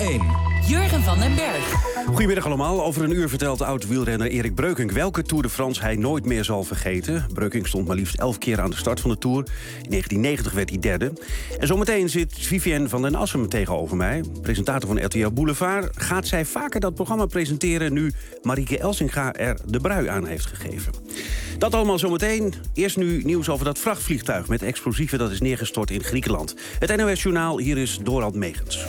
1. Jurgen van den Berg. Goedemiddag allemaal. Over een uur vertelt oud-wielrenner Erik Breukink welke Tour de France hij nooit meer zal vergeten. Breukink stond maar liefst 11 keer aan de start van de Tour. In 1990 werd hij derde. En zometeen zit Vivienne van den Assem tegenover mij. Presentator van RTL Boulevard. Gaat zij vaker dat programma presenteren nu Marieke Elsinga er de brui aan heeft gegeven? Dat allemaal zometeen. Eerst nu nieuws over dat vrachtvliegtuig met explosieven dat is neergestort in Griekenland. Het NOS-journaal, hier is Dorald Megens.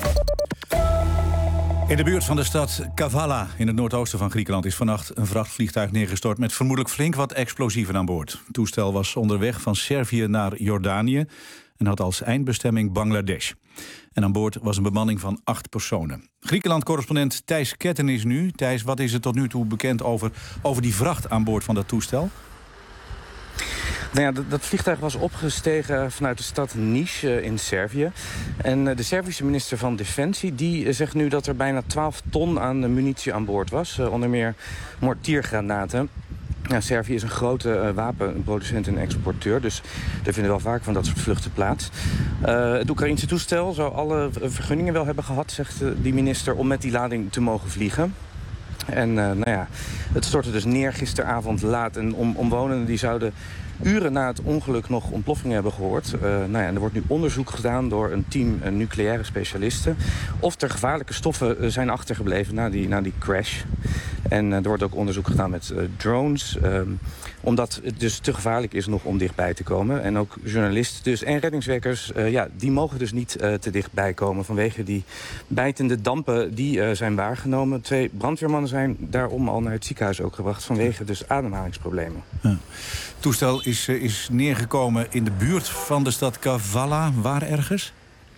In de buurt van de stad Kavala, in het noordoosten van Griekenland, is vannacht een vrachtvliegtuig neergestort met vermoedelijk flink wat explosieven aan boord. Het toestel was onderweg van Servië naar Jordanië en had als eindbestemming Bangladesh. En aan boord was een bemanning van 8 personen. Griekenland-correspondent Thijs Ketten is nu. Thijs, wat is er tot nu toe bekend over die vracht aan boord van dat toestel? Nou ja, dat vliegtuig was opgestegen vanuit de stad Niš in Servië. En de Servische minister van Defensie die zegt nu dat er bijna 12 ton aan munitie aan boord was. Onder meer mortiergranaten. Ja, Servië is een grote wapenproducent en exporteur, dus er vinden wel vaak van dat soort vluchten plaats. Het Oekraïense toestel zou alle vergunningen wel hebben gehad, zegt die minister, om met die lading te mogen vliegen. En het stortte dus neer gisteravond laat. En omwonenden die zouden uren na het ongeluk nog ontploffingen hebben gehoord. Er wordt nu onderzoek gedaan door een team nucleaire specialisten of er gevaarlijke stoffen zijn achtergebleven na die crash. En er wordt ook onderzoek gedaan met drones. Omdat het dus te gevaarlijk is nog om dichtbij te komen. En ook journalisten dus en reddingswerkers, die mogen dus niet te dichtbij komen vanwege die bijtende dampen die zijn waargenomen. 2 brandweermannen zijn daarom al naar het ziekenhuis ook gebracht vanwege dus ademhalingsproblemen. Ja. Het toestel is neergekomen in de buurt van de stad Kavala. Waar ergens?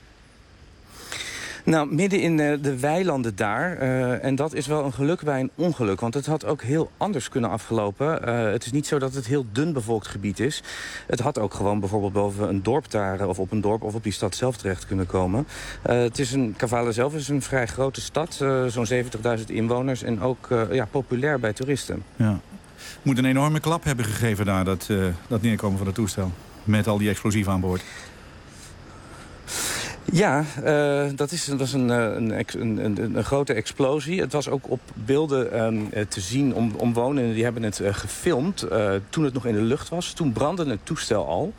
Nou, midden in de weilanden daar. En dat is wel een geluk bij een ongeluk. Want het had ook heel anders kunnen afgelopen. Het is niet zo dat het heel dun bevolkt gebied is. Het had ook gewoon bijvoorbeeld boven een dorp daar, of op een dorp of op die stad zelf terecht kunnen komen. Kavala zelf is een vrij grote stad. Zo'n 70.000 inwoners. En ook populair bij toeristen. Ja. Moet een enorme klap hebben gegeven daar, dat neerkomen van het toestel. Met al die explosieven aan boord. Ja, dat is een grote explosie. Het was ook op beelden te zien. Omwonenden die hebben het gefilmd toen het nog in de lucht was. Toen brandde het toestel al.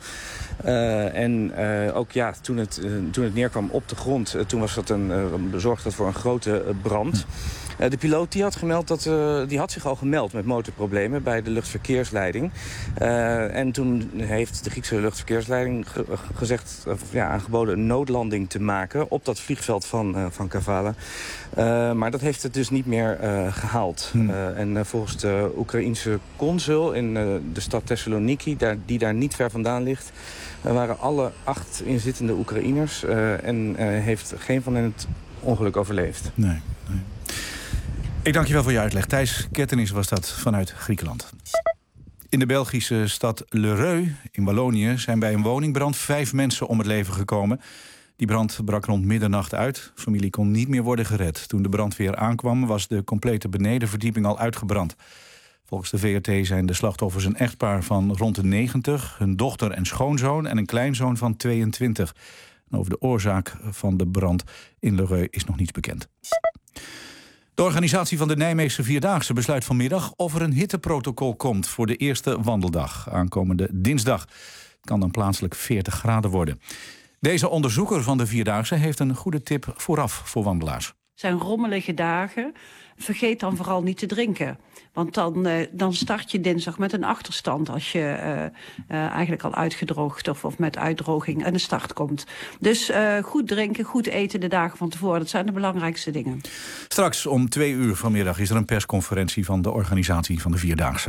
Toen het neerkwam op de grond, toen zorgde dat voor een grote brand. De piloot die had gemeld die had zich al gemeld met motorproblemen bij de luchtverkeersleiding. En toen heeft de Griekse luchtverkeersleiding aangeboden een noodlanding te maken op dat vliegveld van Kavala. Maar dat heeft het dus niet meer gehaald. En volgens de Oekraïense consul in de stad Thessaloniki, die daar niet ver vandaan ligt, waren alle 8 inzittende Oekraïners en heeft geen van hen het ongeluk overleefd. Nee. Ik dank je wel voor je uitleg. Thijs Kettenis was dat vanuit Griekenland. In de Belgische stad Le Reu in Wallonië zijn bij een woningbrand 5 mensen om het leven gekomen. Die brand brak rond middernacht uit. De familie kon niet meer worden gered. Toen de brandweer aankwam was de complete benedenverdieping al uitgebrand. Volgens de VRT zijn de slachtoffers een echtpaar van rond de 90... hun dochter en schoonzoon en een kleinzoon van 22. En over de oorzaak van de brand in Le Reu is nog niets bekend. De organisatie van de Nijmeegse Vierdaagse besluit vanmiddag of er een hitteprotocol komt voor de eerste wandeldag, aankomende dinsdag. Het kan dan plaatselijk 40 graden worden. Deze onderzoeker van de Vierdaagse heeft een goede tip vooraf voor wandelaars. Het zijn rommelige dagen. Vergeet dan vooral niet te drinken. Want dan start je dinsdag met een achterstand als je eigenlijk al uitgedroogd of met uitdroging aan de start komt. Dus goed drinken, goed eten de dagen van tevoren. Dat zijn de belangrijkste dingen. Straks om 2 uur vanmiddag is er een persconferentie van de organisatie van de Vierdaagse.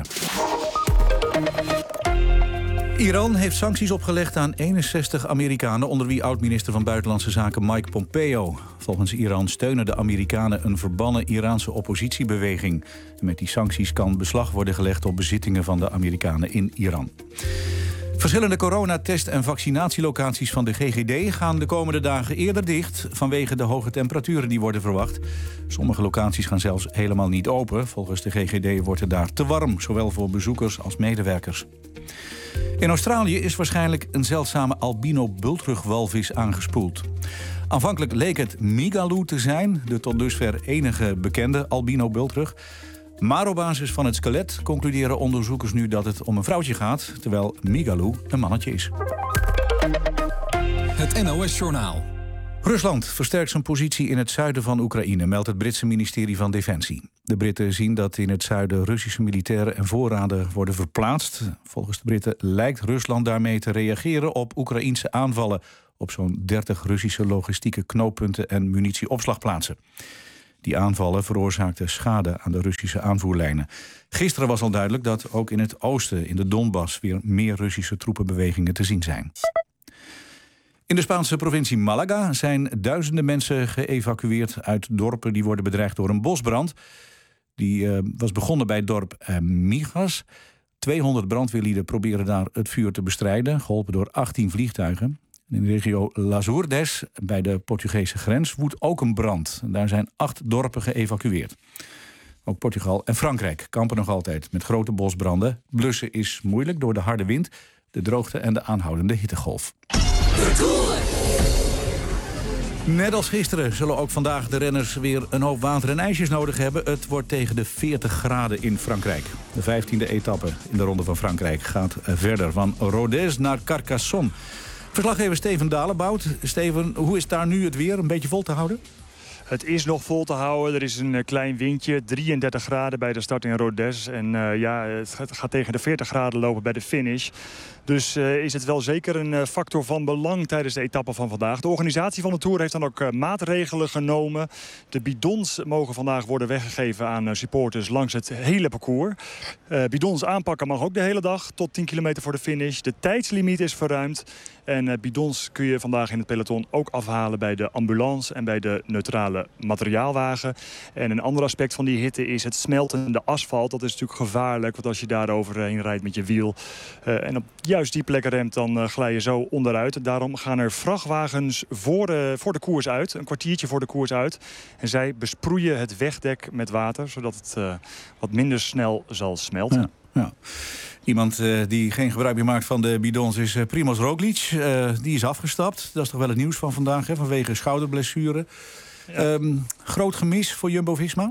Iran heeft sancties opgelegd aan 61 Amerikanen, onder wie oud-minister van Buitenlandse Zaken Mike Pompeo. Volgens Iran steunen de Amerikanen een verbannen Iraanse oppositiebeweging. En met die sancties kan beslag worden gelegd op bezittingen van de Amerikanen in Iran. Verschillende coronatest- en vaccinatielocaties van de GGD gaan de komende dagen eerder dicht vanwege de hoge temperaturen die worden verwacht. Sommige locaties gaan zelfs helemaal niet open. Volgens de GGD wordt het daar te warm, zowel voor bezoekers als medewerkers. In Australië is waarschijnlijk een zeldzame albino-bultrugwalvis aangespoeld. Aanvankelijk leek het Migaloo te zijn, de tot dusver enige bekende albino-bultrug. Maar op basis van het skelet concluderen onderzoekers nu dat het om een vrouwtje gaat, terwijl Migaloo een mannetje is. Het NOS-journaal. Rusland versterkt zijn positie in het zuiden van Oekraïne, meldt het Britse ministerie van Defensie. De Britten zien dat in het zuiden Russische militairen en voorraden worden verplaatst. Volgens de Britten lijkt Rusland daarmee te reageren op Oekraïense aanvallen op zo'n 30 Russische logistieke knooppunten en munitieopslagplaatsen. Die aanvallen veroorzaakten schade aan de Russische aanvoerlijnen. Gisteren was al duidelijk dat ook in het oosten, in de Donbass, weer meer Russische troepenbewegingen te zien zijn. In de Spaanse provincie Malaga zijn duizenden mensen geëvacueerd uit dorpen die worden bedreigd door een bosbrand. Die was begonnen bij het dorp Mijas. 200 brandweerlieden proberen daar het vuur te bestrijden, geholpen door 18 vliegtuigen. In de regio Las Urdes, bij de Portugese grens, woedt ook een brand. Daar zijn 8 dorpen geëvacueerd. Ook Portugal en Frankrijk kampen nog altijd met grote bosbranden. Blussen is moeilijk door de harde wind, de droogte en de aanhoudende hittegolf. Net als gisteren zullen ook vandaag de renners weer een hoop water en ijsjes nodig hebben. Het wordt tegen de 40 graden in Frankrijk. De 15e etappe in de Ronde van Frankrijk gaat verder van Rodez naar Carcassonne. Verslaggever Steven Dalebout. Steven, hoe is daar nu het weer? Een beetje vol te houden? Het is nog vol te houden. Er is een klein windje. 33 graden bij de start in Rodez. En het gaat tegen de 40 graden lopen bij de finish. Dus is het wel zeker een factor van belang tijdens de etappe van vandaag. De organisatie van de Tour heeft dan ook maatregelen genomen. De bidons mogen vandaag worden weggegeven aan supporters langs het hele parcours. Bidons aanpakken mag ook de hele dag, tot 10 kilometer voor de finish. De tijdslimiet is verruimd. En bidons kun je vandaag in het peloton ook afhalen bij de ambulance en bij de neutrale materiaalwagen. En een ander aspect van die hitte is het smeltende asfalt. Dat is natuurlijk gevaarlijk, want als je daar overheen rijdt met je wiel en op juist die plek remt, dan glij je zo onderuit. Daarom gaan er vrachtwagens voor de koers uit, een kwartiertje voor de koers uit. En zij besproeien het wegdek met water, zodat het wat minder snel zal smelten. Ja. Iemand die geen gebruik meer maakt van de bidons is Primož Roglič. Die is afgestapt. Dat is toch wel het nieuws van vandaag, hè? Vanwege schouderblessure. Ja. Groot gemis voor Jumbo-Visma?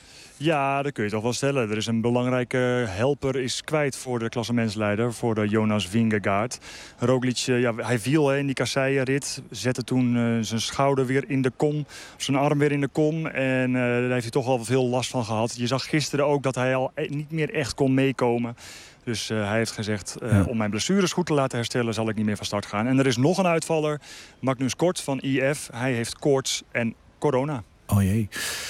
Ja, dat kun je toch wel stellen. Er is een belangrijke helper is kwijt voor de klassementsleider, voor de Jonas Vingegaard. Roglič, hij viel in die kasseienrit, zette toen zijn schouder weer in de kom, zijn arm weer in de kom. En daar heeft hij toch al veel last van gehad. Je zag gisteren ook dat hij al niet meer echt kon meekomen. Dus hij heeft gezegd, om mijn blessures goed te laten herstellen, zal ik niet meer van start gaan. En er is nog een uitvaller, Magnus Kort van IF. Hij heeft koorts en corona. Oh jee.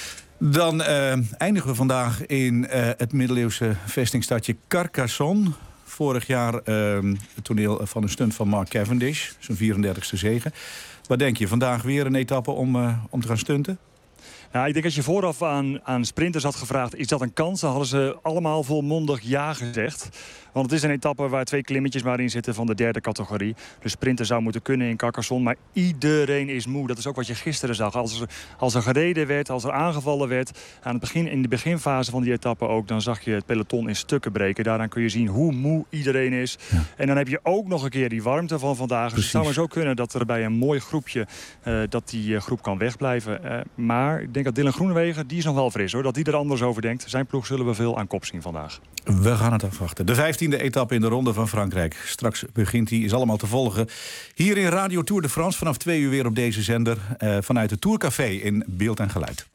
Dan eindigen we vandaag in het middeleeuwse vestingstadje Carcassonne. Vorig jaar het toneel van een stunt van Mark Cavendish, zijn 34e zege. Wat denk je, vandaag weer een etappe om te gaan stunten? Nou, ik denk als je vooraf aan sprinters had gevraagd, is dat een kans? Dan hadden ze allemaal volmondig ja gezegd. Want het is een etappe waar 2 klimmetjes maar in zitten van de 3e categorie. De sprinter zou moeten kunnen in Carcassonne, maar iedereen is moe. Dat is ook wat je gisteren zag. Als er gereden werd, als er aangevallen werd, in de beginfase van die etappe ook, dan zag je het peloton in stukken breken. Daaraan kun je zien hoe moe iedereen is. Ja. En dan heb je ook nog een keer die warmte van vandaag. Dus het zou maar zo kunnen dat er bij een mooi groepje, dat die groep kan wegblijven. Maar ik denk dat Dylan Groenewegen, die is nog wel fris hoor. Dat die er anders over denkt. Zijn ploeg zullen we veel aan kop zien vandaag. We gaan het afwachten. De 15e etappe in de Ronde van Frankrijk. Straks begint die, is allemaal te volgen. Hier in Radio Tour de France, vanaf 2 uur weer op deze zender. Vanuit het Tourcafé in Beeld en Geluid.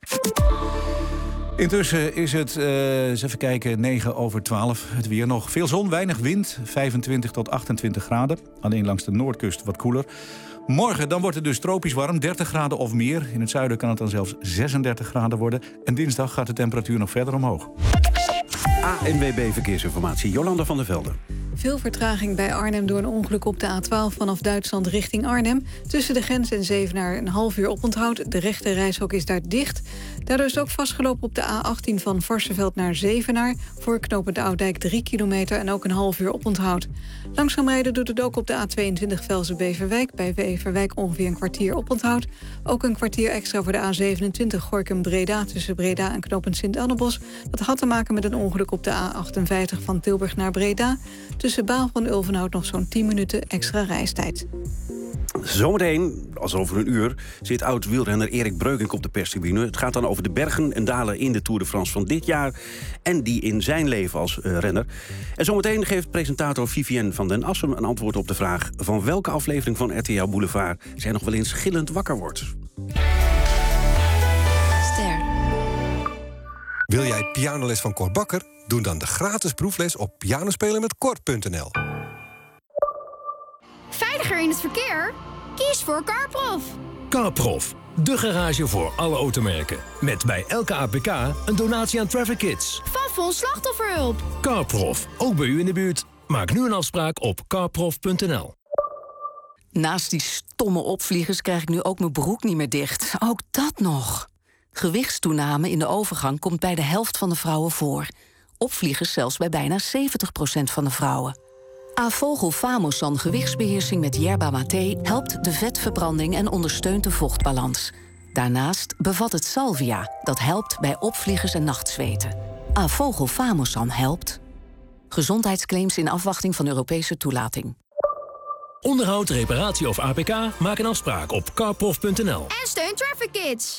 Intussen is het, eens even kijken, 9:12. Het weer nog. Veel zon, weinig wind. 25 tot 28 graden. Alleen langs de noordkust wat koeler. Morgen dan wordt het dus tropisch warm, 30 graden of meer. In het zuiden kan het dan zelfs 36 graden worden. En dinsdag gaat de temperatuur nog verder omhoog. ANWB Verkeersinformatie, Jolanda van der Velde. Veel vertraging bij Arnhem door een ongeluk op de A12 vanaf Duitsland richting Arnhem. Tussen de grens en Zevenaar een half uur oponthoud. De rechte reishok is daar dicht. Daardoor is het ook vastgelopen op de A18 van Varsseveld naar Zevenaar. Voor knooppunt Oudijk 3 kilometer en ook een half uur oponthoud. Langzaam rijden doet het ook op de A22 Velzen-Beverwijk. Bij Beverwijk ongeveer een kwartier oponthoud. Ook een kwartier extra voor de A27 Gorinchem-Breda tussen Breda en knooppunt Sint-Annebos. Dat had te maken met een ongeluk op de A58 van Tilburg naar Breda. Tussen Baal van Ulvenhout nog zo'n 10 minuten extra reistijd. Zometeen, als over een uur, zit oud-wielrenner Erik Breukink op de perstribune. Het gaat dan over de bergen en dalen in de Tour de France van dit jaar en die in zijn leven als renner. En zometeen geeft presentator Vivienne van den Assem een antwoord op de vraag van welke aflevering van RTL Boulevard zij nog wel eens gillend wakker wordt. Ster. Wil jij pianoles van Cor Bakker? Doe dan de gratis proefles op pianospelenmetkort.nl. Veiliger in het verkeer? Kies voor CarProf. CarProf, de garage voor alle automerken. Met bij elke APK een donatie aan Traffic Kids. Van Vol Slachtofferhulp. CarProf, ook bij u in de buurt. Maak nu een afspraak op carprof.nl. Naast die stomme opvliegers krijg ik nu ook mijn broek niet meer dicht. Ook dat nog. Gewichtstoename in de overgang komt bij de helft van de vrouwen voor. Opvliegers zelfs bij bijna 70% van de vrouwen. Avogel Famosan gewichtsbeheersing met yerba mate helpt de vetverbranding en ondersteunt de vochtbalans. Daarnaast bevat het salvia, dat helpt bij opvliegers en nachtzweten. Avogel Famosan helpt. Gezondheidsclaims in afwachting van Europese toelating. Onderhoud, reparatie of APK? Maak een afspraak op carprof.nl. En steun Traffic Kids.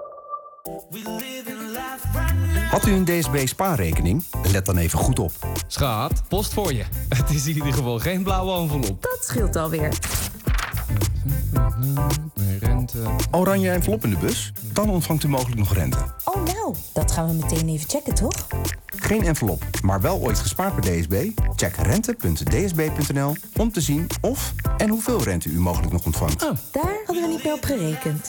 Had u een DSB spaarrekening? Let dan even goed op. Schat, post voor je. Het is in ieder geval geen blauwe envelop. Dat scheelt alweer. Rente. Oranje envelop in de bus? Dan ontvangt u mogelijk nog rente. Oh nou, dat gaan we meteen even checken, toch? Geen envelop, maar wel ooit gespaard bij DSB? Check rente.dsb.nl om te zien of en hoeveel rente u mogelijk nog ontvangt. Oh, daar hadden we niet meer op gerekend.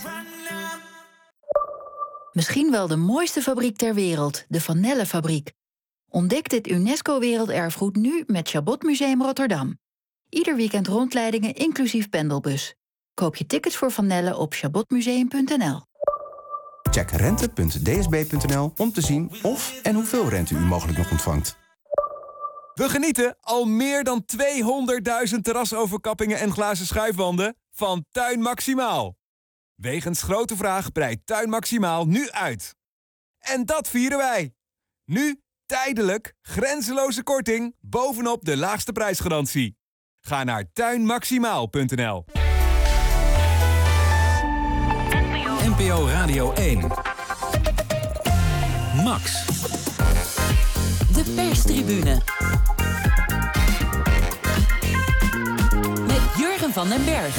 Misschien wel de mooiste fabriek ter wereld, de Van Nelle-fabriek. Ontdek dit UNESCO-werelderfgoed nu met Chabot Museum Rotterdam. Ieder weekend rondleidingen inclusief pendelbus. Koop je tickets voor Van Nelle op chabotmuseum.nl. Check rente.dsb.nl om te zien of en hoeveel rente u mogelijk nog ontvangt. We genieten al meer dan 200.000 terrasoverkappingen en glazen schuifwanden van Tuin Maximaal. Wegens grote vraag breidt Tuin Maximaal nu uit. En dat vieren wij. Nu tijdelijk grenzeloze korting bovenop de laagste prijsgarantie. Ga naar tuinmaximaal.nl. NPO Radio 1. Max. De perstribune. Met Jurgen van den Berg.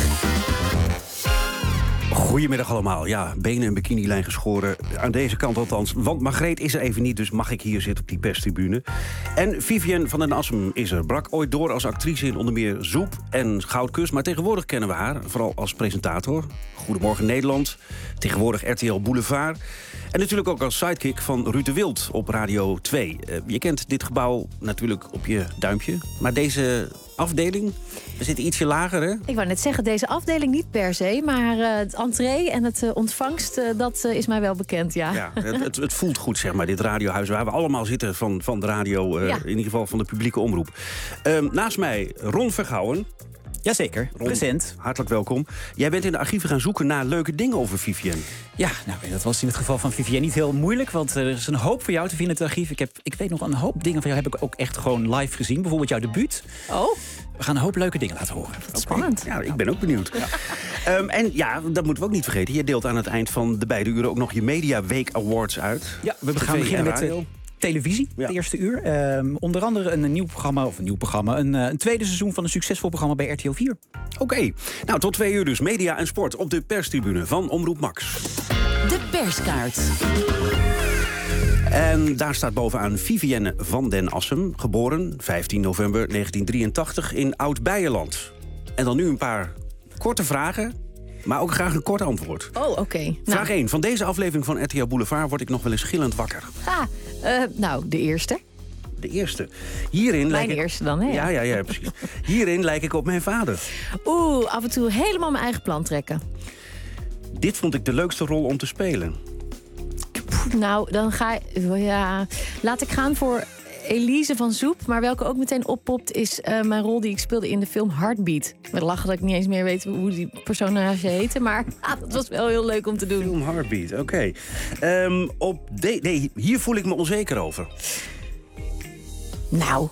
Goedemiddag allemaal. Ja, benen en bikinilijn geschoren. Aan deze kant althans. Want Margreet is er even niet, dus mag ik hier zitten op die perstribune. En Vivienne van den Assem is er. Brak ooit door als actrice in onder meer Zoep en Goudkus. Maar tegenwoordig kennen we haar, vooral als presentator. Goedemorgen Nederland. Tegenwoordig RTL Boulevard. En natuurlijk ook als sidekick van Ruud de Wild op Radio 2. Je kent dit gebouw natuurlijk op je duimpje. Maar deze afdeling, we zitten ietsje lager, hè? Ik wou net zeggen, deze afdeling niet per se. Maar het entree en het ontvangst, dat is mij wel bekend, ja. Ja, het voelt goed, zeg maar, dit radiohuis waar we allemaal zitten van de radio. Ja. In ieder geval van de publieke omroep. Naast mij Ron Vergouwen. Jazeker, present. Hartelijk welkom. Jij bent in de archieven gaan zoeken naar leuke dingen over Vivienne. Ja, nou, dat was in het geval van Vivienne niet heel moeilijk. Want er is een hoop voor jou te vinden in het archief. Ik weet nog een hoop dingen van jou heb ik ook echt gewoon live gezien. Bijvoorbeeld jouw debuut. Oh. We gaan een hoop leuke dingen laten horen. Spannend. Ja, ik ben ook benieuwd. Ja. En ja, dat moeten we ook niet vergeten. Je deelt aan het eind van de beide uren ook nog je Media Week Awards uit. Ja, we gaan beginnen met televisie, het eerste uur. Onder andere een tweede seizoen van een succesvol programma bij RTL 4. Oké, nou tot 2 uur dus. Media en sport op de perstribune van Omroep Max. De perskaart. En daar staat bovenaan Vivienne van den Assem, geboren 15 november 1983 in Oud-Beijerland. En dan nu een paar korte vragen, maar ook graag een kort antwoord. Oh, oké. Vraag 1. Van deze aflevering van RTL Boulevard word ik nog wel eens gillend wakker. Nou, de eerste. De eerste. Hierin Mijn eerste dan, hè? Ja, precies. Hierin lijk ik op mijn vader. Af en toe helemaal mijn eigen plan trekken. Dit vond ik de leukste rol om te spelen. Nou, dan laat ik gaan voor Elise van Zoep. Maar welke ook meteen oppopt is mijn rol die ik speelde in de film Heartbeat. Met lachen dat ik niet eens meer weet hoe die personage heette. Maar dat was wel heel leuk om te doen. Film Heartbeat, oké. Hier voel ik me onzeker over. Nou,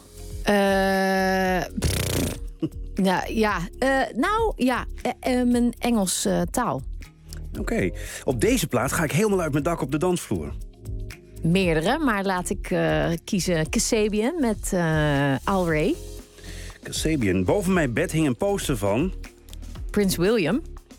mijn Engels taal. Oké. Op deze plaat ga ik helemaal uit mijn dak op de dansvloer. Meerdere, maar laat ik kiezen Kasabian met Al Ray. Kasabian. Boven mijn bed hing een poster van... Prins William.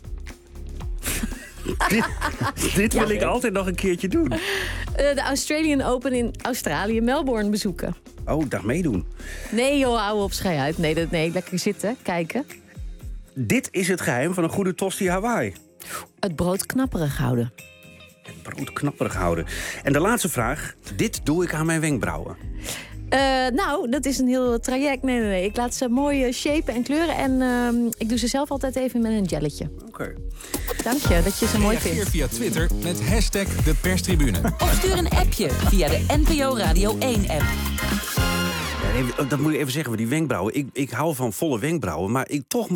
Dit wil ik altijd nog een keertje doen. De Australian Open in Australië, Melbourne bezoeken. Oh, dag meedoen. Nee joh, hou op, schei uit. Nee, lekker zitten, kijken. Dit is het geheim van een goede tosti Hawaii. Het brood knapperig houden. Het brood knapperig houden. En de laatste vraag. Dit doe ik aan mijn wenkbrauwen. Nou, dat is een heel traject. Nee. Ik laat ze mooi shapen en kleuren. En ik doe ze zelf altijd even met een jelletje. Oké. Dank je dat je ze mooi vindt. Reageer via Twitter met #deperstribune. Of stuur een appje via de NPO Radio 1-app. Ja, dat moet ik even zeggen, die wenkbrauwen. Ik hou van volle wenkbrauwen, maar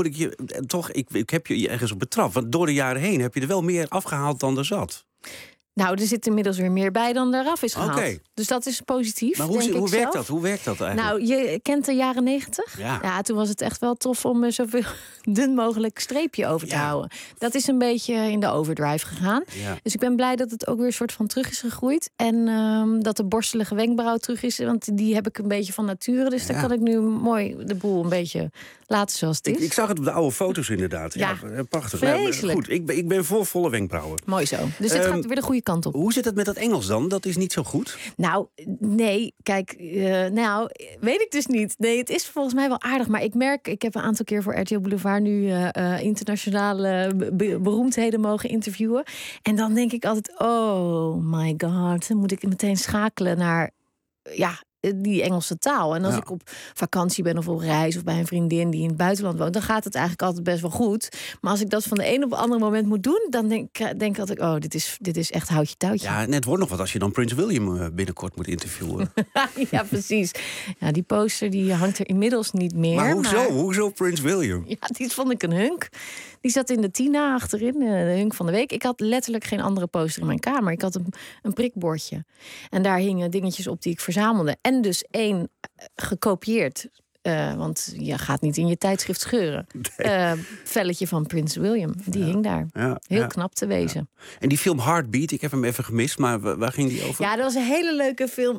ik heb je ergens op betrapt. Want door de jaren heen heb je er wel meer afgehaald dan er zat. Nou, er zit inmiddels weer meer bij dan eraf is gehaald. Okay. Dus dat is positief. Maar hoe werkt dat? Hoe werkt dat eigenlijk? Nou, je kent de jaren 90? Ja, toen was het echt wel tof om er zoveel dun mogelijk streepje over te houden. Dat is een beetje in de overdrive gegaan. Ja. Dus ik ben blij dat het ook weer een soort van terug is gegroeid. En dat de borstelige wenkbrauw terug is. Want die heb ik een beetje van nature. Dus dan kan ik nu mooi de boel een beetje laten zoals het is. Ik zag het op de oude foto's inderdaad. Ja, prachtig. Vreselijk. Goed, ik ben voor volle wenkbrauwen. Mooi zo. Dus dit gaat weer de goede kant op. Hoe zit het met dat Engels dan? Dat is niet zo goed? Nou, nee. Kijk, weet ik dus niet. Nee, het is volgens mij wel aardig. Maar ik heb een aantal keer voor RTL Boulevard nu internationale beroemdheden mogen interviewen. En dan denk ik altijd, oh my god, dan moet ik meteen schakelen naar die Engelse taal. En als ik op vakantie ben of op reis of bij een vriendin die in het buitenland woont, dan gaat het eigenlijk altijd best wel goed. Maar als ik dat van de een op het andere moment moet doen, dan denk ik altijd, oh, dit is echt houtje touwtje. Ja, net wordt nog wat als je dan Prins William binnenkort moet interviewen. Ja, precies. Ja, die poster die hangt er inmiddels niet meer. Maar hoezo Prins William? Ja, die vond ik een hunk. Die zat in de Tina achterin, de hunk van de week. Ik had letterlijk geen andere poster in mijn kamer. Ik had een prikbordje. En daar hingen dingetjes op die ik verzamelde. En dus 1 gekopieerd. Want je gaat niet in je tijdschrift scheuren. Velletje van Prins William. Die hing daar. Heel knap te wezen. Ja. En die film Heartbeat, ik heb hem even gemist. Maar waar ging die over? Ja, dat was een hele leuke film.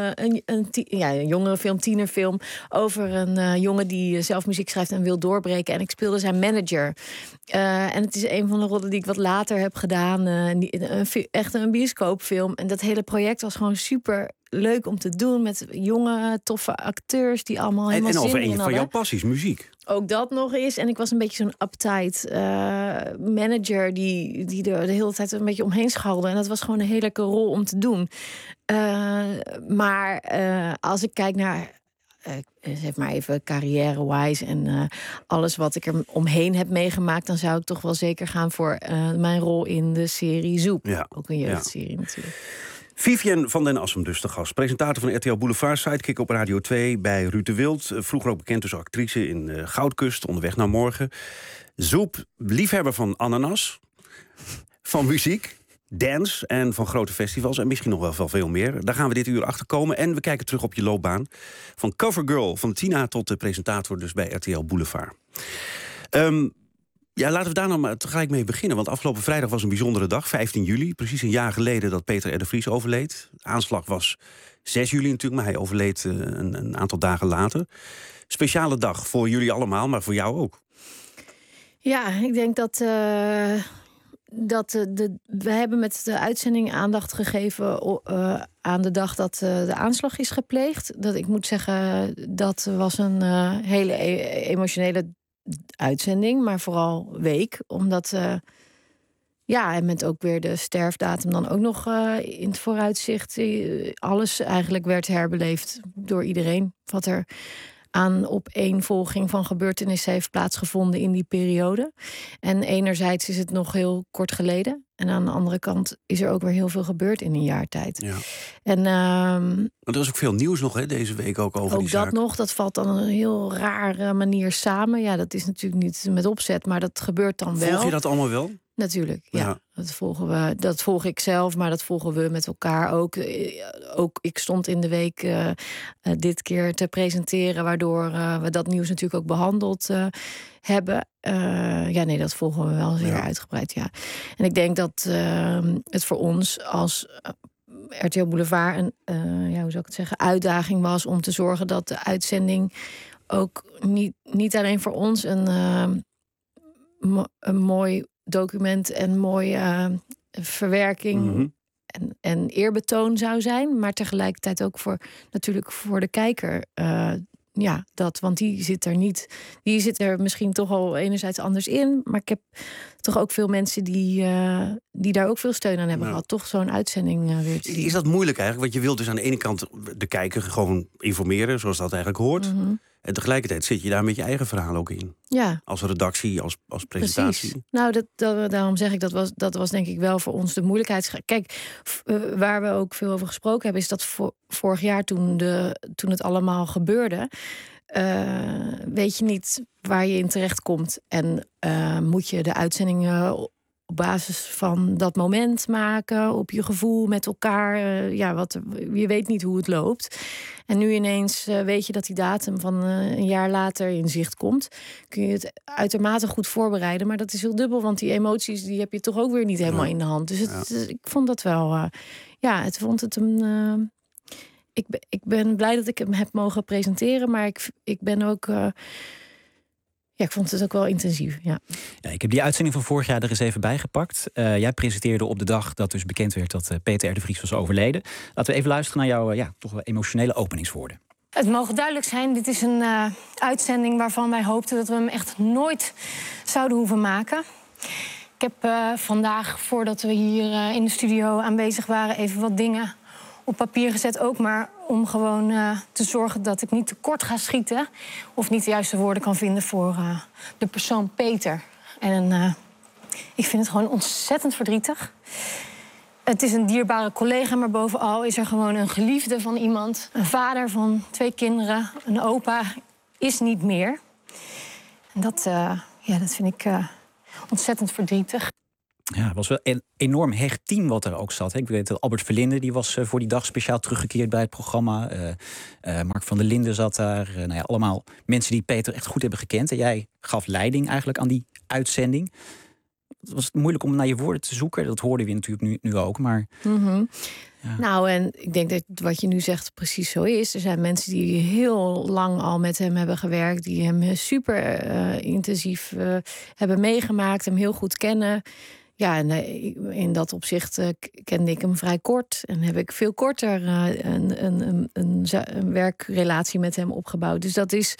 Een jongere film, tienerfilm. Over een jongen die zelf muziek schrijft en wil doorbreken. En ik speelde zijn manager. En het is een van de rollen die ik wat later heb gedaan. Echt een bioscoopfilm. En dat hele project was gewoon super leuk om te doen met jonge, toffe acteurs die allemaal helemaal zin in hadden. En over een van jouw passies, muziek. Ook dat nog eens. En ik was een beetje zo'n uptight manager die er de hele tijd een beetje omheen scharrelde. En dat was gewoon een hele leuke rol om te doen. Maar als ik kijk naar zeg maar even carrière-wise en alles wat ik er omheen heb meegemaakt, dan zou ik toch wel zeker gaan voor mijn rol in de serie Zoep. Ja. Ook een jeugdserie natuurlijk. Vivienne van den Assem dus de gast. Presentator van RTL Boulevard, sidekick op Radio 2 bij Ruud de Wild. Vroeger ook bekend als actrice in Goudkust, Onderweg naar Morgen. Zoep, liefhebber van ananas, van muziek, dance en van grote festivals. En misschien nog wel veel meer. Daar gaan we dit uur achter komen. En we kijken terug op je loopbaan. Van covergirl van Tina tot de presentator dus bij RTL Boulevard. Ja, laten we daar nou maar tegelijk mee beginnen. Want afgelopen vrijdag was een bijzondere dag, 15 juli. Precies een jaar geleden dat Peter R. de Vries overleed. De aanslag was 6 juli natuurlijk, maar hij overleed een aantal dagen later. Speciale dag voor jullie allemaal, maar voor jou ook. Ja, ik denk dat we hebben met de uitzending aandacht gegeven aan de dag dat de aanslag is gepleegd. Dat ik moet zeggen, dat was een hele emotionele uitzending, maar vooral week. Omdat en met ook weer de sterfdatum dan ook nog in het vooruitzicht. Alles eigenlijk werd herbeleefd door iedereen. Wat er aan opeenvolging van gebeurtenissen heeft plaatsgevonden in die periode. En enerzijds is het nog heel kort geleden. En aan de andere kant is er ook weer heel veel gebeurd in een jaar tijd. Ja. En Want er was ook veel nieuws nog, hè, deze week ook over die zaak. Ook dat nog, dat valt dan op een heel rare manier samen. Ja, dat is natuurlijk niet met opzet, maar dat gebeurt dan wel. Volg je dat allemaal wel? Natuurlijk, ja. Dat volg ik zelf, maar dat volgen we met elkaar ook. Ook ik stond in de week dit keer te presenteren, waardoor we dat nieuws natuurlijk ook behandeld hebben. Dat volgen we wel zeer uitgebreid, ja. En ik denk dat het voor ons als RTL Boulevard een hoe zou ik het zeggen, uitdaging was om te zorgen dat de uitzending ook niet alleen voor ons een mooi document en mooie verwerking en eerbetoon zou zijn, maar tegelijkertijd ook natuurlijk voor de kijker. Want die zit er misschien toch al enerzijds anders in, maar ik heb toch ook veel mensen die daar ook veel steun aan hebben gehad. Toch zo'n uitzending weer te zien. Is dat moeilijk eigenlijk? Want je wilt dus aan de ene kant de kijker gewoon informeren, zoals dat eigenlijk hoort. En tegelijkertijd zit je daar met je eigen verhaal ook in. Ja. Als redactie, als presentatie. Precies. Nou, daarom zeg ik, dat was denk ik wel voor ons de moeilijkheid. Kijk, waar we ook veel over gesproken hebben, is dat vorig jaar toen het allemaal gebeurde, weet je niet waar je in terecht komt. En moet je de uitzendingen op basis van dat moment maken, op je gevoel met elkaar. Je weet niet hoe het loopt. En nu ineens weet je dat die datum van een jaar later in zicht komt. Kun je het uitermate goed voorbereiden. Maar dat is heel dubbel, want die emoties die heb je toch ook weer niet helemaal in de hand. Dus ik vond dat wel... Ik ben blij dat ik hem heb mogen presenteren. Maar ik ben ook... ik vond het ook wel intensief, ja. Ik heb die uitzending van vorig jaar er eens even bijgepakt. Jij presenteerde op de dag dat dus bekend werd dat Peter R. de Vries was overleden. Laten we even luisteren naar jouw toch wel emotionele openingswoorden. Het mogen duidelijk zijn, dit is een uitzending waarvan wij hoopten dat we hem echt nooit zouden hoeven maken. Ik heb vandaag, voordat we hier in de studio aanwezig waren, even wat dingen op papier gezet. Ook maar om gewoon te zorgen dat ik niet tekort ga schieten of niet de juiste woorden kan vinden voor de persoon Peter. En ik vind het gewoon ontzettend verdrietig. Het is een dierbare collega, maar bovenal is er gewoon een geliefde van iemand. Een vader van 2 kinderen, een opa, is niet meer. En dat vind ik ontzettend verdrietig. Ja, het was wel een enorm hecht team wat er ook zat. Ik weet dat Albert Verlinde die was voor die dag speciaal teruggekeerd bij het programma. Mark van der Linden zat daar. Allemaal mensen die Peter echt goed hebben gekend. En jij gaf leiding eigenlijk aan die uitzending. Het was moeilijk om naar je woorden te zoeken. Dat hoorden we natuurlijk nu ook. Maar, ja. Nou, en ik denk dat wat je nu zegt precies zo is. Er zijn mensen die heel lang al met hem hebben gewerkt. Die hem super intensief hebben meegemaakt. Hem heel goed kennen. Ja, en in dat opzicht kende ik hem vrij kort. En heb ik veel korter een werkrelatie met hem opgebouwd. Dus dat is,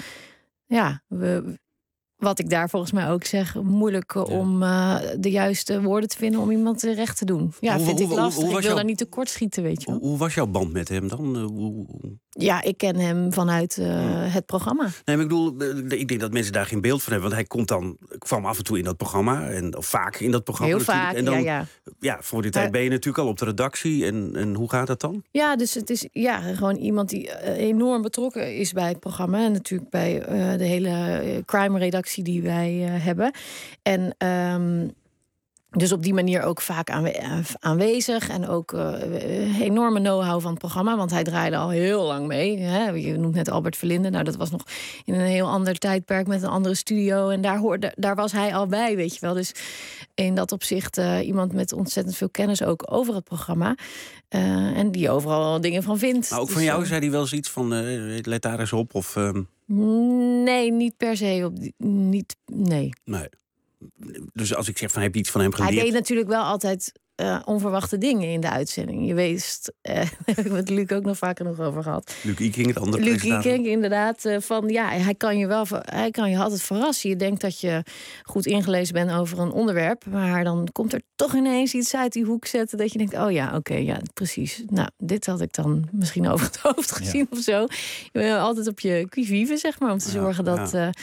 wat ik daar volgens mij ook zeg, moeilijk om de juiste woorden te vinden om iemand terecht te doen. Ja, vind ik lastig. Ik wil daar niet tekort schieten, weet je wel. Hoe was jouw band met hem dan? Ja, ik ken hem vanuit het programma. Nee, maar ik bedoel, ik denk dat mensen daar geen beeld van hebben. Want hij kwam af en toe in dat programma. Of vaak in dat programma. Heel vaak, en dan, ja, voor die tijd ben je natuurlijk al op de redactie. En hoe gaat dat dan? Ja, dus het is gewoon iemand die enorm betrokken is bij het programma. En natuurlijk bij de hele crime-redactie die wij hebben. En dus op die manier ook vaak aanwezig. En ook enorme know-how van het programma. Want hij draaide al heel lang mee. Hè? Je noemt net Albert Verlinde. Nou, dat was nog in een heel ander tijdperk met een andere studio. En daar was hij al bij, weet je wel. Dus in dat opzicht iemand met ontzettend veel kennis ook over het programma. En die overal dingen van vindt. Maar ook van jou zei hij wel eens iets van, let daar eens op? Of, Nee, niet per se. Nee. Dus als ik zeg van, heb je iets van hem geleerd? Hij deed natuurlijk wel altijd onverwachte dingen in de uitzending. Je weet, daar heb ik met Luc ook nog vaker nog over gehad. Luc Iking, het andere presentator. Luc Iking, inderdaad. Hij kan je altijd verrassen. Je denkt dat je goed ingelezen bent over een onderwerp. Maar dan komt er toch ineens iets uit die hoek zetten. Dat je denkt, oh ja, oké, precies. Nou, dit had ik dan misschien over het hoofd gezien of zo. Je bent altijd op je qui-vive, zeg maar. Om te zorgen dat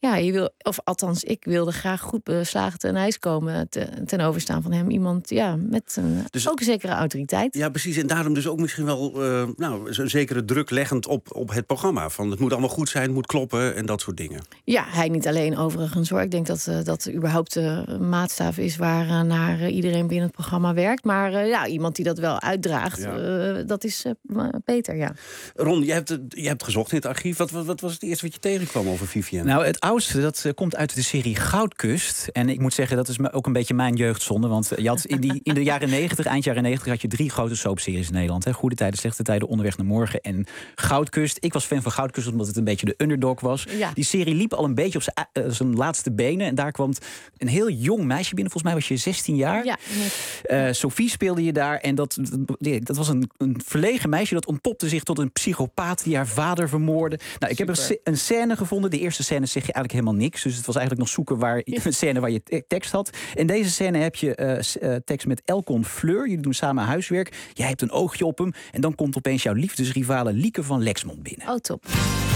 Ja, ik wilde graag goed beslagen ten ijs komen ten overstaan van hem. Iemand met ook een zekere autoriteit. Ja, precies. En daarom dus ook misschien wel een zekere druk leggend op het programma. Van het moet allemaal goed zijn, het moet kloppen en dat soort dingen. Ja, hij niet alleen overigens hoor. Ik denk dat überhaupt de maatstaf is waar naar iedereen binnen het programma werkt. Maar iemand die dat wel uitdraagt, dat is Peter, ja. Ron, je hebt gezocht in het archief. Wat was het eerste wat je tegenkwam over Vivienne? Nou, het oudste, dat komt uit de serie Goudkust. En ik moet zeggen, dat is ook een beetje mijn jeugdzonde. Want je had in de jaren 90, eind jaren 90... had je 3 grote soapseries in Nederland. Hè? Goede Tijden, Slechte Tijden, Onderweg naar Morgen en Goudkust. Ik was fan van Goudkust omdat het een beetje de underdog was. Ja. Die serie liep al een beetje op zijn laatste benen. En daar kwam een heel jong meisje binnen. Volgens mij was je 16 jaar. Ja. Sophie speelde je daar. En dat was een verlegen meisje dat ontpopte zich tot een psychopaat die haar vader vermoordde. Nou, ik heb een scène gevonden. De eerste scène zeg je eigenlijk helemaal niks. Dus het was eigenlijk nog zoeken een scène waar je tekst had. In deze scène heb je tekst met Elkon Fleur. Jullie doen samen huiswerk. Jij hebt een oogje op hem. En dan komt opeens jouw liefdesrivale Lieke van Lexmond binnen. Oh, top.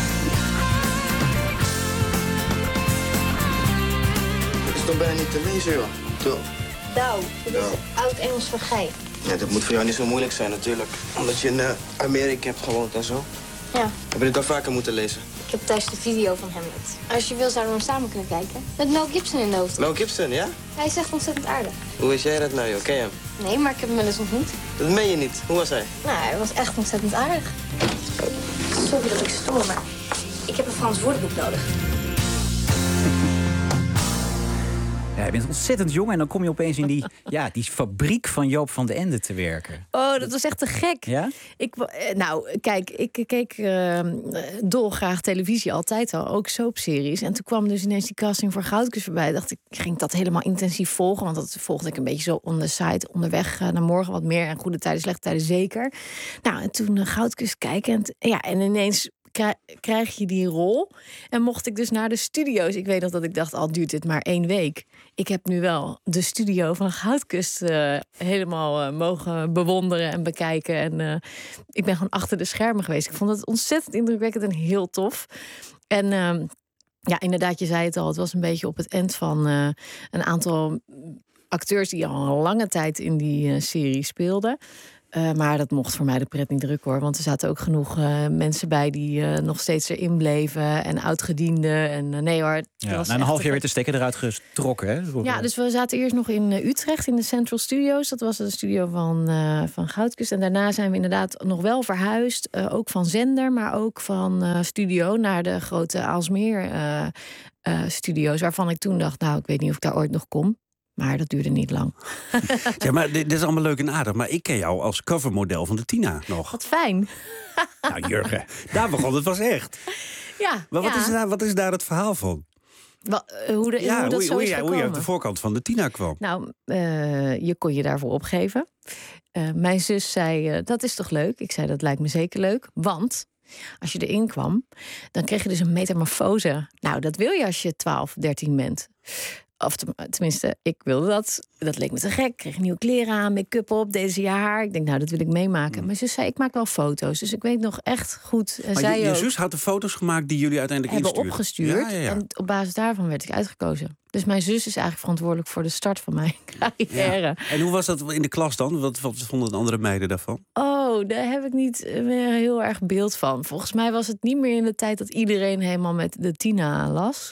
Dat is toch bijna niet te lezen, joh. Toch? Nou, dat is oud-Engels voor gij. Ja, dat moet voor jou niet zo moeilijk zijn, natuurlijk. Omdat je in Amerika hebt gewoond en zo. Ja. Heb je dit al vaker moeten lezen? Ik heb thuis de video van Hamlet. Als je wil, zouden we hem samen kunnen kijken. Met Mel Gibson in de hoofd. Mel Gibson, ja? Hij is echt ontzettend aardig. Hoe is jij dat nou, joh? Ken je hem? Nee, maar ik heb hem wel eens ontmoet. Dat meen je niet. Hoe was hij? Nou, hij was echt ontzettend aardig. Sorry dat ik stoor, maar ik heb een Frans woordenboek nodig. Ja, je bent ontzettend jong en dan kom je opeens in die fabriek van Joop van den Ende te werken. Oh, dat was echt te gek. Ja? Ik keek dolgraag televisie altijd al, ook soapseries. En toen kwam dus ineens die casting voor Goudkust voorbij. Dacht ik ging dat helemaal intensief volgen, want dat volgde ik een beetje zo on the side, onderweg naar morgen wat meer. En Goede Tijden, Slechte Tijden zeker. Nou, en toen Goudkust kijken en ineens krijg je die rol. En mocht ik dus naar de studio's. Ik weet nog dat ik dacht, al duurt dit maar 1 week. Ik heb nu wel de studio van Goudkust helemaal mogen bewonderen en bekijken. En ik ben gewoon achter de schermen geweest. Ik vond het ontzettend indrukwekkend en heel tof. En inderdaad, je zei het al. Het was een beetje op het eind van een aantal acteurs die al een lange tijd in die serie speelden. Maar dat mocht voor mij de pret niet druk hoor. Want er zaten ook genoeg mensen bij die nog steeds erin bleven. En oudgedienden. En nee hoor. Ja, na een half jaar werd de stekker eruit getrokken. Hè? Ja, dus we zaten eerst nog in Utrecht in de Central Studios. Dat was de studio van Goudkust. En daarna zijn we inderdaad nog wel verhuisd. Ook van zender, maar ook van studio naar de grote Aalsmeer studio's. Waarvan ik toen dacht, nou, ik weet niet of ik daar ooit nog kom. Maar dat duurde niet lang. Ja, maar dit is allemaal leuk en aardig. Maar ik ken jou als covermodel van de Tina nog. Wat fijn. Nou, Jurgen, daar begon het was echt. Ja. Maar wat is daar het verhaal van? Hoe je op de voorkant van de Tina kwam. Nou, je kon je daarvoor opgeven. Mijn zus zei, dat is toch leuk? Ik zei, dat lijkt me zeker leuk. Want als je erin kwam, dan kreeg je dus een metamorfose. Nou, dat wil je als je 12, 13 bent. Of tenminste, ik wilde dat. Dat leek me te gek. Ik kreeg nieuwe kleren aan, make-up op, deze jaar haar. Ik denk, nou, dat wil ik meemaken. Mijn zus zei, ik maak wel foto's. Dus ik weet nog echt goed. En maar je zus had de foto's gemaakt die jullie uiteindelijk hebben opgestuurd. Ja. En op basis daarvan werd ik uitgekozen. Dus mijn zus is eigenlijk verantwoordelijk voor de start van mijn carrière. Ja. En hoe was dat in de klas dan? Wat vonden de andere meiden daarvan? Oh, daar heb ik niet meer heel erg beeld van. Volgens mij was het niet meer in de tijd dat iedereen helemaal met de Tina las.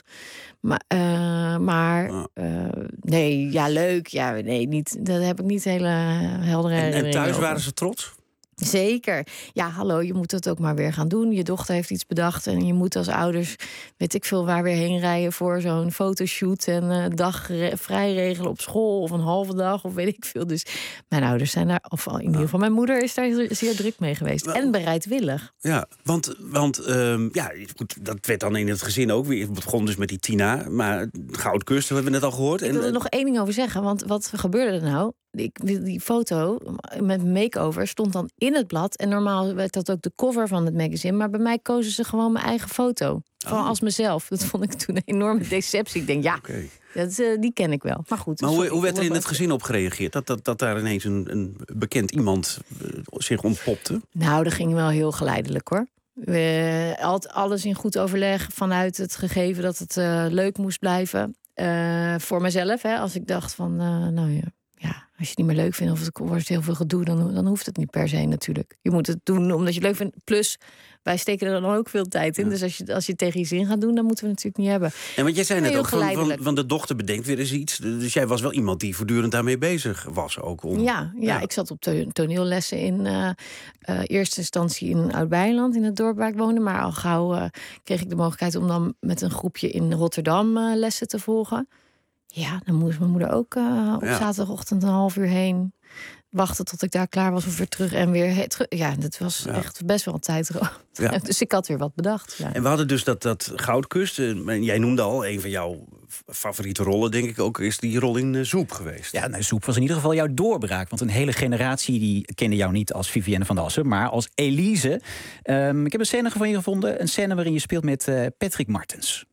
Nee, ja, leuk. Ja, nee, niet. Dat heb ik niet hele heldere herinneringen. En thuis over. waren ze trots? Zeker. Ja, hallo, je moet het ook maar weer gaan doen. Je dochter heeft iets bedacht en je moet als ouders, weet ik veel, waar weer heen rijden voor zo'n fotoshoot en een dag vrij regelen op school of een halve dag of weet ik veel. Dus mijn ouders zijn daar, of in ieder geval mijn moeder is daar zeer druk mee geweest. En bereidwillig. Ja, want dat werd dan in het gezin ook weer. Het begon dus met die Tina, maar Goudkust hebben we net al gehoord. Ik wil er nog 1 ding over zeggen, want wat gebeurde er nou? Die foto met make-over stond dan in het blad. En normaal werd dat ook de cover van het magazine. Maar bij mij kozen ze gewoon mijn eigen foto. Van als mezelf. Dat vond ik toen een enorme deceptie. Ik denk, die ken ik wel. Maar goed. Maar hoe werd er in het gezin op gereageerd? Dat daar ineens een bekend iemand zich ontpopte? Nou, dat ging wel heel geleidelijk hoor. Alles in goed overleg vanuit het gegeven dat het leuk moest blijven. Voor mezelf, hè, als ik dacht van, als je het niet meer leuk vindt of het wordt heel veel gedoe, dan hoeft het niet per se natuurlijk. Je moet het doen omdat je het leuk vindt. Plus, wij steken er dan ook veel tijd in. Ja. Dus als je tegen je zin gaat doen, dan moeten we het natuurlijk niet hebben. En want jij zei net ook van de dochter bedenkt weer eens iets. Dus jij was wel iemand die voortdurend daarmee bezig was ook. Ja, ik zat op toneellessen in eerste instantie in Oud-Beijerland, in het dorp waar ik woonde. Maar al gauw kreeg ik de mogelijkheid om dan met een groepje in Rotterdam lessen te volgen. Ja, dan moest mijn moeder ook op zaterdagochtend een half uur heen. Wachten tot ik daar klaar was of weer terug en weer terug. Ja, dat was echt best wel een tijdroom. Ja. Dus ik had weer wat bedacht. Ja. En we hadden dus dat Goudkust. Jij noemde al, een van jouw favoriete rollen, denk ik ook, is die rol in Zoep geweest. Ja, Zoep was in ieder geval jouw doorbraak. Want een hele generatie die kende jou niet als Vivienne van Dassen, maar als Elise. Ik heb een scène van je gevonden. Een scène waarin je speelt met Patrick Martens.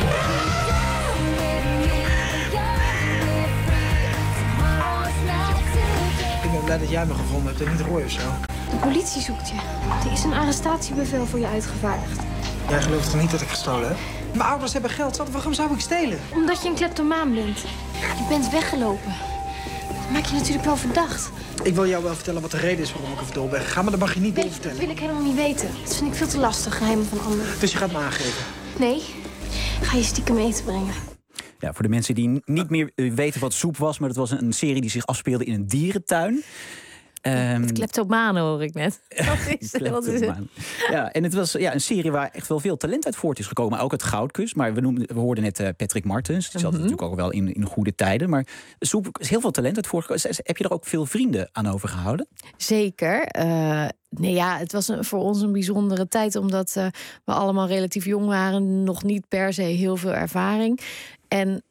Ik ben blij dat jij me gevonden hebt en niet Roy of zo. De politie zoekt je. Er is een arrestatiebevel voor je uitgevaardigd. Jij gelooft toch niet dat ik gestolen heb? Mijn ouders hebben geld zat, waarom zou ik stelen? Omdat je een kleptomaan bent. Je bent weggelopen. Dat maakt je natuurlijk wel verdacht. Ik wil jou wel vertellen wat de reden is waarom ik er vandoor ben gegaan, maar dat mag je niet doorvertellen. Dat wil ik helemaal niet weten. Dat vind ik veel te lastig, geheimen van anderen. Dus je gaat me aangeven? Nee, ga je stiekem eten brengen. Ja, voor de mensen die niet meer weten wat Zoep was, maar dat was een serie die zich afspeelde in een dierentuin. Het kleptomanen hoor ik net. Wat is het? Ja, en het was een serie waar echt wel veel talent uit voort is gekomen. Ook het Goudkus, maar we hoorden net Patrick Martens. Die zat natuurlijk ook wel in goede tijden. Maar Zoep is heel veel talent uit voortgekomen. Heb je er ook veel vrienden aan overgehouden? Zeker. Het was voor ons een bijzondere tijd, omdat we allemaal relatief jong waren. Nog niet per se heel veel ervaring. En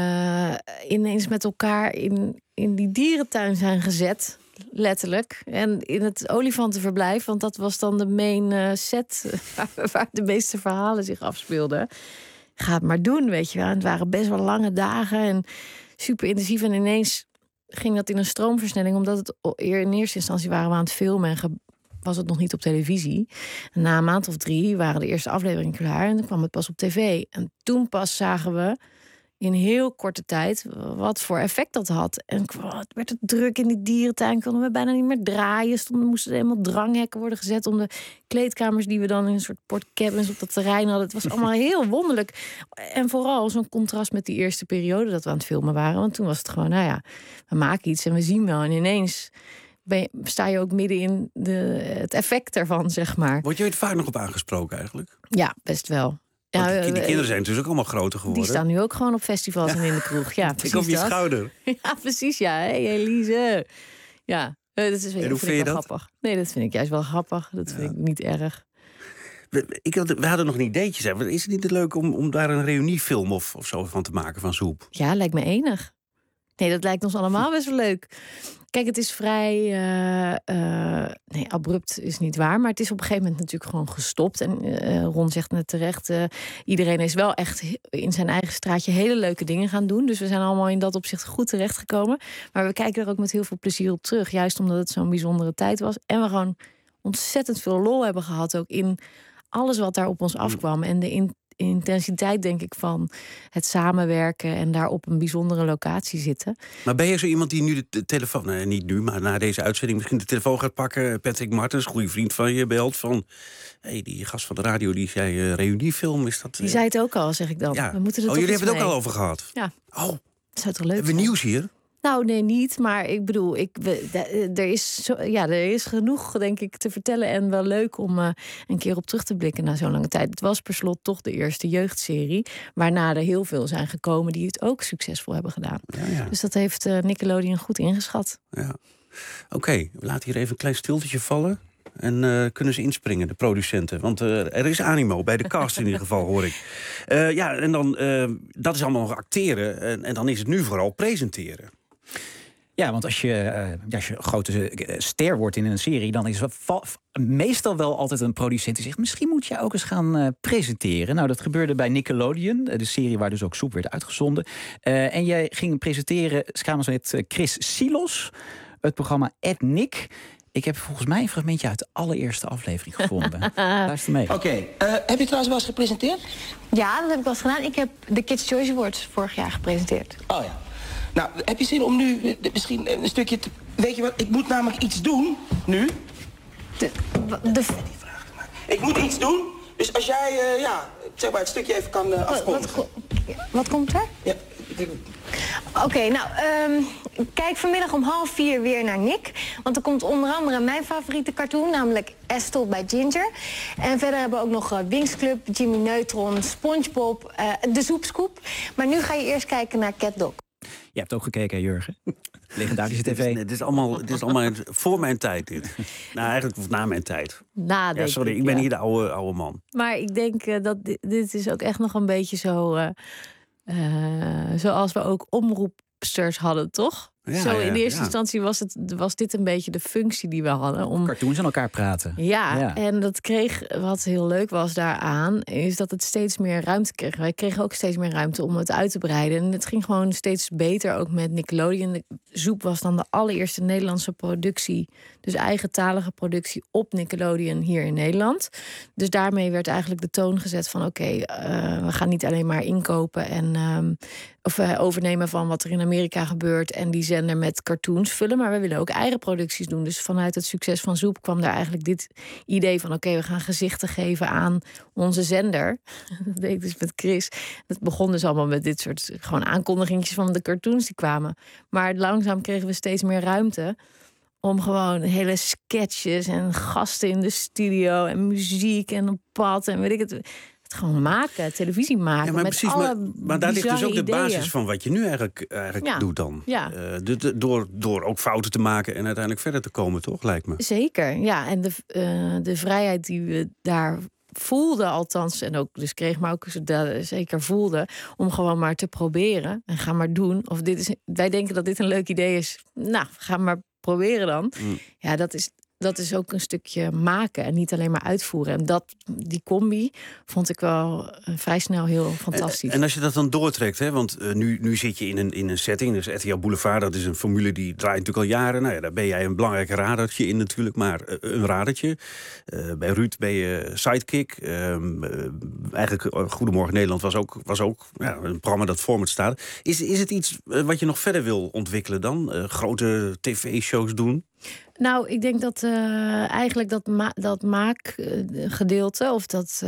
ineens met elkaar in die dierentuin zijn gezet. Letterlijk. En in het olifantenverblijf, want dat was dan de main set waar de meeste verhalen zich afspeelden. Ga het maar doen, weet je wel. En het waren best wel lange dagen en super intensief. En ineens ging dat in een stroomversnelling, omdat het in eerste instantie waren we aan het filmen en was het nog niet op televisie. En na een maand of 3 waren de eerste afleveringen klaar en dan kwam het pas op tv. En toen pas zagen we in heel korte tijd wat voor effect dat had. En het werd het druk in die dierentuin. Konden we bijna niet meer draaien. Moesten er helemaal dranghekken worden gezet om de kleedkamers die we dan in een soort portcabins op dat terrein hadden. Het was allemaal heel wonderlijk. En vooral zo'n contrast met die eerste periode dat we aan het filmen waren. Want toen was het gewoon, we maken iets en we zien wel. En ineens sta je ook midden in het effect ervan, zeg maar. Word je er vaak nog op aangesproken eigenlijk? Ja, best wel. Ja, die kinderen zijn natuurlijk ook allemaal groter geworden. Die staan nu ook gewoon op festivals en in de kroeg. Ja, precies. Ik op je schouder. Ja, precies. Ja, hey, Elise. Ja, dat is en hoe vind je dat? Grappig. Nee, dat vind ik juist wel grappig. Dat vind ik niet erg. We hadden nog een ideetje. Is het niet leuk om daar een reuniefilm of zo van te maken van Zoep? Ja, lijkt me enig. Nee, dat lijkt ons allemaal best wel leuk. Kijk, het is vrij... abrupt is niet waar. Maar het is op een gegeven moment natuurlijk gewoon gestopt. En Ron zegt net terecht... iedereen is wel echt in zijn eigen straatje hele leuke dingen gaan doen. Dus we zijn allemaal in dat opzicht goed terechtgekomen. Maar we kijken er ook met heel veel plezier op terug. Juist omdat het zo'n bijzondere tijd was. En we gewoon ontzettend veel lol hebben gehad. Ook in alles wat daar op ons afkwam. En de intensiteit, denk ik, van het samenwerken en daar op een bijzondere locatie zitten. Maar ben je zo iemand die nu de telefoon, nee, niet nu, maar na deze uitzending misschien de telefoon gaat pakken? Patrick Martens, goede vriend van je, belt van... die gast van de radio, die zei reuniefilm, is dat... Die zei het ook al, zeg ik dan. Ja. We moeten er jullie hebben het ook al over gehad? Ja. Oh. Dat zou toch leuk hebben we nieuws hier? Nou, nee, niet. Maar ik bedoel, er is genoeg, denk ik, te vertellen. En wel leuk om een keer op terug te blikken na zo'n lange tijd. Het was per slot toch de eerste jeugdserie. Waarna er heel veel zijn gekomen die het ook succesvol hebben gedaan. Ja. Dus dat heeft Nickelodeon goed ingeschat. Ja. Oké, we laten hier even een klein stiltje vallen. En kunnen ze inspringen, de producenten. Want er is animo, bij de cast in ieder geval, hoor ik. En dan, dat is allemaal nog acteren. En dan is het nu vooral presenteren. Ja, want als je grote ster wordt in een serie... dan is er meestal wel altijd een producent die zegt... misschien moet je ook eens gaan presenteren. Nou, dat gebeurde bij Nickelodeon, de serie waar dus ook Zoep werd uitgezonden. En jij ging presenteren samen met Chris Silos... het programma Ed Nick. Ik heb volgens mij een fragmentje uit de allereerste aflevering gevonden. Luister mee. Oké, heb je trouwens wel eens gepresenteerd? Ja, dat heb ik wel eens gedaan. Ik heb de Kids' Choice Awards vorig jaar gepresenteerd. Oh ja. Nou, heb je zin om nu misschien een stukje te... Weet je wat, ik moet namelijk iets doen, nu. Ik moet iets doen, dus als jij, zeg maar het stukje even kan afkondigen. Wat komt er? Ja. Oké, nou, kijk vanmiddag om 3:30 weer naar Nick. Want er komt onder andere mijn favoriete cartoon, namelijk Estel bij Ginger. En verder hebben we ook nog Winx Club, Jimmy Neutron, SpongeBob, de Zoepscoop. Maar nu ga je eerst kijken naar Cat Dog. Je hebt ook gekeken, hè, Jurgen? Legendarische tv. Het is allemaal voor mijn tijd, dit. Nou, eigenlijk na mijn tijd. Sorry, ik ben hier de oude man. Maar ik denk dat dit is ook echt nog een beetje zo... zoals we ook omroepsters hadden, toch? In eerste instantie was dit een beetje de functie die we hadden. Cartoons aan elkaar praten. Ja, en dat kreeg, wat heel leuk was daaraan, is dat het steeds meer ruimte kreeg. Wij kregen ook steeds meer ruimte om het uit te breiden. En het ging gewoon steeds beter, ook met Nickelodeon. Zoep was dan de allereerste Nederlandse productie, dus eigentalige productie op Nickelodeon hier in Nederland. Dus daarmee werd eigenlijk de toon gezet van oké, we gaan niet alleen maar inkopen en overnemen van wat er in Amerika gebeurt en die zender met cartoons vullen, maar we willen ook eigen producties doen. Dus vanuit het succes van Zoep kwam daar eigenlijk dit idee van oké, we gaan gezichten geven aan onze zender. Dat deed ik dus met Chris. Het begon dus allemaal met dit soort gewoon aankondigingjes van de cartoons die kwamen. Maar langzaam kregen we steeds meer ruimte om gewoon hele sketches en gasten in de studio en muziek en op pad en weet ik het gewoon maken, televisie maken. Ja, maar met precies, maar daar ligt dus ook de ideeën. basis van wat je nu eigenlijk doet dan. Ja. Door ook fouten te maken en uiteindelijk verder te komen, toch, lijkt me. Zeker, ja. En de vrijheid die we daar voelden althans, en ook dus kreeg, maar ook zeker voelde, om gewoon maar te proberen en ga maar doen. Of wij denken dat dit een leuk idee is. Nou, ga maar proberen dan. Ja, dat is ook een stukje maken en niet alleen maar uitvoeren. En die combi vond ik wel vrij snel heel fantastisch. En als je dat dan doortrekt, hè, want nu zit je in een setting, dus RTL Boulevard, dat is een formule die draait natuurlijk al jaren. Nou ja, daar ben jij een belangrijk radertje in natuurlijk, maar een radertje. Bij Ruud ben je sidekick. Eigenlijk Goedemorgen Nederland was ook een programma dat voor me staat. Is het iets wat je nog verder wil ontwikkelen dan? Grote tv-shows doen? Nou, ik denk dat eigenlijk dat maakgedeelte of dat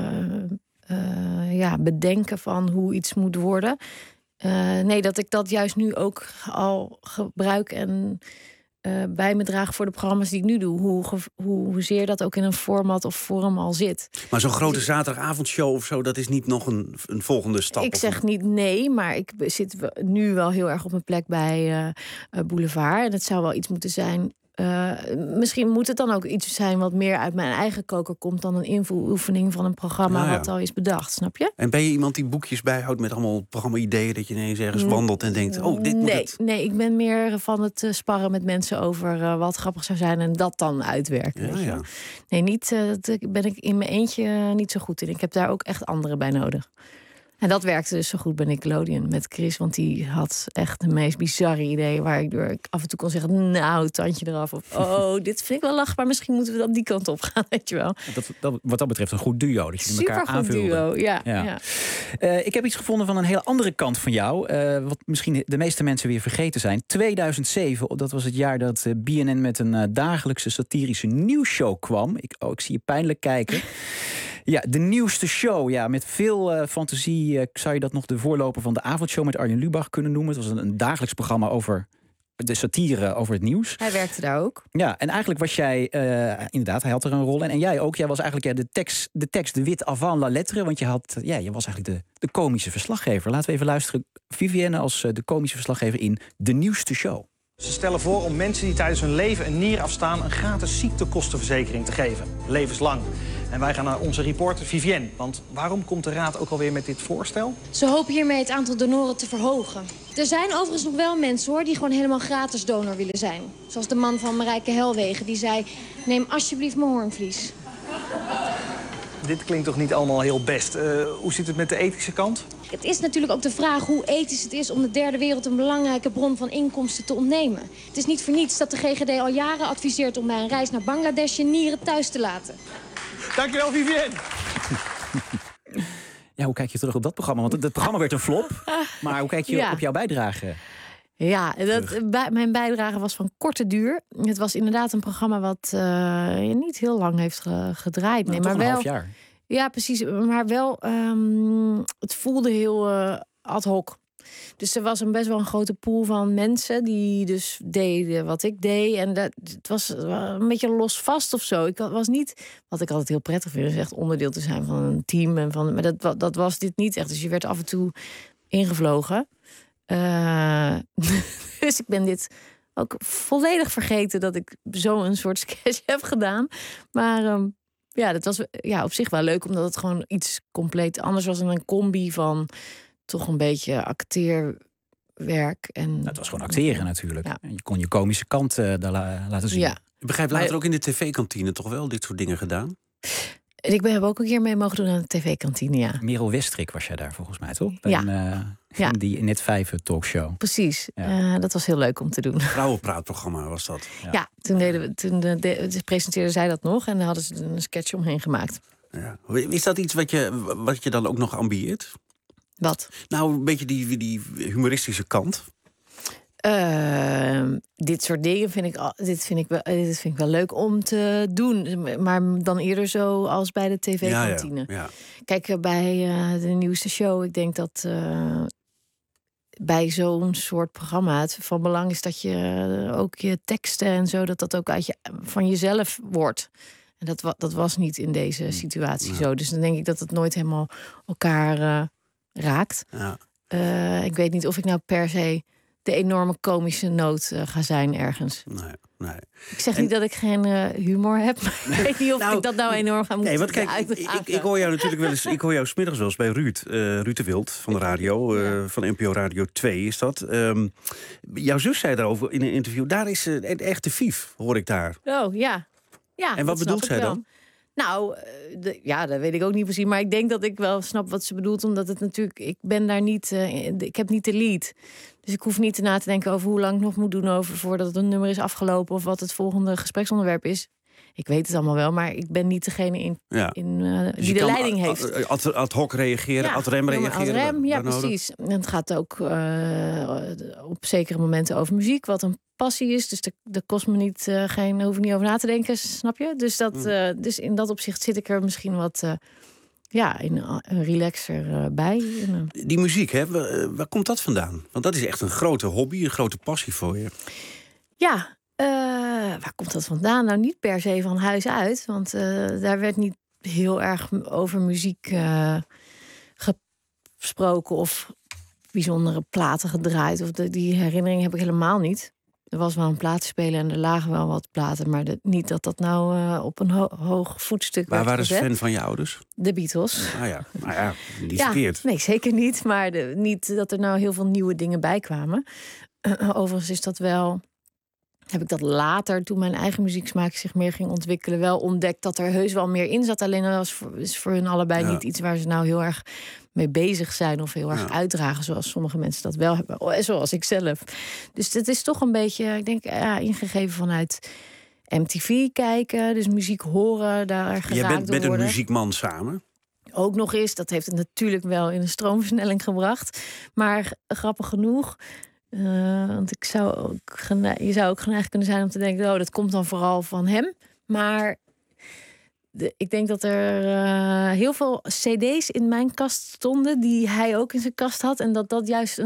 bedenken van hoe iets moet worden. Dat ik dat juist nu ook al gebruik en bij me draag voor de programma's die ik nu doe. Hoezeer dat ook in een format of vorm al zit. Maar zo'n grote zaterdagavondshow of zo, dat is niet nog een volgende stap? Ik zeg niet nee, maar ik zit nu wel heel erg op mijn plek bij Boulevard. En het zou wel iets moeten zijn. Misschien moet het dan ook iets zijn wat meer uit mijn eigen koker komt dan een invoeroefening van een programma wat al is bedacht, snap je? En ben je iemand die boekjes bijhoudt met allemaal programma-ideeën, dat je ineens ergens wandelt en denkt, dit moet het? Nee, ik ben meer van het sparren met mensen over wat grappig zou zijn en dat dan uitwerken. Weet je? Nee, ben ik in mijn eentje niet zo goed in. Ik heb daar ook echt anderen bij nodig. En dat werkte dus zo goed bij Nickelodeon met Chris. Want die had echt de meest bizarre ideeën. Waar ik af en toe kon zeggen, nou, tandje eraf. Of, dit vind ik wel lach, maar misschien moeten we dan die kant op gaan, weet je wel. Wat dat betreft een goed duo. Dat je elkaar aanvulde. Duo, ja. Ik heb iets gevonden van een hele andere kant van jou. Wat misschien de meeste mensen weer vergeten zijn. 2007, dat was het jaar dat BNN met een dagelijkse satirische nieuwsshow kwam. Ik zie je pijnlijk kijken. Ja, de nieuwste show. Ja, met veel fantasie zou je dat nog de voorloper van de avondshow met Arjen Lubach kunnen noemen. Het was een dagelijks programma over de satire, over het nieuws. Hij werkte daar ook. Ja, en eigenlijk was jij, inderdaad, hij had er een rol in. En jij ook. Jij was eigenlijk de tekst de wit avant la lettre. Want je was eigenlijk de komische verslaggever. Laten we even luisteren. Vivienne als de komische verslaggever in de nieuwste show. Ze stellen voor om mensen die tijdens hun leven een nier afstaan een gratis ziektekostenverzekering te geven. Levenslang. En wij gaan naar onze reporter Vivienne. Want waarom komt de Raad ook alweer met dit voorstel? Ze hopen hiermee het aantal donoren te verhogen. Er zijn overigens nog wel mensen hoor die gewoon helemaal gratis donor willen zijn. Zoals de man van Marijke Helwegen die zei, neem alsjeblieft mijn hoornvlies. Dit klinkt toch niet allemaal heel best. Hoe zit het met de ethische kant? Het is natuurlijk ook de vraag hoe ethisch het is om de derde wereld een belangrijke bron van inkomsten te ontnemen. Het is niet voor niets dat de GGD al jaren adviseert om bij een reis naar Bangladesh je nieren thuis te laten. Dankjewel, Vivienne. Ja, hoe kijk je terug op dat programma? Want het programma werd een flop. Maar hoe kijk je op jouw bijdrage? Ja, mijn bijdrage was van korte duur. Het was inderdaad een programma wat niet heel lang heeft gedraaid. Nee, maar een wel half jaar. Ja, precies. Maar wel, het voelde heel ad hoc. Dus er was best wel een grote pool van mensen die dus deden wat ik deed. En het was een beetje losvast of zo. Ik was niet, wat ik altijd heel prettig vind, is echt onderdeel te zijn van een team. Maar dat was dit niet echt. Dus je werd af en toe ingevlogen. Dus ik ben dit ook volledig vergeten dat ik zo'n soort sketch heb gedaan. Maar ja, dat was op zich wel leuk, omdat het gewoon iets compleet anders was dan een combi van toch een beetje acteerwerk. Het was gewoon acteren natuurlijk. Ja. Je kon je komische kant daar laten zien. Ja. Ik begrijp later ook in de tv-kantine toch wel dit soort dingen gedaan? Ik heb ook een keer mee mogen doen aan de tv-kantine, ja. Merel Westrik was jij daar volgens mij, toch? Ja. Die Net 5 talkshow. Precies. Ja. Dat was heel leuk om te doen. Vrouwenpraatprogramma was dat. Ja, toen presenteerde zij dat nog en daar hadden ze een sketch omheen gemaakt. Ja. Is dat iets wat je dan ook nog ambieert? Wat? Nou, een beetje die humoristische kant. Dit soort dingen vind ik wel leuk om te doen. Maar dan eerder zo als bij de tv-kantine. Ja. Kijk, bij de nieuwste show, ik denk dat bij zo'n soort programma het van belang is dat je ook je teksten en zo, dat ook van jezelf wordt. En dat was niet in deze situatie zo. Dus dan denk ik dat het nooit helemaal elkaar raakt. Ja. Ik weet niet of ik nou per se de enorme komische noot ga zijn ergens. Nee. Ik zeg niet dat ik geen humor heb, maar ik weet niet of ik dat nou enorm ga moeten uitdragen. Ik hoor jou natuurlijk wel eens. Ik hoor jou 's middags wel eens bij Ruud de Wild van de radio, van NPO Radio 2 is dat. Jouw zus zei daarover in een interview. Daar is een echte fief, hoor ik daar. Oh ja. En wat bedoelt zij dan? Nou, dat weet ik ook niet precies. Maar ik denk dat ik wel snap wat ze bedoelt. Omdat het natuurlijk, ik ben daar niet, ik heb niet de lead. Dus ik hoef niet na te denken over hoe lang ik nog moet doen voordat het een nummer is afgelopen. Of wat het volgende gespreksonderwerp is. Ik weet het allemaal wel, maar ik ben niet degene die de leiding heeft. Ad hoc reageren, ad rem reageren. Ad rem, ja, precies. En het gaat ook op zekere momenten over muziek, wat een passie is. Dus daar kost me niet, hoef ik niet over na te denken, snap je? Dus, dus in dat opzicht zit ik er misschien wat in een relaxer bij. Die muziek, hè? Waar komt dat vandaan? Want dat is echt een grote hobby, een grote passie voor je. Ja. Waar komt dat vandaan? Nou, niet per se van huis uit. Want daar werd niet heel erg over muziek gesproken of bijzondere platen gedraaid. Of die herinnering heb ik helemaal niet. Er was wel een platenspeler en er lagen wel wat platen. Maar niet dat nou op een hoog voetstuk werd gezet. Waar waren ze fan van je ouders? De Beatles. Niet verkeerd. Nee, zeker niet. Maar niet dat er nou heel veel nieuwe dingen bij kwamen. Overigens is dat wel... Heb ik dat later, toen mijn eigen muzieksmaak zich meer ging ontwikkelen, wel ontdekt dat er heus wel meer in zat. Alleen dat is voor hun allebei niet iets waar ze nou heel erg mee bezig zijn of heel erg uitdragen, zoals sommige mensen dat wel hebben, zoals ik zelf. Dus het is toch een beetje, ik denk, ingegeven vanuit MTV kijken, dus muziek horen, daar geraakt door worden. Je bent met een muziekman samen? Ook nog eens, dat heeft het natuurlijk wel in een stroomversnelling gebracht. Maar grappig genoeg... want je zou ook geneigd kunnen zijn om te denken, dat komt dan vooral van hem. Maar ik denk dat er heel veel cd's in mijn kast stonden die hij ook in zijn kast had. En dat juist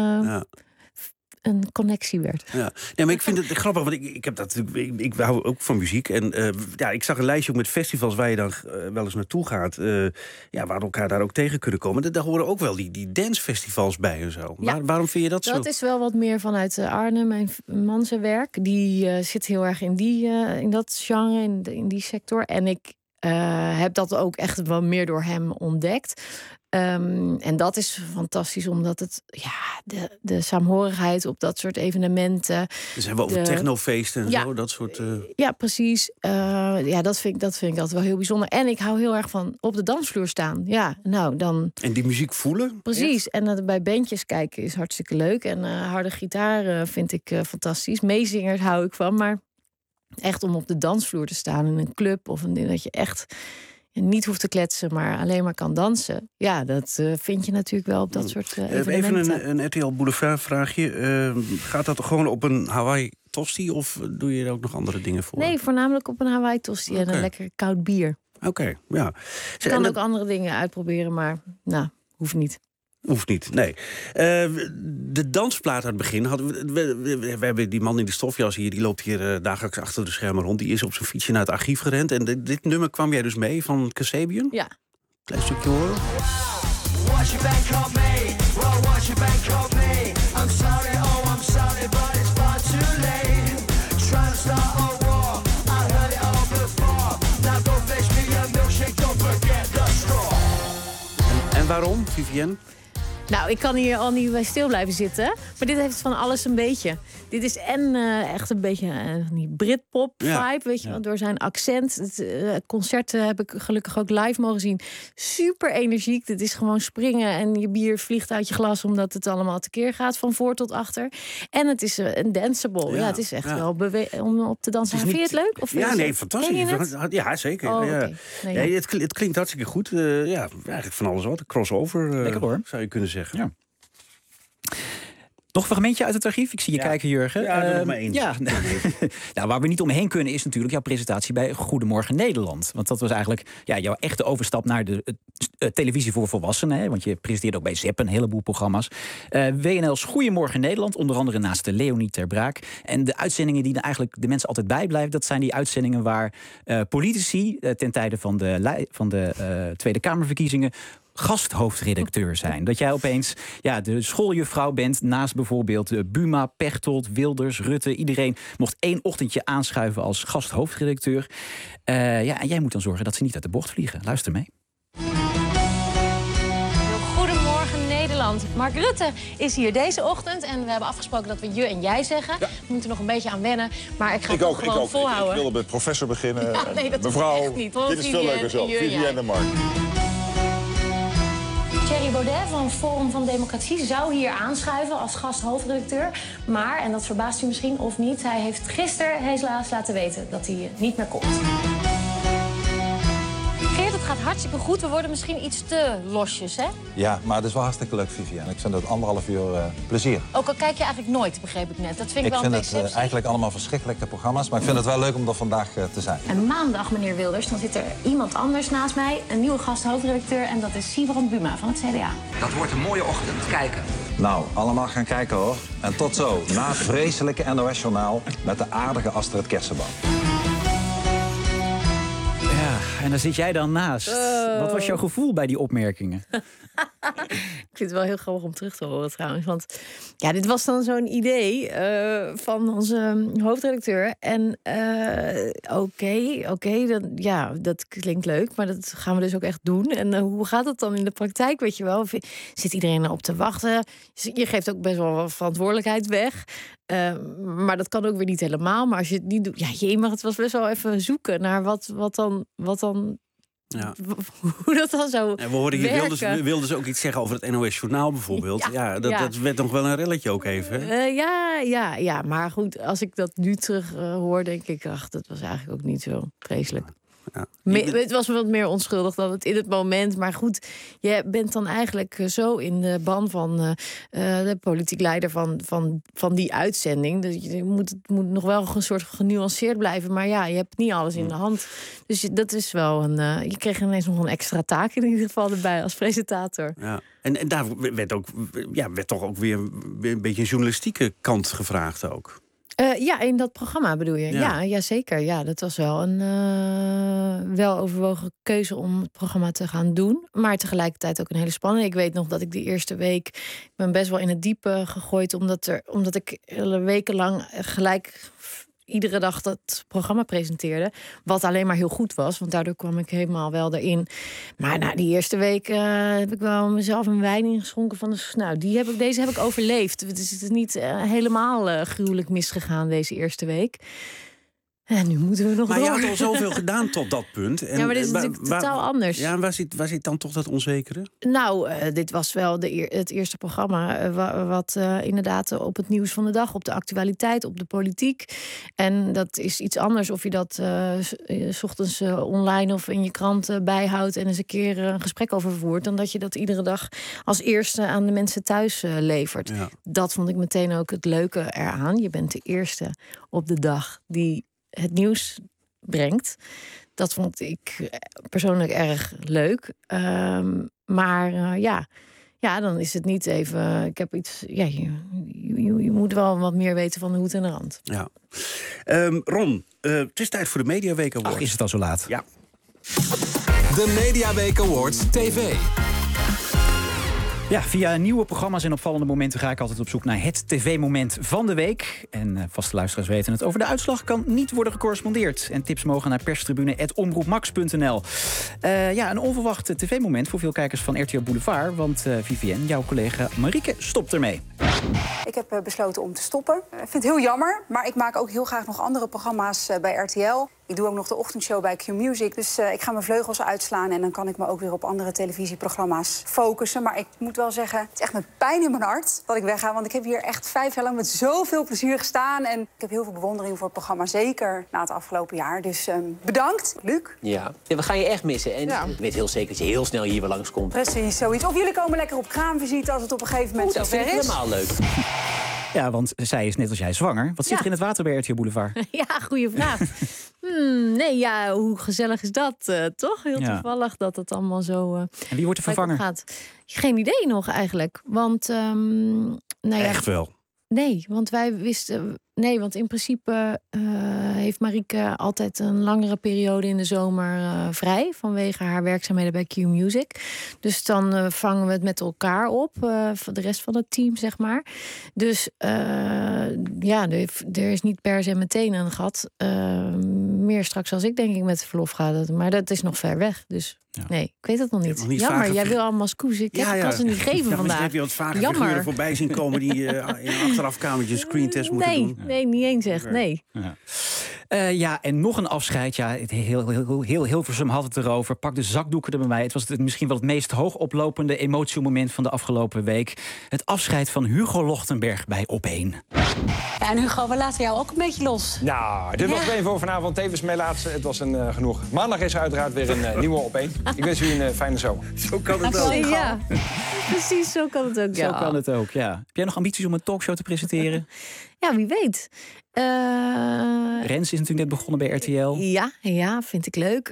een connectie werd. Ja. Nee, maar ik vind het grappig, want ik heb dat natuurlijk. Ik hou ook van muziek. En ik zag een lijstje ook met festivals waar je dan wel eens naartoe gaat. Waar elkaar daar ook tegen kunnen komen. Daar horen ook wel die dancefestivals bij en zo. Ja, waarom vind je dat zo? Dat is wel wat meer vanuit Arnhem, mijn man zijn werk. Die zit heel erg in dat genre, in die sector. En heb dat ook echt wel meer door hem ontdekt. En dat is fantastisch, omdat het de saamhorigheid op dat soort evenementen. Dus hebben we over technofeesten en zo, dat soort. Ja, precies. Dat vind ik altijd wel heel bijzonder. En ik hou heel erg van op de dansvloer staan. Ja, nou dan. En die muziek voelen? Precies. Ja. En bij bandjes kijken is hartstikke leuk. En harde gitaar vind ik fantastisch. Meezingers hou ik van, maar echt om op de dansvloer te staan in een club of dat je echt niet hoeft te kletsen, maar alleen maar kan dansen. Ja, dat vind je natuurlijk wel op dat soort evenementen. Even een RTL Boulevard vraagje. Gaat dat gewoon op een Hawaii tosti of doe je er ook nog andere dingen voor? Nee, voornamelijk op een Hawaii tosti en een lekker koud bier. Oké, ja. Je kan ook andere dingen uitproberen, maar hoeft niet. Hoeft niet, nee. De dansplaat aan het begin hadden we hebben die man in die stofjas hier, die loopt hier dagelijks achter de schermen rond. Die is op zijn fietsje naar het archief gerend. En dit nummer kwam jij dus mee van Kasabian? Ja. Klein stukje horen. What's your bank on me? Well, what's your bank on me? I'm sorry, oh I'm sorry, but it's far too late. Trying to start a war, I heard it all before. Now go fetch me a milkshake, don't forget the straw. En waarom, Vivienne? Nou, ik kan hier al niet bij stil blijven zitten. Maar dit heeft van alles een beetje. Dit is echt een beetje die Britpop-vibe, weet je wel, door zijn accent. Het concert heb ik gelukkig ook live mogen zien. Super energiek. Dit is gewoon springen en je bier vliegt uit je glas omdat het allemaal tekeer gaat van voor tot achter. En het is een danceable. Ja, het is echt wel om op te dansen. Vind je het leuk? Of fantastisch. Ja, zeker. Oh, ja. Okay. Nee, het klinkt hartstikke goed. Eigenlijk van alles wat. Crossover, lekker hoor. Zou je kunnen zeggen. Ja. Nog een fragmentje uit het archief? Ik zie je kijken, Jurgen. Ja, nog maar één. Ja. Nou, waar we niet omheen kunnen is natuurlijk jouw presentatie bij Goedemorgen Nederland. Want dat was eigenlijk jouw echte overstap naar de televisie voor volwassenen. Hè? Want je presenteerde ook bij ZEP een heleboel programma's. WNL's Goedemorgen Nederland, onder andere naast de Leonie Ter Braak. En de uitzendingen die eigenlijk de mensen altijd bijblijven, dat zijn die uitzendingen waar politici ten tijde van de Tweede Kamerverkiezingen gasthoofdredacteur zijn. Dat jij opeens de schooljuffrouw bent naast bijvoorbeeld Buma, Pechtold, Wilders, Rutte. Iedereen mocht 1 ochtendje aanschuiven als gasthoofdredacteur. En jij moet dan zorgen dat ze niet uit de bocht vliegen. Luister mee. Goedemorgen Nederland. Mark Rutte is hier deze ochtend en we hebben afgesproken dat we je en jij zeggen. Ja. We moeten nog een beetje aan wennen, maar ik ga het gewoon volhouden. Ik wilde met professor beginnen. Ja, nee, dat mevrouw, is echt niet. Dit is veel leuker zo. Vivienne en Mark. Thierry Baudet van Forum van Democratie zou hier aanschuiven als gasthoofdredacteur. Maar, en dat verbaast u misschien of niet, hij heeft gisteren helaas laten weten dat hij niet meer komt. Geert, het gaat hartstikke goed. We worden misschien iets te losjes, hè? Ja, maar het is wel hartstikke leuk, Vivienne. Ik vind het 1,5 uur plezier. Ook al kijk je eigenlijk nooit, begreep ik net. Dat vind ik wel een vind deceptie. het eigenlijk allemaal verschrikkelijke programma's. Maar ik vind het wel leuk om er vandaag te zijn. En maandag, meneer Wilders, dan zit er iemand anders naast mij. Een nieuwe gasthoofdredacteur en dat is Sibrand Buma van het CDA. Dat wordt een mooie ochtend. Kijken. Nou, allemaal gaan kijken hoor. En tot zo, na het vreselijke NOS-journaal met de aardige Astrid Kersenbach. Ja, en daar zit jij dan naast. Wat was jouw gevoel bij die opmerkingen? Ik vind het wel heel grappig om terug te horen trouwens. Want dit was dan zo'n idee van onze hoofdredacteur. En dat klinkt leuk, maar dat gaan we dus ook echt doen. En hoe gaat het dan in de praktijk, weet je wel? Zit iedereen erop te wachten? Je geeft ook best wel wat verantwoordelijkheid weg. Maar dat kan ook weer niet helemaal. Maar als je het niet doet... maar het was best wel even zoeken naar wat dan Ja. Hoe dat dan zo en we hoorden hier Wilders ook iets zeggen over het NOS-journaal bijvoorbeeld. Dat werd nog wel een relletje ook even. Ja, maar goed, als ik dat nu terug hoor, denk ik, ach, dat was eigenlijk ook niet zo vreselijk. Ja. Het was wat meer onschuldig dan het in het moment. Maar goed, je bent dan eigenlijk zo in de ban van de politiek leider van die uitzending. Dus het moet nog wel een soort genuanceerd blijven. Maar ja, je hebt niet alles in de hand. Dus dat is wel een... je kreeg ineens nog een extra taak in ieder geval erbij als presentator. Ja. En daar werd toch ook weer een beetje een journalistieke kant gevraagd ook. In dat programma bedoel je? Ja, zeker. Ja, dat was wel een wel overwogen keuze om het programma te gaan doen. Maar tegelijkertijd ook een hele spannende. Ik weet nog dat ik die eerste week... Ik ben best wel in het diepe gegooid... omdat ik wekenlang gelijk iedere dag dat programma presenteerde. Wat alleen maar heel goed was, want daardoor kwam ik helemaal wel erin. Maar na die eerste week heb ik wel mezelf een wijn ingeschonken van deze heb ik overleefd. Het is niet helemaal gruwelijk misgegaan deze eerste week. En nu moeten we nog Maar door. je had al zoveel gedaan tot dat punt. En, Ja, maar dit is natuurlijk totaal anders. Ja, waar zit dan toch dat onzekere? Nou, dit was wel het eerste programma wat inderdaad op het nieuws van de dag, op de actualiteit, op de politiek. En dat is iets anders of je dat 's ochtends online of in je krant bijhoudt en eens een keer een gesprek over voert, dan dat je dat iedere dag als eerste aan de mensen thuis levert. Ja. Dat vond ik meteen ook het leuke eraan. Je bent de eerste op de dag die het nieuws brengt. Dat vond ik persoonlijk erg leuk. Maar dan is het niet even. Ik heb iets. Ja, je moet wel wat meer weten van de hoed en de rand. Ja. Ron, het is tijd voor de Mediaweek Awards. Ach, is het al zo laat? Ja. De Mediaweek Awards TV. Ja, via nieuwe programma's en opvallende momenten ga ik altijd op zoek naar het tv-moment van de week. En vaste luisteraars weten het. Over de uitslag kan niet worden gecorrespondeerd. En tips mogen naar perstribune@omroepmax.nl. Een onverwacht tv-moment voor veel kijkers van RTL Boulevard. Want Vivienne, jouw collega Marieke, stopt ermee. Ik heb besloten om te stoppen. Ik vind het heel jammer, maar ik maak ook heel graag nog andere programma's bij RTL. Ik doe ook nog de ochtendshow bij Q-Music. Dus ik ga mijn vleugels uitslaan en dan kan ik me ook weer op andere televisieprogramma's focussen. Maar ik moet wel zeggen, het is echt met pijn in mijn hart dat ik wegga. Want ik heb hier echt 5 jaar lang met zoveel plezier gestaan. En ik heb heel veel bewondering voor het programma, zeker na het afgelopen jaar. Dus bedankt, Luc. Ja, we gaan je echt missen. En ik weet heel zeker dat je heel snel hier weer langskomt. Precies, zoiets. Of jullie komen lekker op kraamvisite als het op een gegeven moment zo ver is. Dat vind ik helemaal leuk. Ja, want zij is net als jij zwanger. Wat zit er in het water bij RTL Boulevard? Ja, goede vraag. Hoe gezellig is dat, toch? Heel toevallig dat het allemaal zo... En wie wordt de vervanger? Gaat. Geen idee nog eigenlijk. Want, Echt wel? Nee, want wij wisten... Nee, want in principe heeft Marieke altijd een langere periode in de zomer vrij. Vanwege haar werkzaamheden bij Q-Music. Dus dan vangen we het met elkaar op. Voor de rest van het team, zeg maar. Dus er is niet per se meteen een gat. Meer straks als ik denk ik met verlof ga. Maar dat is nog ver weg. Dus nee, ik weet het nog niet. Jammer, jij wil allemaal scoes. Ik kan ze niet geven vandaag. Heb je wat vage figuren voorbij zien komen die in een achterafkamertje screentest moeten doen? Nee, niet eens echt, nee. Ja. En nog een afscheid. Ja, heel Hilversum had het erover. Pak de zakdoeken er bij mij. Het was misschien wel het meest hoogoplopende emotiemoment van de afgelopen week. Het afscheid van Hugo Lochtenberg bij Op1. Ja, en Hugo, we laten jou ook een beetje los. Nou, dit was het een voor vanavond. Tevens mijn laatste. Het was een genoeg. Maandag is er uiteraard weer een nieuwe Op1. Ik wens u een fijne zomer. Zo kan het ook. Ja, precies, zo kan het ook. Zo kan het ook, ja. Heb jij nog ambities om een talkshow te presenteren? Ja, wie weet. Rens is natuurlijk net begonnen bij RTL. Ja, vind ik leuk.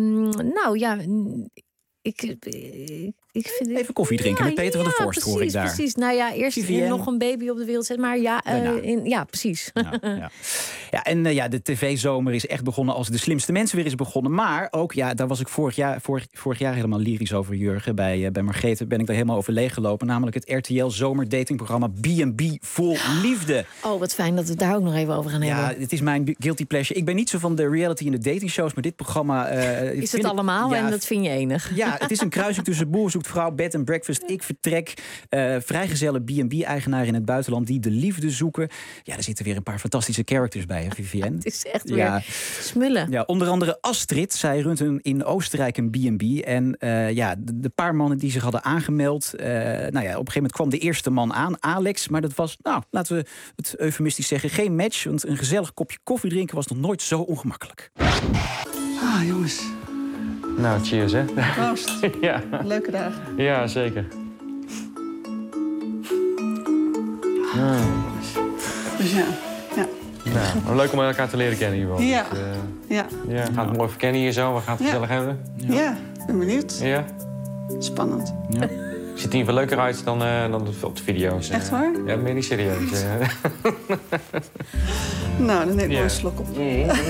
Ik vind even koffie drinken met Peter van der Voorst, hoor ik daar. Precies. Nou ja, eerst nog een baby op de wereld zetten. Maar precies. Ja, en de tv-zomer is echt begonnen als de slimste mensen weer is begonnen. Maar ook, daar was ik vorig jaar helemaal lyrisch over, Jurgen. Bij Margrethe ben ik daar helemaal over leeggelopen. Namelijk het RTL zomerdatingprogramma B&B Vol Liefde. Oh, wat fijn dat we het daar ook nog even over gaan hebben. Ja, het is mijn guilty pleasure. Ik ben niet zo van de reality en de datingshows, maar dit programma... is het allemaal en dat vind je enig. Ja, het is een kruising tussen Boer zoekt vrouw, bed and breakfast, ik vertrek. Vrijgezelle B&B-eigenaren in het buitenland die de liefde zoeken. Ja, er zitten weer een paar fantastische characters bij, hè, Vivienne. Het is echt weer smullen. Ja, onder andere Astrid. Zij runt in Oostenrijk een B&B. En de paar mannen die zich hadden aangemeld... op een gegeven moment kwam de eerste man aan, Alex. Maar dat was, laten we het eufemistisch zeggen, geen match. Want een gezellig kopje koffie drinken was nog nooit zo ongemakkelijk. Jongens. Nou, cheers, hè? Proost. Ja. Leuke dag. Ja, zeker. Dus ja. Nou, leuk om elkaar te leren kennen hier. Ja. Ja, gaat het mooi verkennen hier zo. We gaan het gezellig hebben. Ja, ben benieuwd. Ja. Spannend. Ja. Ziet er in ieder geval leuker uit dan op de video's. Echt waar? Ja, ben je niet serieus. Nou, dan neem ik een slok op.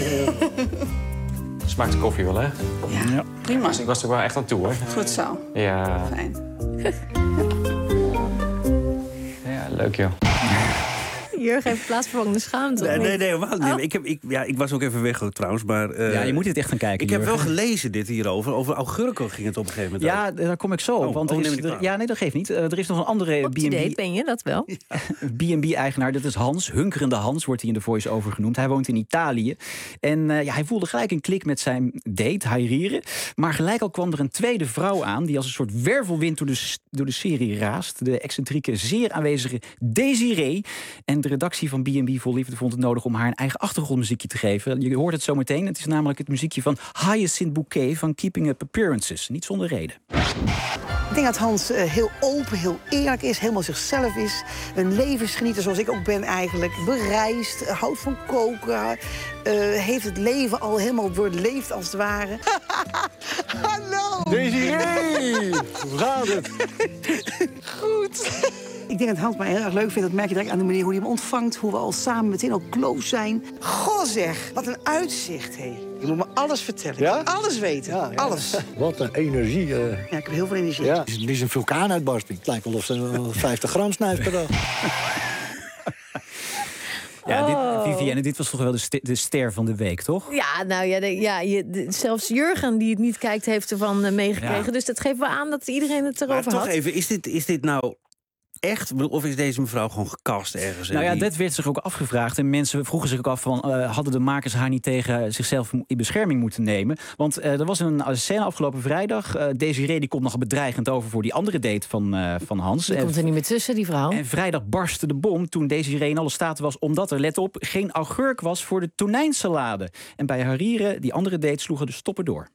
Smaakt de koffie wel, hè? Ja, prima. Dus ik was er wel echt aan toe, hoor. Goed zo. Ja. Fijn. Ja, leuk, joh. Jurgen heeft plaatsvervangende schaamte. Nee, helemaal niet. Ik was ook even weg trouwens. Maar, je moet dit echt gaan kijken. Ik heb wel gelezen dit hierover. Over augurken ging het op een gegeven moment. Ja, daar kom ik zo op. Want dat geeft niet. Er is nog een andere B&B. Ben je dat wel? B&B-eigenaar, dat is Hans. Hunkerende Hans wordt hij in de voice-over genoemd. Hij woont in Italië. En hij voelde gelijk een klik met zijn date, Hairieren. Maar gelijk al kwam er een tweede vrouw aan... die als een soort wervelwind door de serie raast. De excentrieke, zeer aanwezige Desiree. En de redactie van B&B Vol Liefde vond het nodig... om haar een eigen achtergrondmuziekje te geven. Je hoort het zo meteen. Het is namelijk het muziekje van Hyacinth Bouquet... van Keeping Up Appearances. Niet zonder reden. Ik denk dat Hans heel open, heel eerlijk is, helemaal zichzelf is. Een levensgenieter zoals ik ook ben eigenlijk. Bereisd, houdt van koken. Heeft het leven al helemaal doorleefd als het ware. Hallo! Desiree! Hoe gaat het? Goed. Ik denk dat Hans mij heel erg leuk vindt. Dat merk je direct aan de manier hoe hij hem ontvangt. Hoe we al samen meteen al close zijn. Goh zeg, wat een uitzicht, hé. Je moet me alles vertellen. Ja? Alles weten. Ja. Alles. Wat een energie. Ja, ik heb heel veel energie. Ja. Het is een vulkaanuitbarsting. Het lijkt wel of ze 50 gram snuift per dag. Ja, Vivienne, dit was toch wel de ster van de week, toch? Ja, nou ja, zelfs Jurgen, die het niet kijkt, heeft ervan meegekregen. Ja. Dus dat geeft wel aan dat iedereen het erover had. Maar toch even, is dit nou... echt? Of is deze mevrouw gewoon gecast ergens? Nou ja, dat werd zich ook afgevraagd. En mensen vroegen zich ook af van... hadden de makers haar niet tegen zichzelf in bescherming moeten nemen? Want er was een scène afgelopen vrijdag. Desiree die komt nog bedreigend over voor die andere date van Hans. Die komt er niet meer tussen, die vrouw. En vrijdag barstte de bom toen Desiree in alle staten was... omdat er, let op, geen augurk was voor de tonijnsalade. En bij Hairieren, die andere date, sloegen de stoppen door.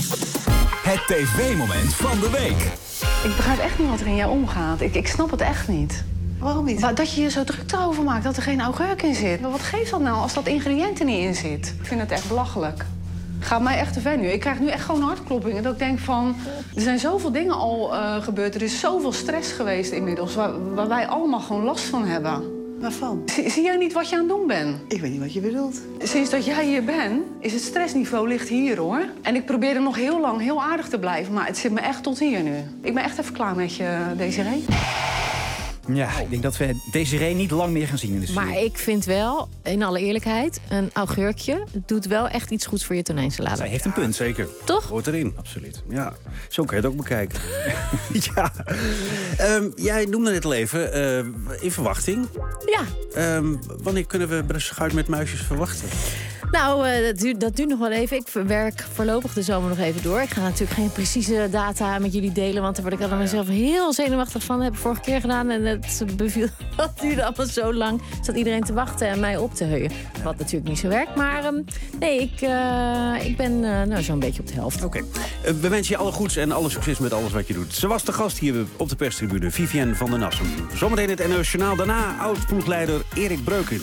Het tv-moment van de week. Ik begrijp echt niet wat er in jou omgaat. Ik snap het echt niet. Waarom niet? Dat je je zo druk erover maakt dat er geen augurk in zit. Maar wat geeft dat nou als dat ingrediënt er niet in zit? Ik vind het echt belachelijk. Gaat mij echt te ver nu. Ik krijg nu echt gewoon hartkloppingen. Dat ik denk van, er zijn zoveel dingen al gebeurd. Er is zoveel stress geweest inmiddels, waar wij allemaal gewoon last van hebben. Waarvan? Zie jij niet wat je aan het doen bent? Ik weet niet wat je bedoelt. Sinds dat jij hier bent, is het stressniveau ligt hier, hoor. En ik probeer er nog heel lang heel aardig te blijven, maar het zit me echt tot hier nu. Ik ben echt even klaar met je, Desiree. Ja, ik denk dat we Desiree niet lang meer gaan zien in de serie. Maar ik vind wel, in alle eerlijkheid, een augurkje doet wel echt iets goeds voor je tonijnsalade. Zij heeft een punt. Zeker. Toch? Hoort erin. Absoluut. Ja. Zo kan je het ook bekijken. Ja. Jij noemde het al even. In verwachting. Ja. Wanneer kunnen we Schuit met Muisjes verwachten? Nou, dat duurt nog wel even. Ik werk voorlopig de zomer nog even door. Ik ga natuurlijk geen precieze data met jullie delen... want daar word ik allemaal mezelf heel zenuwachtig van. Dat heb ik vorige keer gedaan en het beviel. Dat duurde allemaal zo lang. Zat iedereen te wachten en mij op te heuien. Wat natuurlijk niet zo werkt. Maar nee, ik ben zo'n beetje op de helft. Oké. We wensen je alle goeds en alle succes met alles wat je doet. Ze was de gast hier op de perstribune, Vivienne van der Nassum. Zometeen het NOS Journaal. Daarna oud-ploegleider Erik Breukink.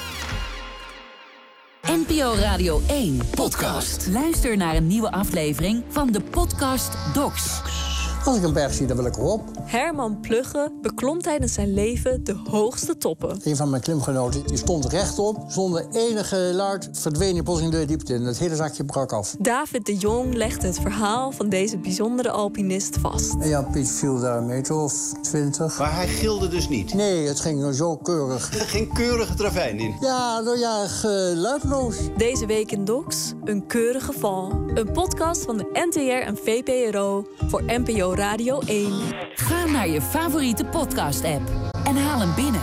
NPO Radio 1 podcast. Luister naar een nieuwe aflevering van de podcast Docs. Als ik een berg zie, dan wil ik erop. Herman Plugge beklom tijdens zijn leven de hoogste toppen. Een van mijn klimgenoten die stond rechtop. Zonder enige luid verdween hij plots in de diepte. En het hele zakje brak af. David de Jong legde het verhaal van deze bijzondere alpinist vast. En Jan Piet viel daar een meter of 20. Maar hij gilde dus niet? Nee, het ging zo keurig. Geen keurige travijn in? Ja, nou ja, geluidloos. Deze week in Docs, een keurige val. Een podcast van de NTR en VPRO voor NPO Radio 1. Ga naar je favoriete podcast-app en haal hem binnen.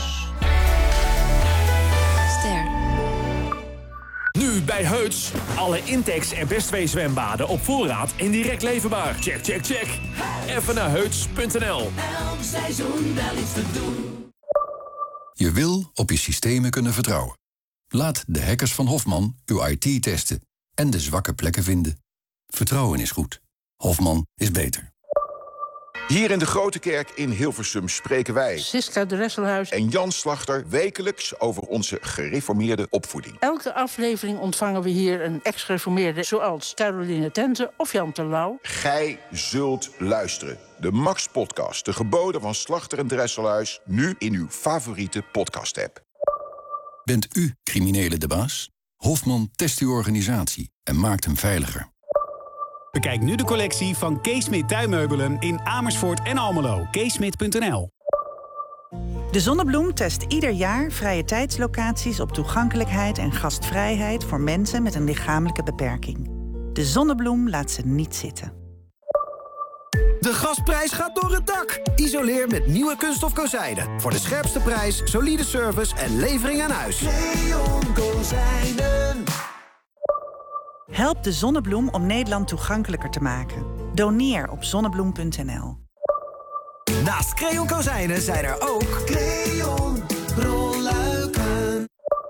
Ster. Nu bij Heuts. Alle Intex en Best 2 zwembaden op voorraad en direct leverbaar. Check, check, check. Even naar heuts.nl. Elk seizoen wel iets te doen. Je wil op je systemen kunnen vertrouwen. Laat de hackers van Hofman uw IT testen en de zwakke plekken vinden. Vertrouwen is goed. Hofman is beter. Hier in de Grote Kerk in Hilversum spreken wij, Siska Dresselhuis en Jan Slachter, wekelijks over onze gereformeerde opvoeding. Elke aflevering ontvangen we hier een ex-gereformeerde, zoals Caroline Tente of Jan Terlouw. Gij zult luisteren. De Max-podcast, de geboden van Slachter en Dresselhuis, nu in uw favoriete podcast-app. Bent u criminele de baas? Hofman test uw organisatie en maakt hem veiliger. Bekijk nu de collectie van Keesmit tuinmeubelen in Amersfoort en Almelo. Keesmit.nl. De Zonnebloem test ieder jaar vrije tijdslocaties op toegankelijkheid en gastvrijheid voor mensen met een lichamelijke beperking. De Zonnebloem laat ze niet zitten. De gasprijs gaat door het dak. Isoleer met nieuwe kunststof kozijnen. Voor de scherpste prijs, solide service en levering aan huis. Leon Kozijnen. Help De Zonnebloem om Nederland toegankelijker te maken. Doneer op zonnebloem.nl. Naast Creon Kozijnen zijn er ook Creon rolluiken.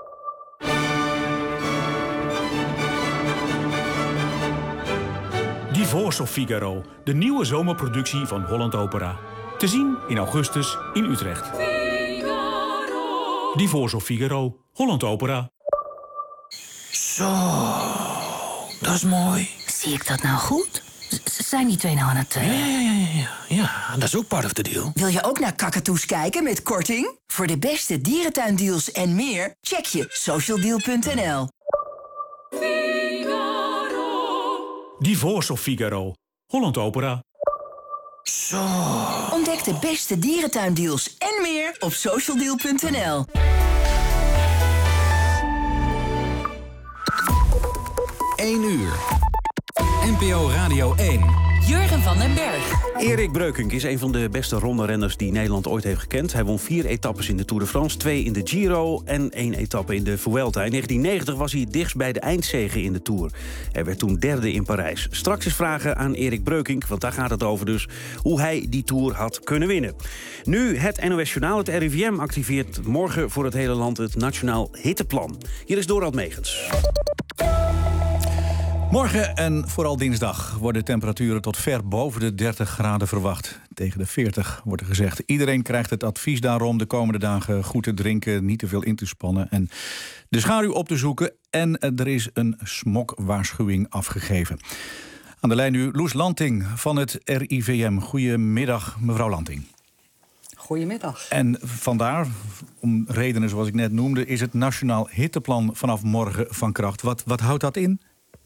Divorce of Figaro, de nieuwe zomerproductie van Holland Opera. Te zien in augustus in Utrecht. Divorce of Figaro, Holland Opera. Zo, dat is mooi. Zie ik dat nou goed? Zijn die twee nou aan het... Ja, dat is ook part of the deal. Wil je ook naar kakatoes kijken met korting? Voor de beste dierentuindeals en meer, check je socialdeal.nl. Divorce of Figaro, Holland Opera. Zo. Ontdek de beste dierentuindeals en meer op socialdeal.nl. Uur. NPO Radio 1. Jurgen van den Berg. Erik Breukink is een van de beste rondrenners die Nederland ooit heeft gekend. Hij won 4 etappes in de Tour de France, 2 in de Giro en 1 etappe in de Vuelta. In 1990 was hij het dichtst bij de eindzege in de Tour. Hij werd toen derde in Parijs. Straks eens vragen aan Erik Breukink, want daar gaat het over dus, hoe hij die Tour had kunnen winnen. Nu het NOS Journaal. Het RIVM activeert morgen voor het hele land het Nationaal Hitteplan. Hier is Dorald Megens. Morgen en vooral dinsdag worden temperaturen tot ver boven de 30 graden verwacht. Tegen de 40 wordt er gezegd. Iedereen krijgt het advies daarom de komende dagen goed te drinken, niet te veel in te spannen en de schaduw op te zoeken. En er is een smokwaarschuwing afgegeven. Aan de lijn nu Loes Lanting van het RIVM. Goedemiddag, mevrouw Lanting. Goedemiddag. En vandaar, om redenen zoals ik net noemde, is het Nationaal Hitteplan vanaf morgen van kracht. Wat houdt dat in?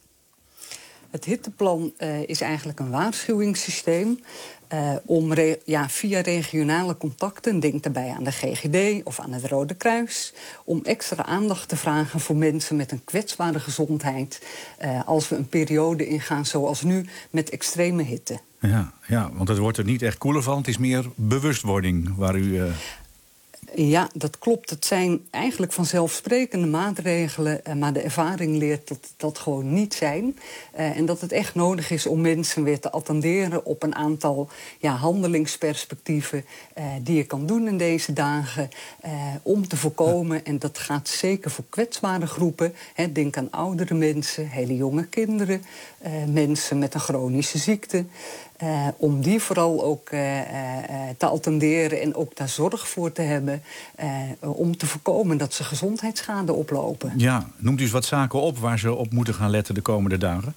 Het hitteplan is eigenlijk een waarschuwingssysteem om via regionale contacten, denk daarbij aan de GGD of aan het Rode Kruis, om extra aandacht te vragen voor mensen met een kwetsbare gezondheid als we een periode ingaan zoals nu met extreme hitte. Ja, want het wordt er niet echt koeler van. Het is meer bewustwording waar u... Ja, dat klopt. Het zijn eigenlijk vanzelfsprekende maatregelen, maar de ervaring leert dat dat gewoon niet zijn. En dat het echt nodig is om mensen weer te attenderen op een aantal handelingsperspectieven die je kan doen in deze dagen om te voorkomen. En dat gaat zeker voor kwetsbare groepen. Denk aan oudere mensen, hele jonge kinderen, mensen met een chronische ziekte. Om die vooral ook te attenderen en ook daar zorg voor te hebben om te voorkomen dat ze gezondheidsschade oplopen. Ja, noemt u eens wat zaken op waar ze op moeten gaan letten de komende dagen?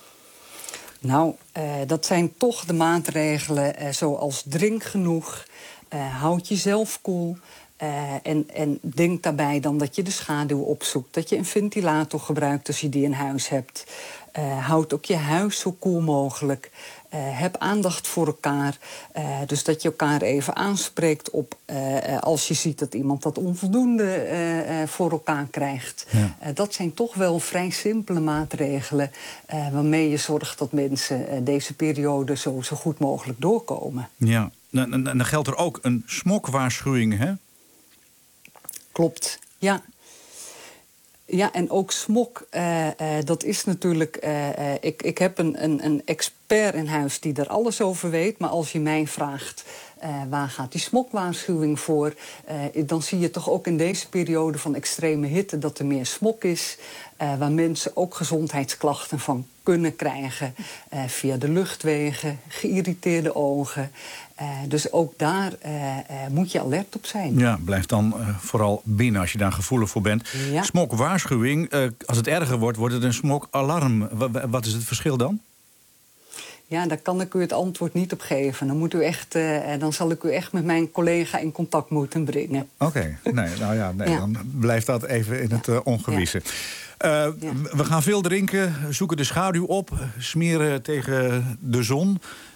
Nou, dat zijn toch de maatregelen zoals drink genoeg, houd jezelf koel. En denk daarbij dan dat je de schaduw opzoekt, dat je een ventilator gebruikt als je die in huis hebt. Houd ook je huis zo koel mogelijk. Heb aandacht voor elkaar. Dus dat je elkaar even aanspreekt op als je ziet dat iemand dat onvoldoende voor elkaar krijgt. Ja. Dat zijn toch wel vrij simpele maatregelen waarmee je zorgt dat mensen deze periode zo goed mogelijk doorkomen. Ja, en dan geldt er ook een smokwaarschuwing, hè? Klopt, ja. Ja, en ook smok, dat is natuurlijk... Ik heb een expert in huis die er alles over weet. Maar als je mij vraagt, waar gaat die smokwaarschuwing voor? Dan zie je toch ook in deze periode van extreme hitte dat er meer smok is. Waar mensen ook gezondheidsklachten van kunnen krijgen. Via de luchtwegen, geïrriteerde ogen. Dus ook daar moet je alert op zijn. Ja, blijf dan vooral binnen als je daar gevoelig voor bent. Ja. Smokwaarschuwing, als het erger wordt, wordt het een smokalarm. Wat is het verschil dan? Ja, daar kan ik u het antwoord niet op geven. Dan zal ik u echt met mijn collega in contact moeten brengen. Oké, dan blijft dat even in het ongewisse. We gaan veel drinken, zoeken de schaduw op, smeren tegen de zon.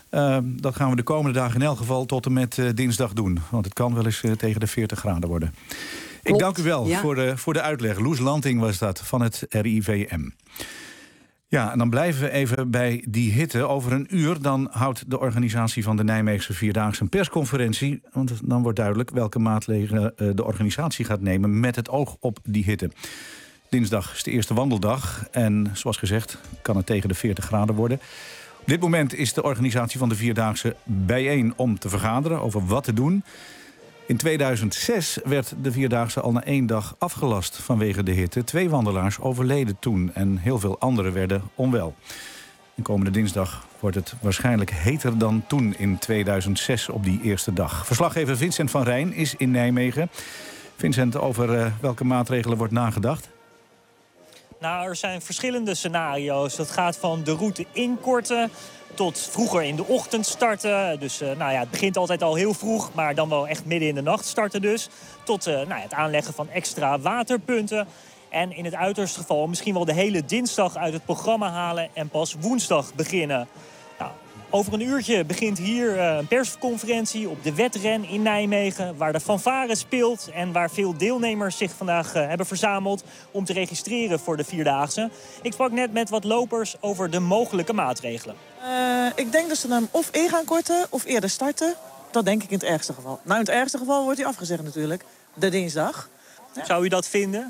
Dat gaan we de komende dagen in elk geval tot en met dinsdag doen. Want het kan wel eens tegen de 40 graden worden. Ik dank u wel voor de uitleg. Loes Lanting was dat, van het RIVM. Ja, en dan blijven we even bij die hitte. Over een uur dan houdt de organisatie van de Nijmeegse Vierdaagse een persconferentie. Want dan wordt duidelijk welke maatregelen de organisatie gaat nemen met het oog op die hitte. Dinsdag is de eerste wandeldag. En zoals gezegd kan het tegen de 40 graden worden. Op dit moment is de organisatie van de Vierdaagse bijeen om te vergaderen over wat te doen. In 2006 werd de Vierdaagse al na 1 dag afgelast vanwege de hitte. 2 wandelaars overleden toen en heel veel anderen werden onwel. En komende dinsdag wordt het waarschijnlijk heter dan toen in 2006 op die eerste dag. Verslaggever Vincent van Rijn is in Nijmegen. Vincent, over welke maatregelen wordt nagedacht? Nou, er zijn verschillende scenario's. Dat gaat van de route inkorten tot vroeger in de ochtend starten. Dus het begint altijd al heel vroeg, maar dan wel echt midden in de nacht starten dus. Tot het aanleggen van extra waterpunten. En in het uiterste geval misschien wel de hele dinsdag uit het programma halen en pas woensdag beginnen. Nou, over een uurtje begint hier een persconferentie op de wedren in Nijmegen, waar de fanfare speelt en waar veel deelnemers zich vandaag hebben verzameld om te registreren voor de Vierdaagse. Ik sprak net met wat lopers over de mogelijke maatregelen. Ik denk dat ze hem of gaan korten of eerder starten. Dat denk ik in het ergste geval. Nou, in het ergste geval wordt hij afgezegd natuurlijk, de dinsdag. Ja. Zou u dat vinden?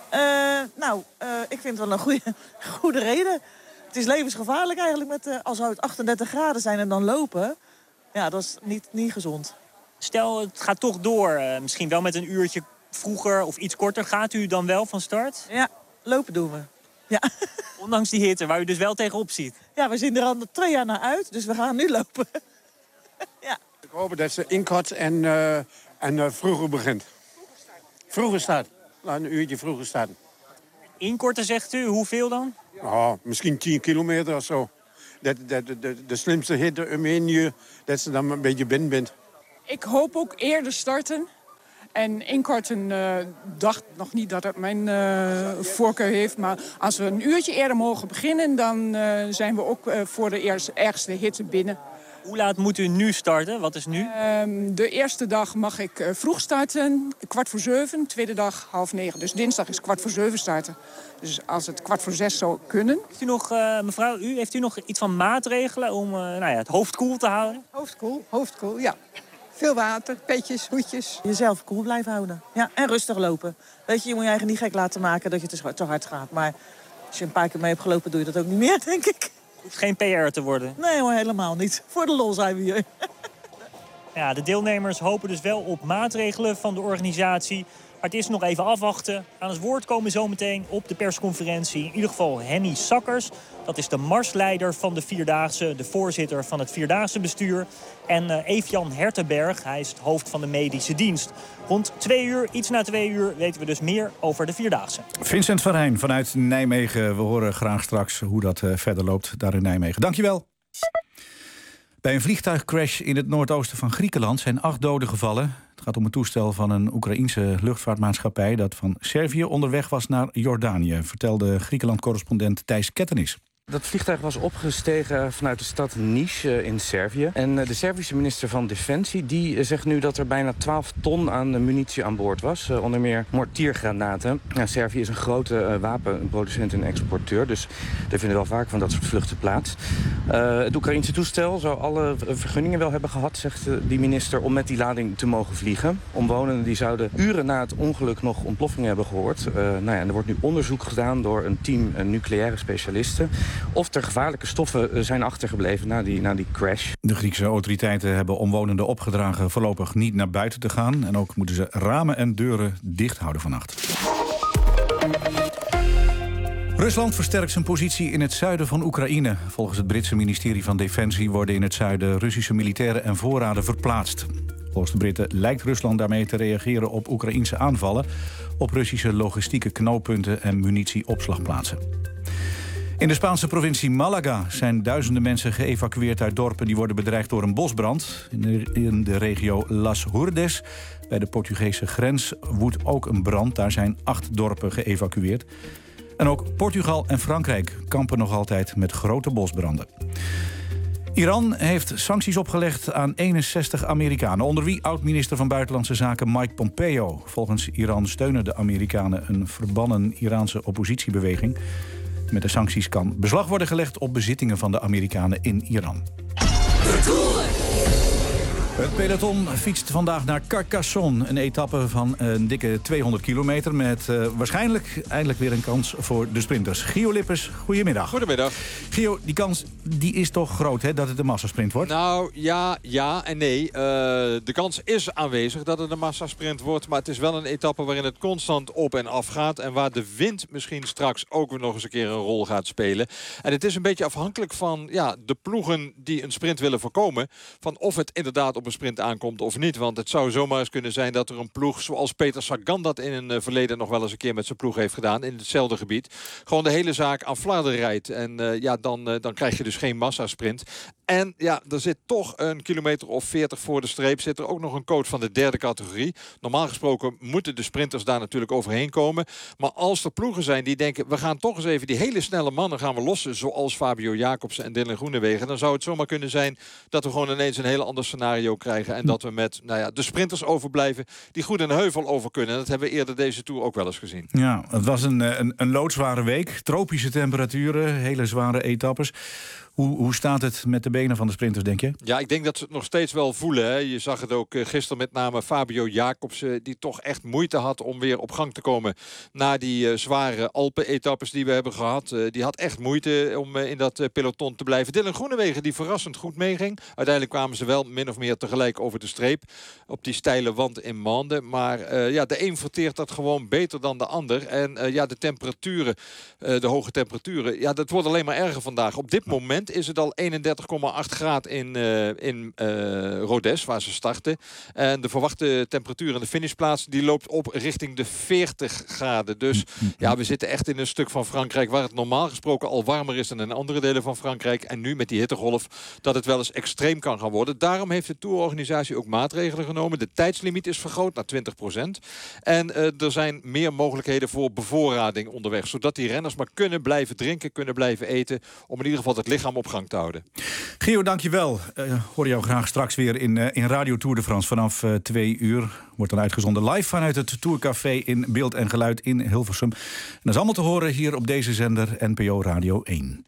Ik vind het wel een goede reden. Het is levensgevaarlijk eigenlijk als het 38 graden zijn en dan lopen. Ja, dat is niet gezond. Stel, het gaat toch door. Misschien wel met een uurtje vroeger of iets korter. Gaat u dan wel van start? Ja, lopen doen we. Ja. Ondanks die hitte, waar u dus wel tegenop ziet. Ja, we zien er al 2 jaar naar uit, dus we gaan nu lopen. Ja. Ik hoop dat ze inkort en vroeger begint. Vroeger start. Een uurtje vroeger starten. Inkorten zegt u, hoeveel dan? Misschien 10 kilometer of zo. De slimste hitte omheen je, dat ze dan een beetje binnen bent. Ik hoop ook eerder starten. En inkorten dacht nog niet dat het mijn voorkeur heeft. Maar als we een uurtje eerder mogen beginnen, dan zijn we ook voor de ergste hitte binnen. Hoe laat moet u nu starten? Wat is nu? De eerste dag mag ik vroeg starten, 6:15. Tweede dag 8:30. Dus dinsdag is 6:15 starten. Dus als het 5:45 zou kunnen. Heeft u nog, mevrouw, heeft u nog iets van maatregelen om het hoofd koel te houden? Hoofdkoel, ja. Veel water, petjes, hoedjes. Jezelf koel blijven houden. Ja, en rustig lopen. Weet je moet je eigen niet gek laten maken dat je te hard gaat. Maar als je een paar keer mee hebt gelopen, doe je dat ook niet meer, denk ik. Hoeft geen PR te worden. Nee hoor, helemaal niet. Voor de lol zijn we hier. Ja, de deelnemers hopen dus wel op maatregelen van de organisatie. Maar het is nog even afwachten. Aan het woord komen zometeen op de persconferentie. In ieder geval Henny Sakkers. Dat is de marsleider van de Vierdaagse. De voorzitter van het Vierdaagse bestuur. En Eefjan Hertenberg. Hij is het hoofd van de medische dienst. Rond 2 uur, iets na 2 uur, weten we dus meer over de Vierdaagse. Vincent van Rijn vanuit Nijmegen. We horen graag straks hoe dat verder loopt daar in Nijmegen. Dankjewel. Bij een vliegtuigcrash in het noordoosten van Griekenland zijn 8 doden gevallen. Het gaat om een toestel van een Oekraïense luchtvaartmaatschappij dat van Servië onderweg was naar Jordanië, vertelde Griekenland-correspondent Thijs Kettenis. Dat vliegtuig was opgestegen vanuit de stad Niš in Servië. En de Servische minister van Defensie die zegt nu dat er bijna 12 ton aan munitie aan boord was. Onder meer mortiergranaten. Ja, Servië is een grote wapenproducent en exporteur. Dus er vinden wel vaak van dat soort vluchten plaats. Het Oekraïense toestel zou alle vergunningen wel hebben gehad, zegt die minister, om met die lading te mogen vliegen. Omwonenden die zouden uren na het ongeluk nog ontploffingen hebben gehoord. Er wordt nu onderzoek gedaan door een team nucleaire specialisten of er gevaarlijke stoffen zijn achtergebleven na die crash. De Griekse autoriteiten hebben omwonenden opgedragen voorlopig niet naar buiten te gaan. En ook moeten ze ramen en deuren dicht houden vannacht. Rusland versterkt zijn positie in het zuiden van Oekraïne. Volgens het Britse ministerie van Defensie worden in het zuiden Russische militairen en voorraden verplaatst. Volgens de Britten lijkt Rusland daarmee te reageren op Oekraïense aanvallen op Russische logistieke knooppunten en munitieopslagplaatsen. In de Spaanse provincie Malaga zijn duizenden mensen geëvacueerd uit dorpen die worden bedreigd door een bosbrand. In de regio Las Hurdes, bij de Portugese grens, woedt ook een brand. Daar zijn 8 dorpen geëvacueerd. En ook Portugal en Frankrijk kampen nog altijd met grote bosbranden. Iran heeft sancties opgelegd aan 61 Amerikanen, onder wie oud-minister van Buitenlandse Zaken Mike Pompeo. Volgens Iran steunen de Amerikanen een verbannen Iraanse oppositiebeweging. Met de sancties kan beslag worden gelegd op bezittingen van de Amerikanen in Iran. Het peloton fietst vandaag naar Carcassonne. Een etappe van een dikke 200 kilometer... met waarschijnlijk eindelijk weer een kans voor de sprinters. Gio Lippers, goedemiddag. Goedemiddag. Gio, die kans die is toch groot, hè, dat het een massasprint wordt? Nou, ja en nee. De kans is aanwezig dat het een massasprint wordt. Maar het is wel een etappe waarin het constant op en af gaat. En waar de wind misschien straks ook weer nog eens een keer een rol gaat spelen. En het is een beetje afhankelijk van de ploegen die een sprint willen voorkomen. Van of het inderdaad op een sprint aankomt of niet. Want het zou zomaar eens kunnen zijn dat er een ploeg zoals Peter Sagan dat in een verleden nog wel eens een keer met zijn ploeg heeft gedaan. In hetzelfde gebied. Gewoon de hele zaak aan flarden rijdt. En dan krijg je dus geen massasprint. En er zit toch een kilometer of 40 voor de streep. Zit er ook nog een coach van de derde categorie. Normaal gesproken moeten de sprinters daar natuurlijk overheen komen. Maar als er ploegen zijn die denken, we gaan toch eens even die hele snelle mannen gaan we lossen. Zoals Fabio Jacobsen en Dylan Groenewegen. Dan zou het zomaar kunnen zijn dat we gewoon ineens een heel ander scenario krijgen. En dat we met de sprinters overblijven die goed een heuvel over kunnen. En dat hebben we eerder deze Tour ook wel eens gezien. Ja, het was een loodzware week. Tropische temperaturen, hele zware etappes. Hoe staat het met de benen van de sprinters, denk je? Ja, ik denk dat ze het nog steeds wel voelen. Hè. Je zag het ook gisteren met name Fabio Jacobsen, die toch echt moeite had om weer op gang te komen na die zware Alpen-etappes die we hebben gehad. Die had echt moeite om in dat peloton te blijven. Dylan Groenewegen, die verrassend goed meeging. Uiteindelijk kwamen ze wel min of meer tegelijk over de streep op die steile wand in Mende. Maar de een verteert dat gewoon beter dan de ander. En de temperaturen, de hoge temperaturen, dat wordt alleen maar erger vandaag. Op dit moment is het al 31,8 graden in Rodez, waar ze starten. En de verwachte temperatuur in de finishplaats die loopt op richting de 40 graden. Dus we zitten echt in een stuk van Frankrijk waar het normaal gesproken al warmer is dan in andere delen van Frankrijk. En nu met die hittegolf dat het wel eens extreem kan gaan worden. Daarom heeft de tourorganisatie ook maatregelen genomen. De tijdslimiet is vergroot naar 20%. En er zijn meer mogelijkheden voor bevoorrading onderweg. Zodat die renners maar kunnen blijven drinken, kunnen blijven eten. Om in ieder geval het lichaam op gang te houden. Gio, dankjewel. Hoor jou graag straks weer in Radio Tour de France vanaf 2 uur. Wordt dan uitgezonden live vanuit het Tourcafé in Beeld en Geluid in Hilversum. En dat is allemaal te horen hier op deze zender NPO Radio 1.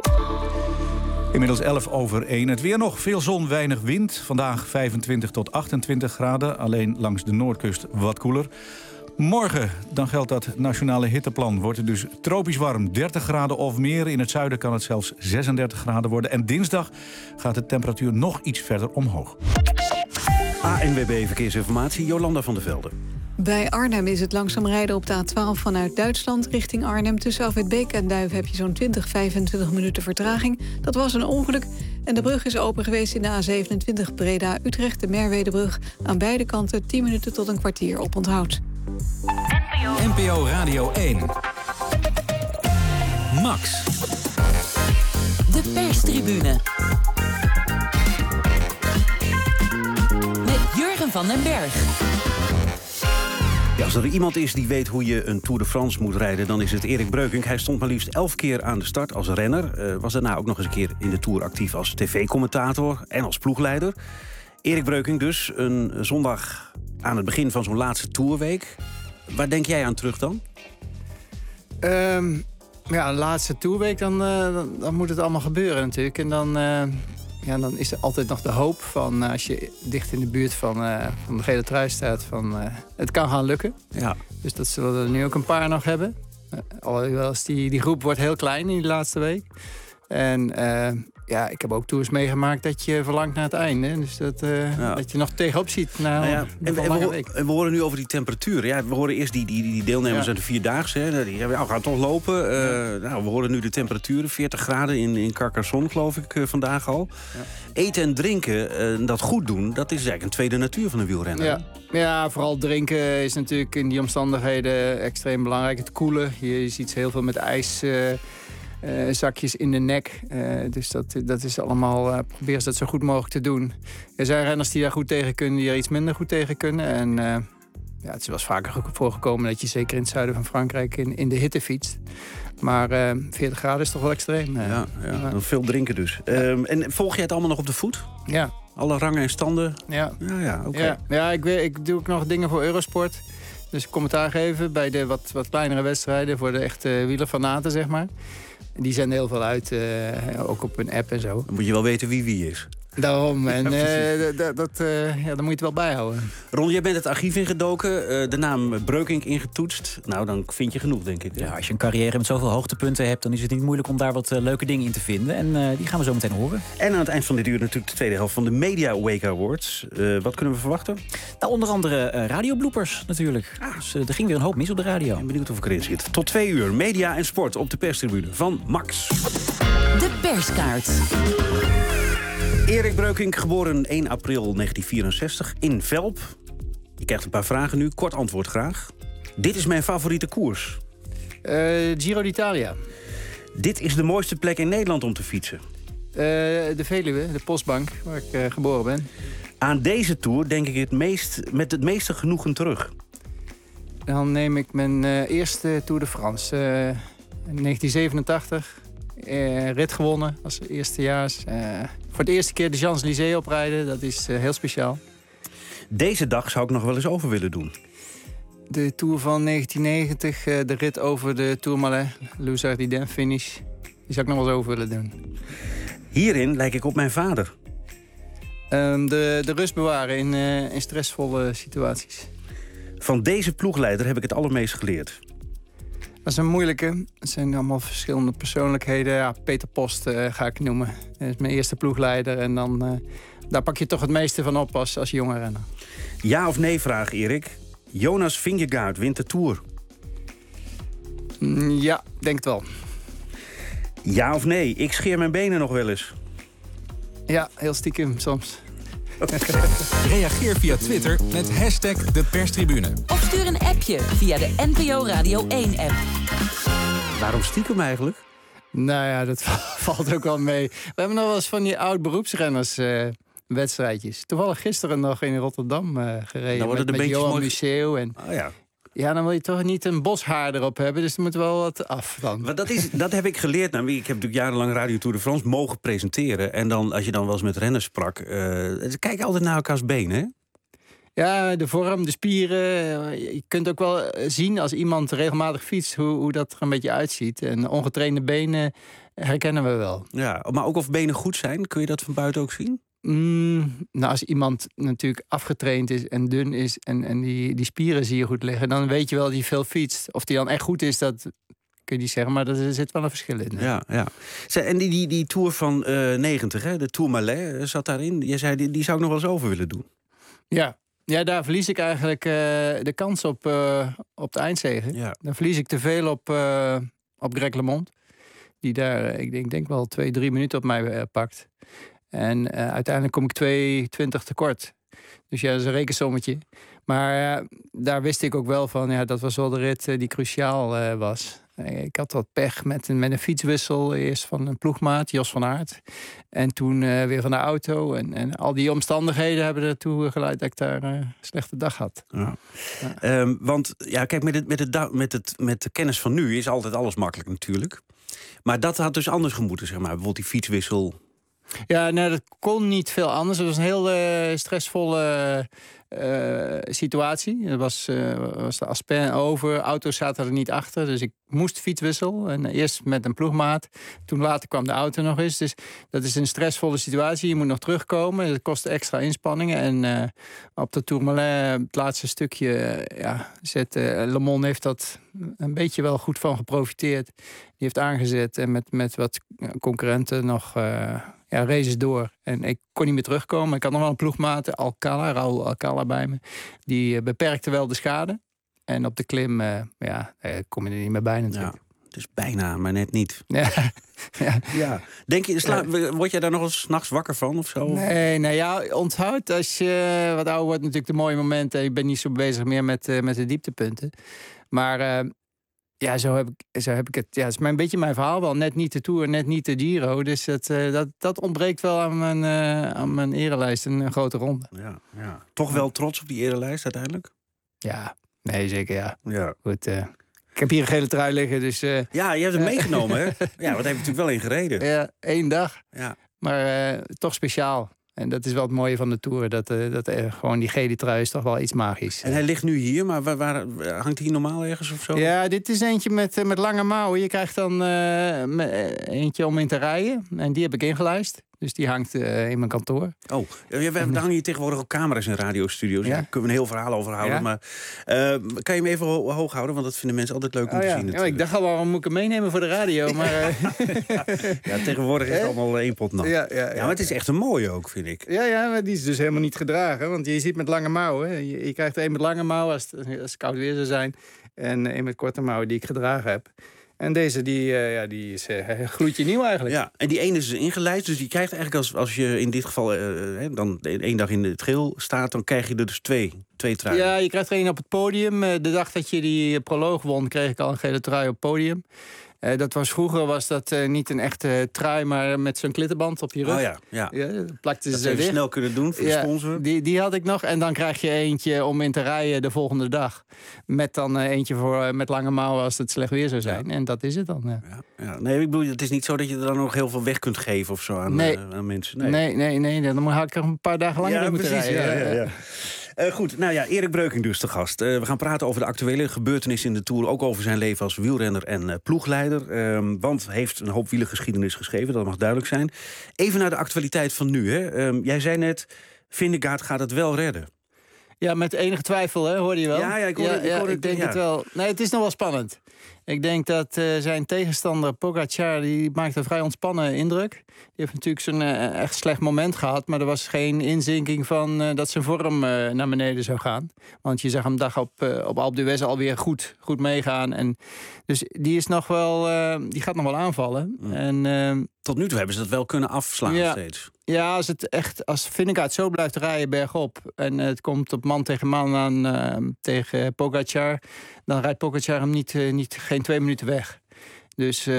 Inmiddels 1:11. Het weer nog. Veel zon, weinig wind. Vandaag 25 tot 28 graden. Alleen langs de noordkust wat koeler. Morgen, dan geldt dat nationale hitteplan. Wordt het dus tropisch warm, 30 graden of meer. In het zuiden kan het zelfs 36 graden worden. En dinsdag gaat de temperatuur nog iets verder omhoog. ANWB Verkeersinformatie, Jolanda van der Velde. Bij Arnhem is het langzaam rijden op de A12 vanuit Duitsland richting Arnhem. Tussen Afwitbeek en Duiven heb je zo'n 20-25 minuten vertraging. Dat was een ongeluk en de brug is open geweest in de A27 Breda-Utrecht. De Merwedebrug aan beide kanten 10 minuten tot een kwartier op onthoud. NPO Radio 1. Max. De perstribune. Met Jurgen van den Berg. Ja, als er iemand is die weet hoe je een Tour de France moet rijden, dan is het Erik Breukink. Hij stond maar liefst 11 keer aan de start als renner. Was daarna ook nog eens een keer in de Tour actief als tv-commentator en als ploegleider. Erik Breukink dus, een zondag aan het begin van zo'n laatste Tourweek. Waar denk jij aan terug dan? Een laatste Tourweek, dan moet het allemaal gebeuren natuurlijk. En dan is er altijd nog de hoop van, als je dicht in de buurt van de gele trui staat, van het kan gaan lukken. Ja. Dus dat zullen we er nu ook een paar nog hebben. Alhoewel die groep wordt heel klein in die laatste week. En ik heb ook tours meegemaakt dat je verlangt naar het einde. Dus dat je nog tegenop ziet na een lange week. En we horen nu over die temperatuur. Ja, we horen eerst die deelnemers aan de Vierdaagse. Die gaan toch lopen. We horen nu de temperaturen. 40 graden in Carcassonne, geloof ik, vandaag al. Ja. Eten en drinken, dat goed doen, dat is eigenlijk een tweede natuur van een wielrenner. Ja, vooral drinken is natuurlijk in die omstandigheden extreem belangrijk. Het koelen. Je ziet heel veel met ijs. Zakjes in de nek. Dus dat is allemaal... probeer ze dat zo goed mogelijk te doen. Er zijn renners die daar goed tegen kunnen, die er iets minder goed tegen kunnen. En het is wel eens vaker voorgekomen dat je zeker in het zuiden van Frankrijk in de hitte fietst. Maar 40 graden is toch wel extreem. Dan veel drinken dus. En volg jij het allemaal nog op de voet? Ja. Alle rangen en standen? Ja. Oké. Ja, ik doe ook nog dingen voor Eurosport. Dus commentaar geven bij de wat kleinere wedstrijden voor de echte wielerfanaten, zeg maar. Die zenden heel veel uit, ook op hun app en zo. Dan moet je wel weten wie is. Daarom, en dan moet je het wel bijhouden. Ron, jij bent het archief ingedoken, de naam Breukink ingetoetst. Nou, dan vind je genoeg, denk ik. Ja, als je een carrière met zoveel hoogtepunten hebt, dan is het niet moeilijk om daar wat leuke dingen in te vinden. En die gaan we zo meteen horen. En aan het eind van dit uur natuurlijk de tweede helft van de Media Wake Awards. Wat kunnen we verwachten? Nou, onder andere radiobloopers natuurlijk. Dus er ging weer een hoop mis op de radio. Ik ben benieuwd of ik erin zit. Tot 2 uur, media en sport op de perstribune van Max. De perskaart. Erik Breukink, geboren 1 april 1964 in Velp. Je krijgt een paar vragen nu, kort antwoord graag. Dit is mijn favoriete koers. Giro d'Italia. Dit is de mooiste plek in Nederland om te fietsen. De Veluwe, de Postbank, waar ik geboren ben. Aan deze Tour denk ik met het meeste genoegen terug. Dan neem ik mijn eerste Tour de France. In 1987. Rit gewonnen als eerstejaars. Voor de eerste keer de Champs-Élysées oprijden, dat is heel speciaal. Deze dag zou ik nog wel eens over willen doen. De Tour van 1990, de rit over de Tourmalet, Lousardiden finish. Die zou ik nog wel eens over willen doen. Hierin lijk ik op mijn vader. De rust bewaren in stressvolle situaties. Van deze ploegleider heb ik het allermeest geleerd. Dat is een moeilijke. Het zijn allemaal verschillende persoonlijkheden. Ja, Peter Post ga ik noemen. Dat is mijn eerste ploegleider. En dan daar pak je toch het meeste van op als jonge renner. Ja of nee vraag, Erik. Jonas Vingegaard wint de Tour. Ja, denk het wel. Ja of nee, ik scheer mijn benen nog wel eens. Ja, heel stiekem soms. Reageer via Twitter met #deperstribune. Of stuur een appje via de NPO Radio 1-app. Waarom stiekem eigenlijk? Nou ja, dat valt ook wel mee. We hebben nog wel eens van die oud-beroepsrenners wedstrijdjes. Toevallig gisteren nog in Rotterdam gereden. Dan worden met Johan Museeuw. En ja, dan wil je toch niet een boshaar erop hebben. Dus er moet wel wat af dan. Maar dat heb ik geleerd. Nou, ik heb natuurlijk jarenlang Radio Tour de France mogen presenteren. En dan, als je dan wel eens met renners sprak... kijk altijd naar elkaars benen, hè? Ja, de vorm, de spieren. Je kunt ook wel zien als iemand regelmatig fietst... hoe dat er een beetje uitziet. En ongetrainde benen herkennen we wel. Ja, maar ook of benen goed zijn, kun je dat van buiten ook zien? Nou, als iemand natuurlijk afgetraind is en dun is... en die spieren zie je goed liggen... dan weet je wel dat hij veel fietst. Of die dan echt goed is, dat kun je niet zeggen. Maar er zit wel een verschil in. Ja. En die Tour van 90, hè, de Tourmalet, zat daarin. Je zei, die zou ik nog wel eens over willen doen. Ja, daar verlies ik eigenlijk de kans op de eindzege. Ja. Dan verlies ik te veel op Greg LeMond. Die daar, ik denk wel 2-3 minuten op mij pakt. En uiteindelijk kom ik 2:20 tekort. Dus ja, dat is een rekensommetje. Maar daar wist ik ook wel van... ja, dat was wel de rit die cruciaal was. Ik had wat pech met een fietswissel. Eerst van een ploegmaat, Jos van Aert. En toen weer van de auto. En al die omstandigheden hebben ertoe geleid... dat ik daar een slechte dag had. Ja. Want ja, kijk, met de kennis van nu... is altijd alles makkelijk natuurlijk. Maar dat had dus anders gemoeten, zeg maar. Bijvoorbeeld die fietswissel... Ja, nou, dat kon niet veel anders. Het was een heel stressvolle situatie. Er was de Aspen over, auto's zaten er niet achter. Dus ik moest fietswissel. En eerst met een ploegmaat. Toen later kwam de auto nog eens. Dus dat is een stressvolle situatie. Je moet nog terugkomen. Dat kost extra inspanningen. En op de Tourmalet, het laatste stukje... LeMond heeft dat een beetje wel goed van geprofiteerd. Die heeft aangezet en met wat concurrenten nog... races door. En ik kon niet meer terugkomen. Ik had nog wel een ploegmaat, Raúl Alcala bij me. Die beperkte wel de schade. En op de klim, kom je er niet meer bij natuurlijk. Ja, het is bijna, maar net niet. Ja. Denk je, word jij daar nog eens 's nachts wakker van of zo? Nee, onthoud als je wat ouder wordt natuurlijk de mooie momenten. Je bent niet zo bezig meer met de dieptepunten. Maar... zo heb ik het. Ja, het is een beetje mijn verhaal wel. Net niet de Tour, net niet de Giro. Dus dat ontbreekt wel aan mijn erelijst. Een grote ronde. Ja. Toch wel trots op die erelijst uiteindelijk? Ja, nee, zeker ja. Goed, ik heb hier een gele trui liggen, dus... ja, je hebt hem meegenomen, hè? Ja, want daar heb je natuurlijk wel in gereden. Ja, 1 dag. Ja. Maar toch speciaal. En dat is wel het mooie van de Tour. Dat gewoon die gele trui is toch wel iets magisch. En hij ligt nu hier, maar waar hangt hij normaal ergens of zo? Ja, dit is eentje met lange mouwen. Je krijgt dan eentje om in te rijden. En die heb ik ingelijst. Dus die hangt in mijn kantoor. Oh, daar hangen hier tegenwoordig ook camera's in radiostudio's. Ja. Daar kunnen we een heel verhaal over houden. Ja. Maar kan je hem even hoog houden? Want dat vinden mensen altijd leuk om te zien. Natuurlijk. Ja, ik dacht al, waarom moet ik hem meenemen voor de radio? Maar, ja, tegenwoordig is het allemaal 1 pot nat. Ja, maar het is echt een mooie ook, vind ik. Ja, maar die is dus helemaal niet gedragen. Want je ziet met lange mouwen. Je krijgt er 1 met lange mouwen als het koud weer zou zijn. En 1 met korte mouwen die ik gedragen heb. En deze, die is gloedje nieuw eigenlijk. Ja, en die ene is ingelijst. Dus je krijgt eigenlijk als je in dit geval dan 1 dag in het geel staat... dan krijg je er dus 2 truien. Ja, je krijgt er 1 op het podium. De dag dat je die proloog won, kreeg ik al een gele trui op het podium. Vroeger was dat niet een echte trui, maar met zo'n klittenband op je rug. Oh ja. Plakte dat ze even snel kunnen doen voor de sponsor. Die had ik nog. En dan krijg je eentje om in te rijden de volgende dag. Met dan eentje met lange mouwen als het slecht weer zou zijn. Ja. En dat is het dan. Ja. Nee, ik bedoel, het is niet zo dat je er dan nog heel veel weg kunt geven of zo aan mensen. Nee. Dan had ik er een paar dagen langer in moeten rijden. Ja. Goed, nou ja, Erik Breukink dus te gast. We gaan praten over de actuele gebeurtenissen in de Tour. Ook over zijn leven als wielrenner en ploegleider. Want hij heeft een hoop wielergeschiedenis geschreven, dat mag duidelijk zijn. Even naar de actualiteit van nu. Hè. Jij zei net, Vingegaard gaat het wel redden. Ja, met enige twijfel, hè, hoorde je wel? Ja, ik denk het wel. Nee, het is nog wel spannend. Ik denk dat zijn tegenstander Pogacar, die maakt een vrij ontspannen indruk. Die heeft natuurlijk zo'n echt slecht moment gehad, maar er was geen inzinking van dat zijn vorm naar beneden zou gaan. Want je zag hem dag op Alpe d'Huez alweer goed meegaan. En dus die is nog wel, die gaat nog wel aanvallen. En tot nu toe hebben ze dat wel kunnen afslaan steeds. Ja, als Vingegaard zo blijft rijden bergop en het komt op man tegen man aan tegen Pogacar, dan rijdt Pogacar hem geen 2 minuten weg. Dus,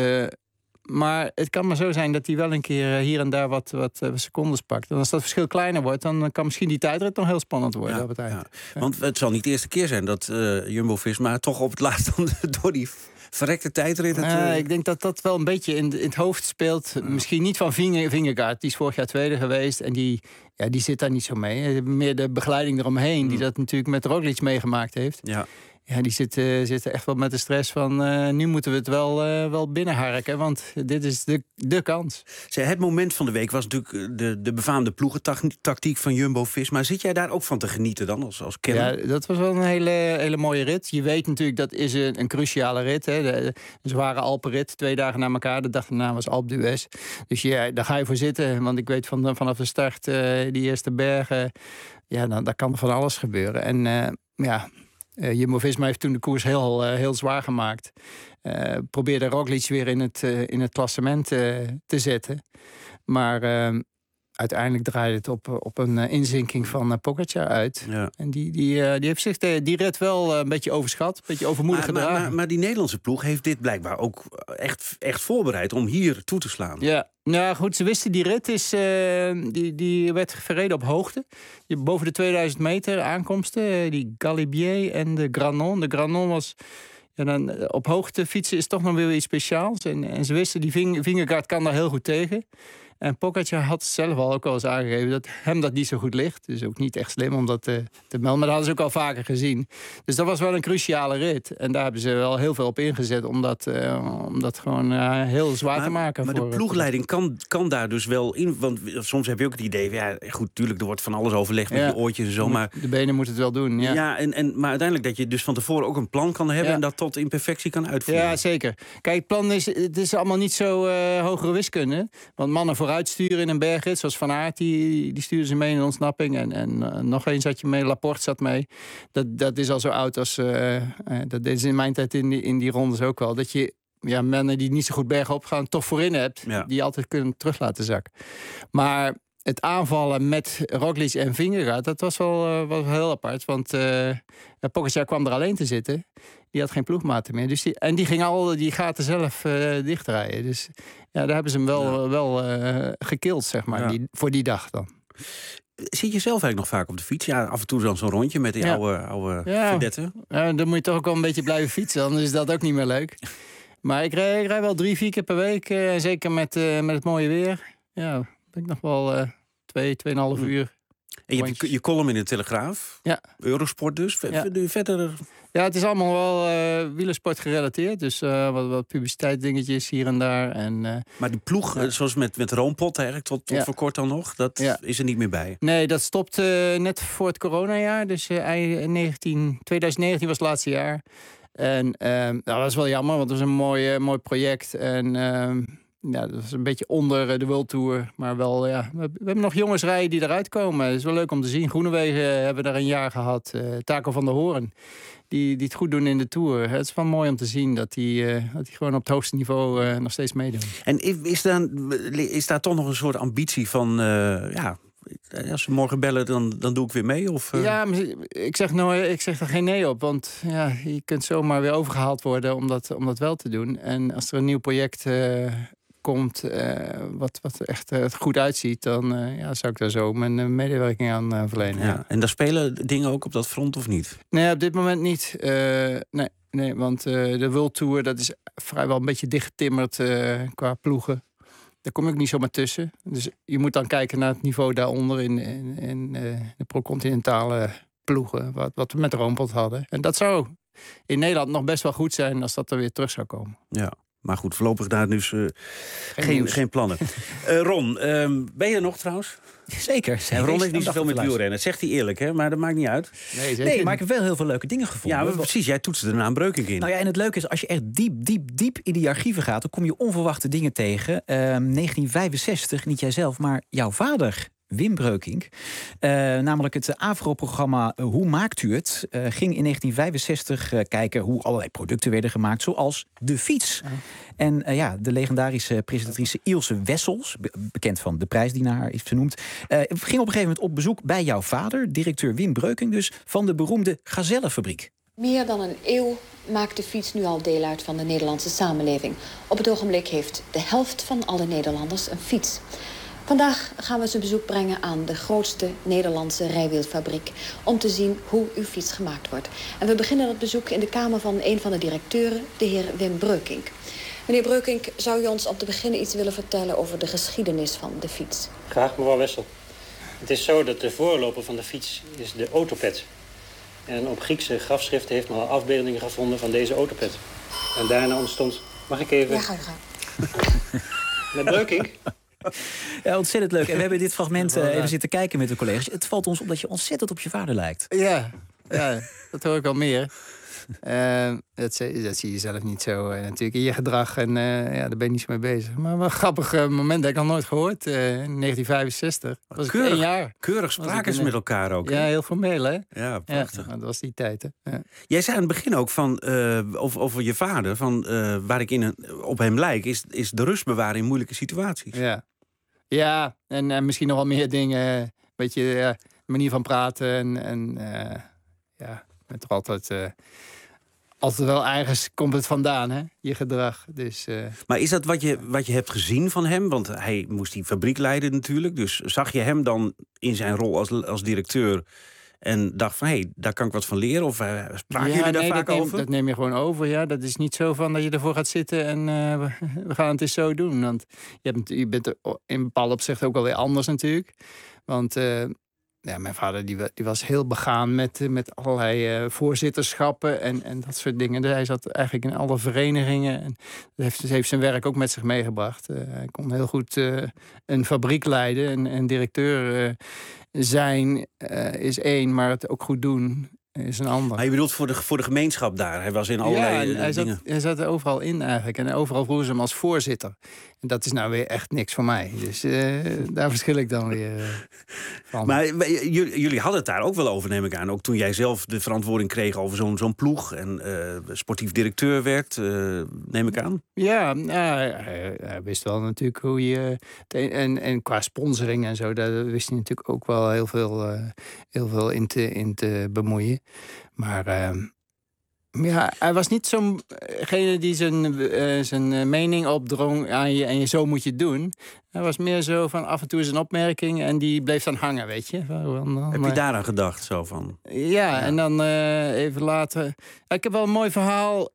maar het kan maar zo zijn dat hij wel een keer hier en daar wat secondes pakt. En als dat verschil kleiner wordt, dan kan misschien die tijdrit nog heel spannend worden op het eind. Ja. Want het zal niet de eerste keer zijn dat Jumbo-Visma toch op het laatst door die verrekte tijdrit. Ik denk dat dat wel een beetje in het hoofd speelt. Misschien niet van Vingegaard, die is vorig jaar tweede geweest. En die zit daar niet zo mee. Meer de begeleiding eromheen, die dat natuurlijk met Roglic meegemaakt heeft. Ja, die zitten echt wel met de stress van nu moeten we het wel binnenharken. Want dit is de kans. Het moment van de week was natuurlijk de befaamde ploegentactiek van Jumbo-Visma. Zit jij daar ook van te genieten dan als kenner? Ja, dat was wel een hele mooie rit. Je weet natuurlijk, dat is een cruciale rit. Hè. Een zware Alpenrit, 2 dagen na elkaar. De dag daarna was Alpe d'Huez. Dus daar ga je voor zitten. Want ik weet vanaf de start, die eerste bergen, daar kan van alles gebeuren. En Jumbo-Visma heeft toen de koers heel zwaar gemaakt. Probeerde Roglic weer in het klassement te zetten. Maar uiteindelijk draaide het op een inzinking van Pogacar uit. Ja. En die heeft zich die rit wel een beetje overschat. Een beetje overmoedig gedragen. Maar die Nederlandse ploeg heeft dit blijkbaar ook echt voorbereid om hier toe te slaan. Ja. Nou goed, ze wisten die rit die werd verreden op hoogte. Boven de 2000 meter aankomsten. Die Galibier en de Granon. De Granon was... dan op hoogte fietsen is toch nog weer iets speciaals. En ze wisten, die Vingegaard kan daar heel goed tegen. En Pogacar had zelf al ook wel eens aangegeven dat hem dat niet zo goed ligt. Dus ook niet echt slim om dat te melden. Maar dat hadden ze ook al vaker gezien. Dus dat was wel een cruciale rit. En daar hebben ze wel heel veel op ingezet om dat gewoon heel zwaar te maken. Maar de ploegleiding kan daar dus wel in. Want soms heb je ook het idee, goed, tuurlijk, er wordt van alles overlegd met je oortjes en zo. Maar de benen moeten het wel doen. Maar uiteindelijk dat je dus van tevoren ook een plan kan hebben en dat tot in perfectie kan uitvoeren. Ja, zeker. Kijk, het plan is allemaal niet zo hogere wiskunde. Want mannen vooruitsturen in een bergrit, zoals Van Aert, die sturen ze mee in de ontsnapping. En nog één zat je mee, Laporte zat mee. Dat is al zo oud als... dat deden ze in mijn tijd in die rondes ook wel. Dat je mannen die niet zo goed bergop gaan, toch voorin hebt. Ja. Die je altijd kunnen terug laten zakken. Maar het aanvallen met Roglic en Vingegaard, dat was wel heel apart. Want Pogacar kwam er alleen te zitten. Die had geen ploegmaten meer. Dus die ging al die gaten zelf dichtrijden. Dus daar hebben ze hem wel gekild, zeg maar, voor die dag dan. Zit je zelf eigenlijk nog vaak op de fiets? Ja, af en toe dan zo'n rondje met die oude vedetten. Ja, dan moet je toch ook wel een beetje blijven fietsen. Anders is dat ook niet meer leuk. Maar ik rij wel 3-4 keer per week. Zeker met het mooie weer. Ja, ben ik nog wel 2,5 uur. En je hebt je column in de Telegraaf. Ja. Eurosport dus. Verder... Ja, het is allemaal wel wielersport gerelateerd. Dus wat publiciteitsdingetjes hier en daar. Maar die ploeg, zoals met Roompot eigenlijk, tot voor kort dan nog, dat is er niet meer bij. Nee, dat stopt net voor het coronajaar. Dus 2019 was het laatste jaar. En dat was wel jammer, want het was een mooi project. En dat was een beetje onder de World Tour. Maar wel, we hebben nog jongens rijden die eruit komen. Het is wel leuk om te zien. Groenewegen hebben daar een jaar gehad. Taco van der Hoorn, die het goed doen in de Tour. Het is wel mooi om te zien dat die gewoon op het hoogste niveau nog steeds meedoen. En is daar toch nog een soort ambitie van... als ze morgen bellen, dan doe ik weer mee? Of, Ja, ik zeg er geen nee op. Want je kunt zomaar weer overgehaald worden om dat wel te doen. En als er een nieuw project komt wat echt goed uitziet... dan zou ik daar zo mijn medewerking aan verlenen. Ja. En daar spelen dingen ook op dat front of niet? Nee, op dit moment niet. Nee, want de World Tour, dat is vrijwel een beetje dichtgetimmerd qua ploegen. Daar kom ik niet zomaar tussen. Dus je moet dan kijken naar het niveau daaronder in de pro-continentale ploegen. Wat we met Roompot hadden. En dat zou in Nederland nog best wel goed zijn als dat er weer terug zou komen. Ja, maar goed, voorlopig daar dus geen plannen. Ron, ben je er nog trouwens? Zeker. En Ron heeft niet zoveel met wielrennen. Dat zegt hij eerlijk, hè? Maar dat maakt niet uit. Nee, maar ik heb wel heel veel leuke dingen gevonden. Ja, maar precies. Jij toetste de naam Breukink in. Nou ja, en het leuke is, als je echt diep in die archieven gaat... dan kom je onverwachte dingen tegen. 1965, niet jijzelf, maar jouw vader... Wim Breukink. Namelijk het AVRO-programma Hoe maakt u het? Ging in 1965 kijken hoe allerlei producten werden gemaakt, zoals de fiets. Ja. En de legendarische presentatrice Ilse Wessels, bekend van de prijs die naar haar is vernoemd, ging op een gegeven moment op bezoek bij jouw vader, directeur Wim Breukink dus, van de beroemde Gazellenfabriek. Meer dan een eeuw maakt de fiets nu al deel uit van de Nederlandse samenleving. Op het ogenblik heeft de helft van alle Nederlanders een fiets. Vandaag gaan we ze bezoek brengen aan de grootste Nederlandse rijwielfabriek... om te zien hoe uw fiets gemaakt wordt. En we beginnen dat bezoek in de kamer van een van de directeuren, de heer Wim Breukink. Meneer Breukink, zou u ons om te beginnen iets willen vertellen over de geschiedenis van de fiets? Graag, mevrouw Wessel. Het is zo dat de voorloper van de fiets is de autopet. En op Griekse grafschriften heeft men al afbeeldingen gevonden van deze autopet. En daarna ontstond... Mag ik even... Ja, ga je gang. Meneer Breukink... Ja, ontzettend leuk. En we hebben dit fragment even zitten kijken met de collega's. Het valt ons op dat je ontzettend op je vader lijkt. Ja, dat hoor ik al meer. Dat zie je zelf niet zo natuurlijk in je gedrag. En daar ben je niet zo mee bezig. Maar wel een grappig moment dat ik nog nooit gehoord. In 1965. Was ik 1 jaar. Keurig spraken ze met elkaar ook. Ja, heel formeel, hè? Ja, prachtig. Ja, dat was die tijd, hè? Ja. Jij zei aan het begin ook van, over je vader, van waar ik op hem lijk, is de rust bewaren in moeilijke situaties. Ja, en misschien nog wel meer dingen. Een beetje manier van praten. Met toch altijd wel ergens komt het vandaan, hè? Je gedrag. Dus, Maar is dat wat je hebt gezien van hem? Want hij moest die fabriek leiden natuurlijk. Dus zag je hem dan in zijn rol als directeur en dacht van, daar kan ik wat van leren? Of spraken jullie daar vaak over? Dat neem je gewoon over, ja. Dat is niet zo van dat je ervoor gaat zitten en we gaan het eens zo doen. Want je bent er in bepaalde opzichten ook alweer anders natuurlijk. Want mijn vader die was heel begaan met allerlei voorzitterschappen en dat soort dingen. Hij zat eigenlijk in alle verenigingen. En dat heeft zijn werk ook met zich meegebracht. Hij kon heel goed een fabriek leiden en directeur zijn is één, maar het ook goed doen is een ander. Maar je bedoelt voor de gemeenschap daar? Hij was in allerlei dingen. Hij zat er overal in eigenlijk. En overal vroegen ze hem als voorzitter. En dat is nou weer echt niks voor mij. Dus daar verschil ik dan weer van. Maar jullie hadden het daar ook wel over, neem ik aan. Ook toen jij zelf de verantwoording kreeg over zo'n ploeg en sportief directeur werd, neem ik aan. Ja, hij wist wel natuurlijk hoe je... En qua sponsoring en zo, daar wist hij natuurlijk ook wel heel veel in te bemoeien. Maar Ja, hij was niet zo'ngene die zijn mening opdrong aan je en zo moet je het doen. Hij was meer zo van af en toe is een opmerking en die bleef dan hangen, weet je. Heb je daaraan gedacht, zo van? Ja, en dan even later... Ik heb wel een mooi verhaal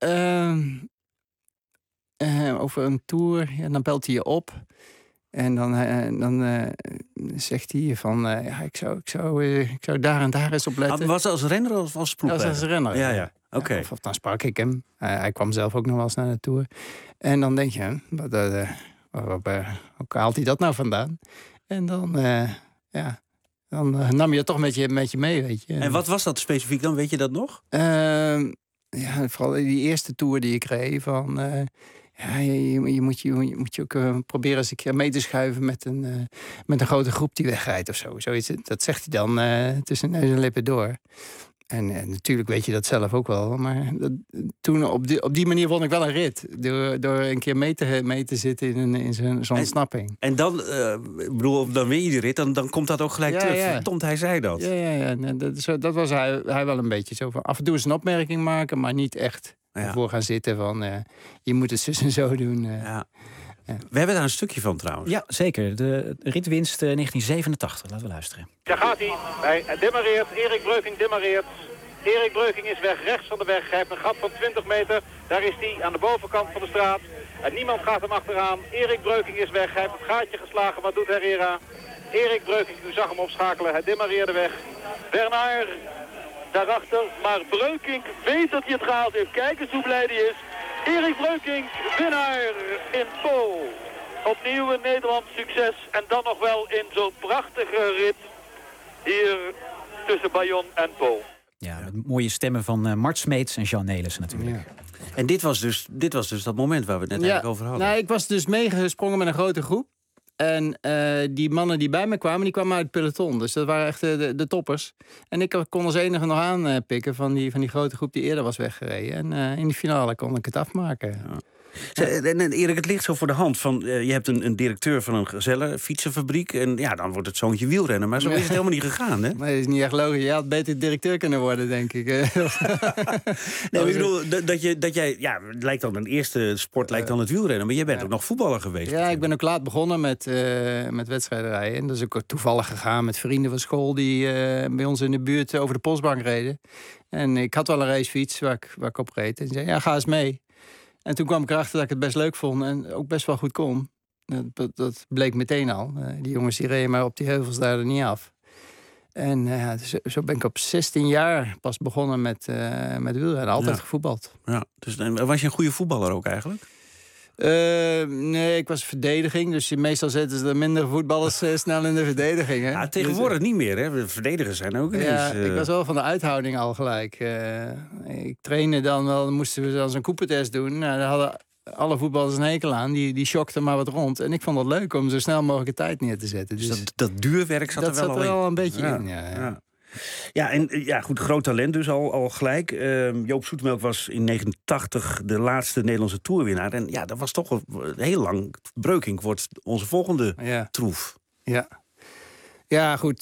over een tour. Ja, dan belt hij je op. En dan zegt hij van... ik zou daar en daar eens op letten. Was hij als renner of als ploegleider? Als renner. Ja. Oké. Of dan sprak ik hem. Hij kwam zelf ook nog wel eens naar de tour. En dan denk je... Waar haalt hij dat nou vandaan? En dan nam je het toch met je mee, weet je. En wat was dat specifiek dan? Weet je dat nog? Vooral die eerste tour die ik reed. Van, je moet je ook proberen eens een keer mee te schuiven met een grote groep die wegrijdt of zo. Zoiets, dat zegt hij dan tussen neus en lippen door. En natuurlijk weet je dat zelf ook wel. Maar toen op die manier won ik wel een rit. Door een keer mee te zitten in zo'n ontsnapping. En dan, dan win je die rit. Dan komt dat ook gelijk terug. Ja. Verdomd, hij zei dat. Ja. Dat was hij wel een beetje zo van. Af en toe eens een opmerking maken, maar niet echt ervoor gaan zitten van... je moet het zus en zo doen. Ja. We hebben daar een stukje van trouwens. Ja, zeker. De ritwinst 1987. Laten we luisteren. Daar gaat hij. Hij demareert. Erik Breukink demareert. Erik Breukink is weg, rechts van de weg. Hij heeft een gat van 20 meter. Daar is hij aan de bovenkant van de straat. En niemand gaat hem achteraan. Erik Breukink is weg. Hij heeft het gaatje geslagen. Wat doet Herrera? Erik Breukink, u zag hem opschakelen. Hij demareerde weg. Bernard daarachter. Maar Breukink weet dat hij het gehaald heeft. Kijk eens hoe blij hij is. Erik Breukink, winnaar in Pool. Opnieuw een Nederlands succes. En dan nog wel in zo'n prachtige rit hier tussen Bayonne en Pool. Ja, met mooie stemmen van Mart Smeets en Jean Nelissen natuurlijk. Ja. En dit was dus dat moment waar we het net eigenlijk over hadden. Nou, ik was dus meegesprongen met een grote groep. En die mannen die bij me kwamen, die kwamen uit het peloton. Dus dat waren echt de toppers. En ik kon als enige nog aanpikken van die grote groep die eerder was weggereden. En in die finale kon ik het afmaken. Ja. En Erik, het ligt zo voor de hand. Je hebt een directeur van een gezelle fietsenfabriek. En ja, dan wordt het zoontje wielrennen. Maar zo is het helemaal niet gegaan, hè? Nee, dat is niet echt logisch. Je had beter directeur kunnen worden, denk ik. Nee, maar ik bedoel, dat jij... Ja, lijkt dan een eerste sport lijkt dan het wielrennen. Maar jij bent ook nog voetballer geweest. Ja, ik ben ook laat begonnen met wedstrijden rijden. En dat is ook toevallig gegaan met vrienden van school... die bij ons in de buurt over de postbank reden. En ik had wel een racefiets waar ik op reed. En zei, ga eens mee. En toen kwam ik erachter dat ik het best leuk vond en ook best wel goed kon. Dat bleek meteen al. Die jongens die reden maar op die heuvels daar er niet af. En zo ben ik op 16 jaar pas begonnen met wielrennen. Altijd gevoetbald. Ja, dus was je een goede voetballer ook eigenlijk? Nee, ik was verdediging. Dus meestal zetten ze er minder voetballers snel in de verdediging. Hè? Ja, tegenwoordig niet meer, hè? De verdedigers zijn ook ineens... Ja, ik was wel van de uithouding al gelijk. Ik trainde dan wel, dan moesten we dan zo'n Cooper-test doen. Nou, daar hadden alle voetballers een hekel aan. Die shockten maar wat rond. En ik vond het leuk om zo snel mogelijk een tijd neer te zetten. Dus dat duurwerk zat er wel een beetje in. Ja, en goed, groot talent dus al gelijk. Joop Zoetemelk was in 1989 de laatste Nederlandse toerwinnaar. En ja, dat was toch heel lang. Breukink wordt onze volgende troef. Ja, goed,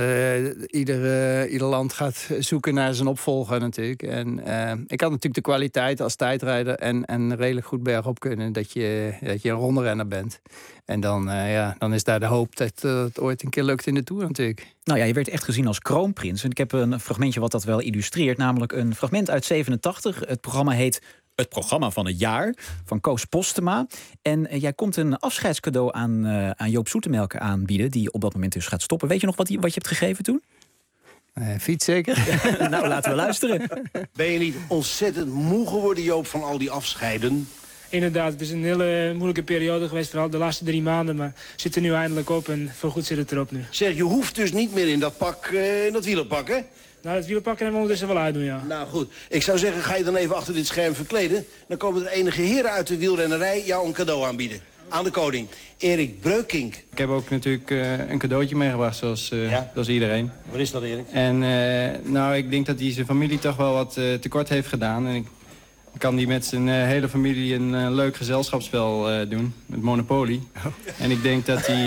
ieder land gaat zoeken naar zijn opvolger natuurlijk. En ik had natuurlijk de kwaliteit als tijdrijder en redelijk goed bergop kunnen... dat je een ronderenner bent. En dan is daar de hoop dat het ooit een keer lukt in de Tour natuurlijk. Nou ja, je werd echt gezien als kroonprins. En ik heb een fragmentje wat dat wel illustreert. Namelijk een fragment uit 87. Het programma heet... Het programma van het jaar van Koos Postema. En jij komt een afscheidscadeau aan Joop Zoetemelk aanbieden... die op dat moment dus gaat stoppen. Weet je nog wat je hebt gegeven toen? Fiets zeker. Nou, laten we luisteren. Ben je niet ontzettend moe geworden, Joop, van al die afscheiden? Inderdaad, het is een hele moeilijke periode geweest, vooral de laatste 3 maanden. Maar zit er nu eindelijk op en voorgoed zit het erop nu. Zeg, je hoeft dus niet meer in dat pak, in dat wielerpak, hè? Nou, het wielerpak kunnen we ondertussen wel uitdoen, ja. Nou goed, ik zou zeggen, ga je dan even achter dit scherm verkleden. Dan komen er enige heren uit de wielrennerij jou een cadeau aanbieden. Aan de koning. Erik Breukink. Ik heb ook natuurlijk een cadeautje meegebracht, zoals iedereen. Wat is dat, Erik? En ik denk dat hij zijn familie toch wel wat tekort heeft gedaan. En ik kan die met zijn hele familie een leuk gezelschapsspel doen. Met Monopoly. Oh. En ik denk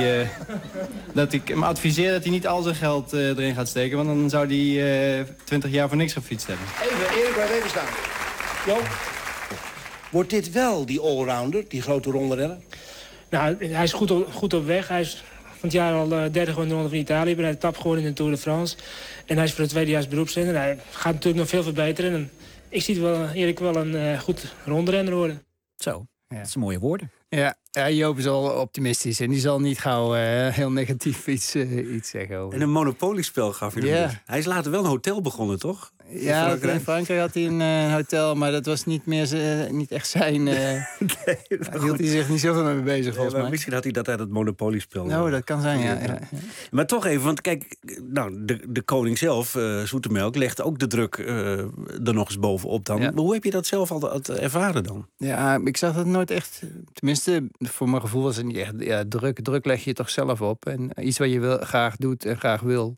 dat ik hem adviseer dat hij niet al zijn geld erin gaat steken. Want dan zou hij 20 jaar voor niks gefietst hebben. Even, Erik, blijf even staan. Jo, wordt dit wel die allrounder, die grote ronde renner? Nou, hij is goed op weg. Hij is van het jaar al derde geworden in de Ronde van Italië. Hij heeft tap geworden in de Tour de France. En hij is voor het tweedejaars beroepsrenner. Hij gaat natuurlijk nog veel verbeteren. En ik zie het wel, Erik wel een goed rondrenner worden. Zo, dat zijn mooie woorden. Ja, Joop is al optimistisch en die zal niet gauw heel negatief iets zeggen over. En een monopoliespel gaf hij hem dus. Hij is later wel een hotel begonnen, toch? Ja, in Frankrijk had hij een hotel, maar dat was niet echt zijn. Daar hield hij zich niet zoveel mee bezig, volgens mij. Misschien had hij dat uit het monopoliespel. Nou, dat kan zijn, ja. Maar toch even, want kijk, nou, de koning zelf, Zoetemelk, legt ook de druk er nog eens bovenop dan. Ja. Maar hoe heb je dat zelf al ervaren dan? Ja, ik zag dat nooit echt. Tenminste, voor mijn gevoel was het niet echt. Ja, druk leg je toch zelf op. En iets wat je graag doet en graag wil.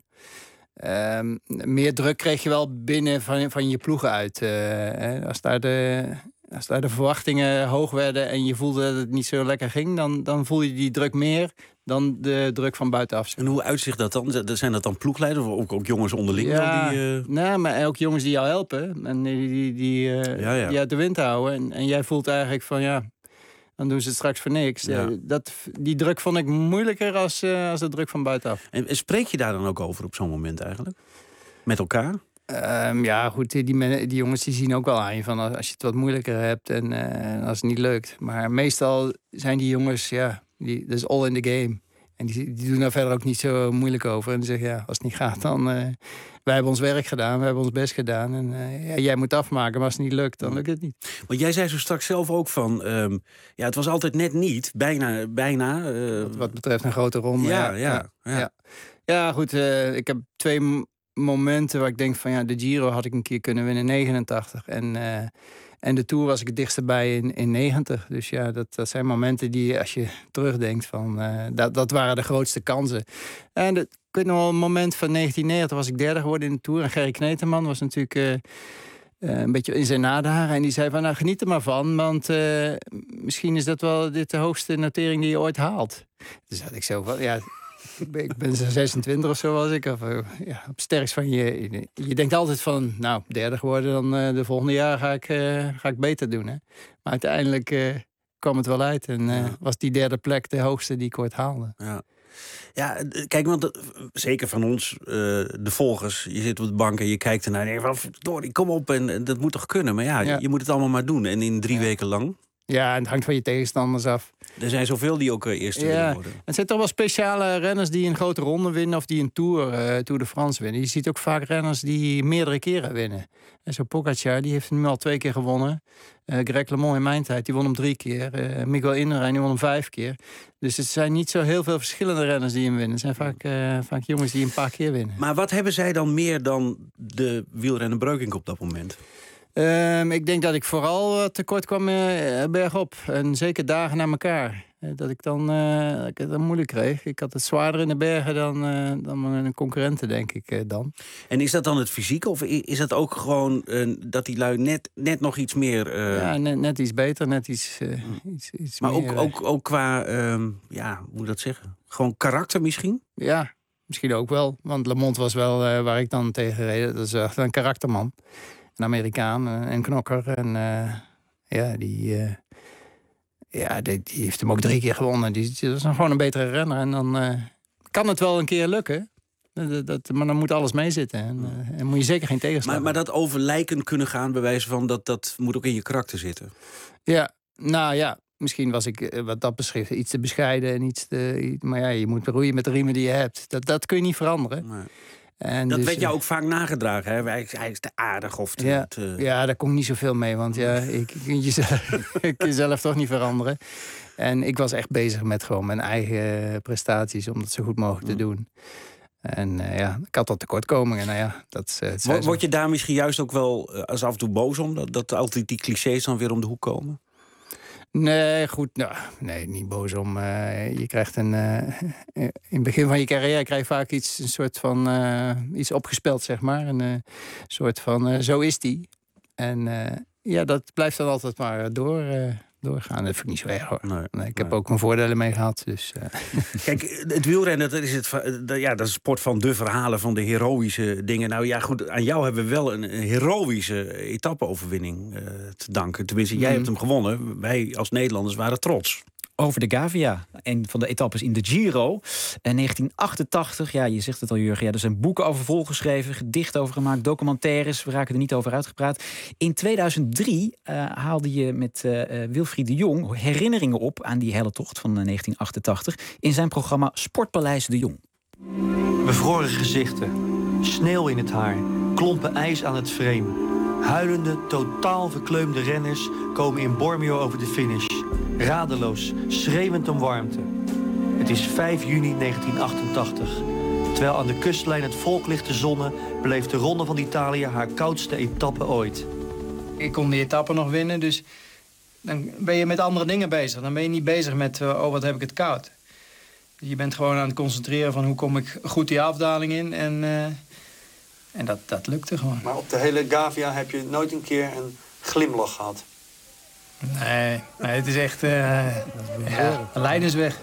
Meer druk kreeg je wel binnen van je ploegen uit. Als daar de verwachtingen hoog werden en je voelde dat het niet zo lekker ging, dan voel je die druk meer dan de druk van buitenaf. En hoe uitzicht dat dan? Zijn dat dan ploegleiders of ook jongens onderling? Ja, nee, maar ook jongens die jou helpen en die uit de wind houden. En jij voelt eigenlijk van dan doen ze het straks voor niks. Ja. Die druk vond ik moeilijker als de druk van buitenaf. En spreek je daar dan ook over op zo'n moment eigenlijk? Met elkaar? Ja, goed, die jongens die zien ook wel aan je van als je het wat moeilijker hebt en als het niet lukt. Maar meestal zijn die jongens, dat is all in the game. En die doen daar verder ook niet zo moeilijk over. En die zeggen, als het niet gaat, dan... wij hebben ons werk gedaan, we hebben ons best gedaan. En jij moet afmaken, maar als het niet lukt, dan lukt het niet. Want jij zei zo straks zelf ook van... het was altijd net niet, bijna. Wat betreft een grote ronde. Ja, goed, ik heb 2 momenten waar ik denk van... de Giro had ik een keer kunnen winnen in 89. En de Tour was ik het dichtst bij in 90. Dus ja, dat zijn momenten die, als je terugdenkt, van dat waren de grootste kansen. En ik weet nog wel een moment van 1990 was ik derde geworden in de Tour. En Gerry Kneteman was natuurlijk een beetje in zijn nadagen. En die zei van, geniet er maar van. Want misschien is dat wel de hoogste notering die je ooit haalt. Dus had ik zo van, ik ben 26 of zo was ik. Of, op sterkst van je denkt altijd van, derde geworden, dan de volgende jaar ga ik beter doen. Hè? Maar uiteindelijk kwam het wel uit. En was die derde plek de hoogste die ik ooit haalde. Ja, kijk, want zeker van ons, de volgers, je zit op de bank en je kijkt ernaar en je denkt van, verdorie, kom op, en dat moet toch kunnen? Maar je moet het allemaal maar doen. En in 3 weken lang. Ja, en het hangt van je tegenstanders af. Er zijn zoveel die ook eerste willen worden. Het zijn toch wel speciale renners die een grote ronde winnen... of die een Tour de France winnen. Je ziet ook vaak renners die meerdere keren winnen. En zo Pogacar, die heeft hem al 2 keer gewonnen. Greg LeMond in mijn tijd, die won hem 3 keer. Miguel Indurain, die won hem 5 keer. Dus het zijn niet zo heel veel verschillende renners die hem winnen. Het zijn vaak jongens die een paar keer winnen. Maar wat hebben zij dan meer dan de wielrenner Breukink op dat moment? Ik denk dat ik vooral tekort kwam bergop. En zeker dagen na elkaar. Dat ik dan het dan moeilijk kreeg. Ik had het zwaarder in de bergen dan mijn concurrenten, denk ik dan. En is dat dan het fysieke? Of is dat ook gewoon dat die lui net nog iets meer... Ja, net iets beter, net iets maar meer. Maar ook qua, hoe moet ik dat zeggen? Gewoon karakter misschien? Ja, misschien ook wel. Want LeMond was wel waar ik dan tegen reed. Dat is echt een karakterman. Een Amerikaan, een knokker. En die heeft hem ook 3 keer gewonnen. Die is gewoon een betere renner. En dan kan het wel een keer lukken. Maar dan moet alles meezitten. En moet je zeker geen tegenstander. Maar dat over lijken kunnen gaan, bij wijze van dat moet ook in je karakter zitten. Ja, misschien was ik wat dat beschreef iets te bescheiden. En maar je moet roeien met de riemen die je hebt. Dat kun je niet veranderen. Nee. En dat werd jou ook vaak nagedragen, hè? Hij is te aardig of te... Ja, daar kon ik niet zoveel mee, want ik kun jezelf toch niet veranderen. En ik was echt bezig met gewoon mijn eigen prestaties, om dat zo goed mogelijk te doen. En ik had wat tekortkomingen. Word je daar misschien juist ook wel als af en toe boos om? Dat altijd die clichés dan weer om de hoek komen? Nee, goed. Nee, niet boos om. Je krijgt in het begin van je carrière krijg je vaak een soort van iets opgespeld, zeg maar. Een soort van zo is die. En dat blijft dan altijd maar doorgaan. Dat vind ik niet zo erg, hoor. Nee, ik heb ook mijn voordelen mee gehad. Dus, Kijk, het wielrennen, dat is een sport van de verhalen, van de heroïsche dingen. Nou ja, goed, aan jou hebben we wel een heroïsche etappe-overwinning te danken. Tenminste, jij hebt hem gewonnen. Wij als Nederlanders waren trots. Over de Gavia, een van de etappes in de Giro. 1988, ja, je zegt het al, Jurgen. Ja, er zijn boeken over volgeschreven, gedichten over gemaakt, documentaires. We raken er niet over uitgepraat. In 2003 haalde je met Wilfried de Jong herinneringen op aan die helle tocht van 1988 in zijn programma Sportpaleis de Jong. Bevroren gezichten, sneeuw in het haar, klompen ijs aan het frame. Huilende, totaal verkleumde renners komen in Bormio over de finish. Radeloos, schreeuwend om warmte. Het is 5 juni 1988. Terwijl aan de kustlijn het volk ligt te zonnen, beleeft de Ronde van Italië haar koudste etappe ooit. Ik kon die etappe nog winnen, dus dan ben je met andere dingen bezig. Dan ben je niet bezig met, wat heb ik het koud. Je bent gewoon aan het concentreren van hoe kom ik goed die afdaling in. En dat lukte gewoon. Maar op de hele Gavia heb je nooit een keer een glimlach gehad? Nee, het is echt een lijdensweg.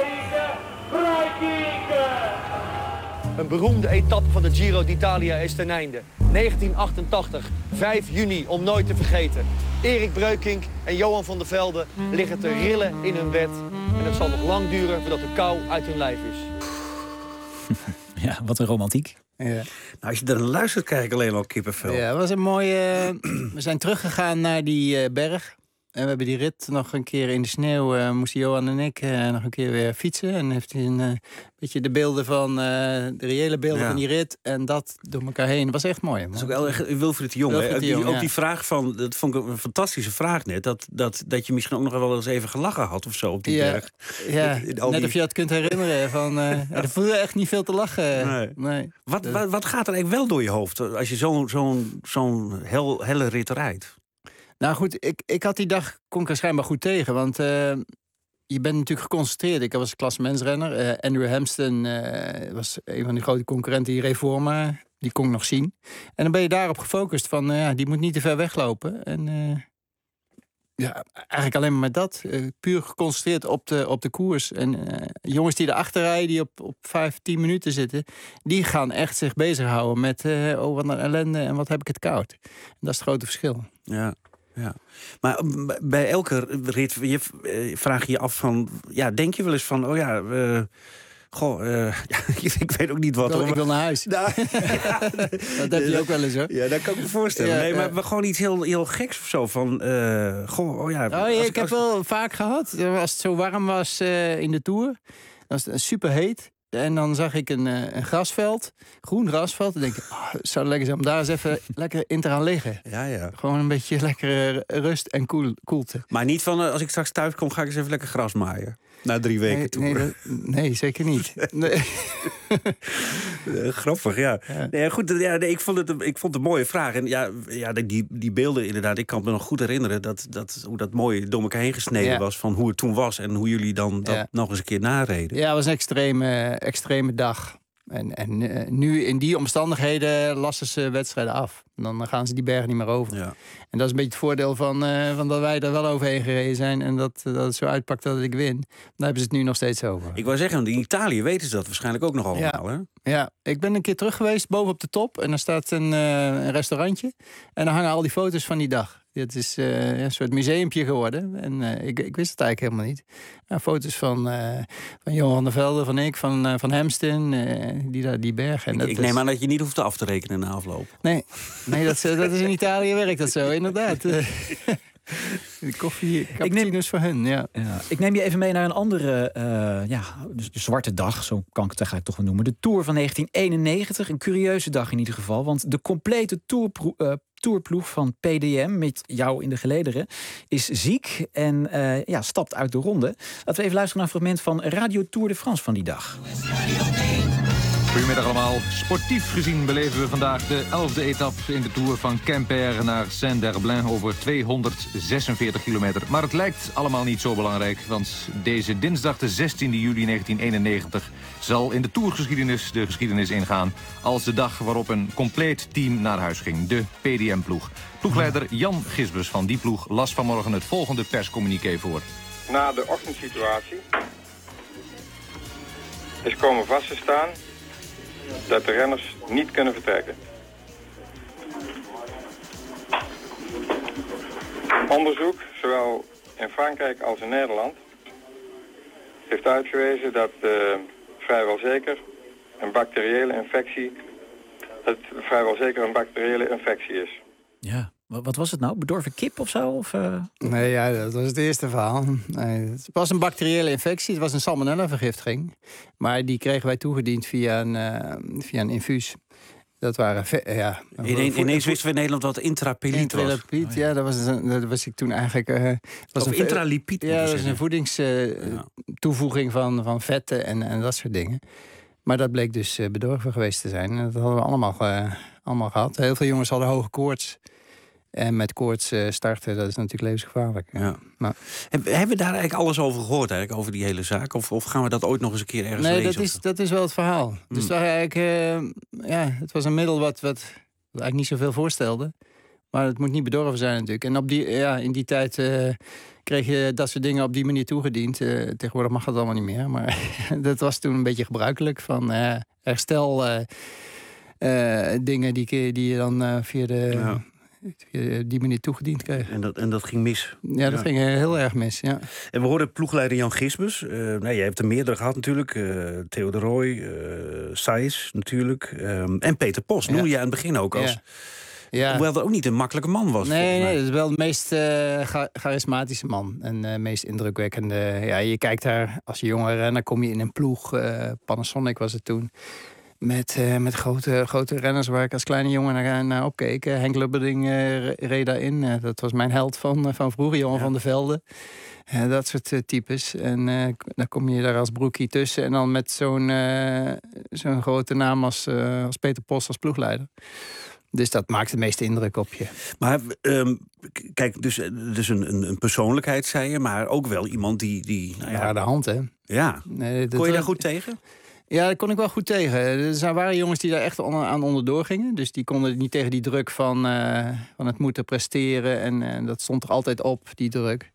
Een beroemde etappe van de Giro d'Italia is ten einde. 1988, 5 juni, om nooit te vergeten. Erik Breukink en Johan van der Velde liggen te rillen in hun bed. En het zal nog lang duren voordat de kou uit hun lijf is. Ja, wat een romantiek. Ja. Nou, als je er naar luistert, krijg ik alleen al kippenvel. Ja, het was een mooie... we zijn teruggegaan naar die berg. En we hebben die rit nog een keer in de sneeuw... moesten Johan en ik nog een keer weer fietsen. En heeft hij een beetje de beelden van... de reële beelden van die rit. En dat door elkaar heen. Dat was echt mooi. Dat is ook wel echt Wilfried de Jong. Ook die vraag van... Dat vond ik een fantastische vraag net. Dat je misschien ook nog wel eens even gelachen had of zo op die berg. Ja, net of je dat kunt herinneren. Van, er voelde echt niet veel te lachen. Nee. Wat gaat er eigenlijk wel door je hoofd... als je zo'n helle rit rijdt? Nou goed, ik had die dag, kon ik er schijnbaar goed tegen. Want je bent natuurlijk geconcentreerd. Ik was klassementsrenner. Andrew Hampsten was een van die grote concurrenten. Die reed voor me. Die kon ik nog zien. En dan ben je daarop gefocust van... die moet niet te ver weglopen. En eigenlijk alleen maar met dat. Puur geconcentreerd op de koers. En jongens die erachter rijden, die op 5-10 minuten zitten... die gaan echt zich bezighouden met... wat een ellende en wat heb ik het koud. En dat is het grote verschil. Ja. Maar bij elke rit vraag je je af van... Ja, denk je wel eens van... ik weet ook niet wat. Ik wil naar huis. Nou, dat heb je ook wel eens, hoor. Ja, dat kan ik me voorstellen. Maar gewoon iets heel geks of zo. Van, ik heb wel vaak gehad. Als het zo warm was in de Tour. Dan was het super heet. En dan zag ik een grasveld, groen grasveld. En denk ik, het zou lekker zijn om daar eens even lekker in te gaan liggen. Ja. Gewoon een beetje lekkere rust en koelte. Maar niet van, als ik straks thuis kom, ga ik eens even lekker gras maaien. Na 3 weken toe. Nee, zeker niet. Nee. Grappig, ja. Nee, goed, ik vond het een mooie vraag. En die beelden inderdaad, ik kan me nog goed herinneren... hoe dat mooi door elkaar heen gesneden was... van hoe het toen was en hoe jullie dan dat nog eens een keer nareden. Ja, het was een extreme dag. En nu in die omstandigheden lassen ze wedstrijden af. Dan gaan ze die bergen niet meer over. Ja. En dat is een beetje het voordeel van dat wij er wel overheen gereden zijn... en dat het zo uitpakt dat ik win. Daar hebben ze het nu nog steeds over. Ik wou zeggen, in Italië weten ze dat waarschijnlijk ook nog allemaal. Hè? Ja, ik ben een keer terug geweest boven op de top... en daar staat een restaurantje. En dan hangen al die foto's van die dag. Het is een soort museumpje geworden. En ik wist het eigenlijk helemaal niet. Foto's van Johan van der Velde, van ik, van Hampsten, die bergen. Ik neem aan dat je niet hoeft af te rekenen na afloop. Nee, dat is in Italië werkt dat zo, inderdaad. De koffie, cappuccino's voor hun, ja. Ik neem je even mee naar een andere de zwarte dag, zo kan ik het eigenlijk toch wel noemen. De Tour van 1991, een curieuze dag in ieder geval. Want de complete tourploeg van PDM, met jou in de gelederen, is ziek en stapt uit de ronde. Laten we even luisteren naar een fragment van Radio Tour de France van die dag. Goedemiddag allemaal. Sportief gezien beleven we vandaag de 11e etappe in de Tour van Quimper naar Saint-Herblain over 246 kilometer. Maar het lijkt allemaal niet zo belangrijk, want deze dinsdag de 16 juli 1991 zal in de Tourgeschiedenis de geschiedenis ingaan als de dag waarop een compleet team naar huis ging, de PDM-ploeg. Ploegleider Jan Gisbus van die ploeg las vanmorgen het volgende perscommuniqué voor. Na de ochtendsituatie is komen vast te staan dat de renners niet kunnen vertrekken. Onderzoek, zowel in Frankrijk als in Nederland, heeft uitgewezen dat vrijwel zeker een bacteriële infectie is. Ja, wat was het nou? Bedorven kip of zo? Of, Nee, ja, dat was het eerste verhaal. Nee, het was een bacteriële infectie. Het was een salmonella-vergiftiging. Maar die kregen wij toegediend via een infuus. Dat waren... Ineens wisten we in Nederland wat intrapeliet was. Intralipid, ja, dat was ik toen eigenlijk... was een intralipid. Ja, dat is een voedingstoevoeging van vetten en dat soort dingen. Maar dat bleek dus bedorven geweest te zijn. Dat hadden we allemaal gehad. Heel veel jongens hadden hoge koorts. En met koorts starten, dat is natuurlijk levensgevaarlijk. Ja. Maar hebben we daar eigenlijk alles over gehoord, eigenlijk, over die hele zaak? Of gaan we dat ooit nog eens een keer ergens lezen? Nee, dat is wel het verhaal. Dus het was een middel wat eigenlijk niet zoveel voorstelde. Maar het moet niet bedorven zijn natuurlijk. En in die tijd kreeg je dat soort dingen op die manier toegediend. Tegenwoordig mag dat allemaal niet meer. Maar dat was toen een beetje gebruikelijk. Van herstel dingen die je dan via die manier toegediend kreeg. En dat ging mis? Ja, dat ging heel erg mis, ja. En we hoorden ploegleider Jan Gisbus. Jij hebt er meerdere gehad natuurlijk. Theo de Rooij, Saïs natuurlijk. En Peter Post noemde je aan het begin ook als... Ja. Hoewel dat ook niet een makkelijke man was. Nee, dat is wel de meest charismatische man. En meest indrukwekkende. Ja, je kijkt daar als jonge renner, kom je in een ploeg. Panasonic was het toen. Met grote renners waar ik als kleine jongen naar opkeek. Henk Lubberding reed daarin. Dat was mijn held van vroeger, Johan van der Velde. Dat soort types. En dan kom je daar als broekie tussen. En dan met zo'n grote naam als Peter Post als ploegleider. Dus dat maakt de meeste indruk op je. Maar kijk, dus een persoonlijkheid, zei je, maar ook wel iemand die ja, de hand, hè? Ja. Kon je daar goed tegen? Ja, daar kon ik wel goed tegen. Er waren jongens die daar echt aan onderdoor gingen. Dus die konden niet tegen die druk van het moeten presteren. En dat stond er altijd op, die druk.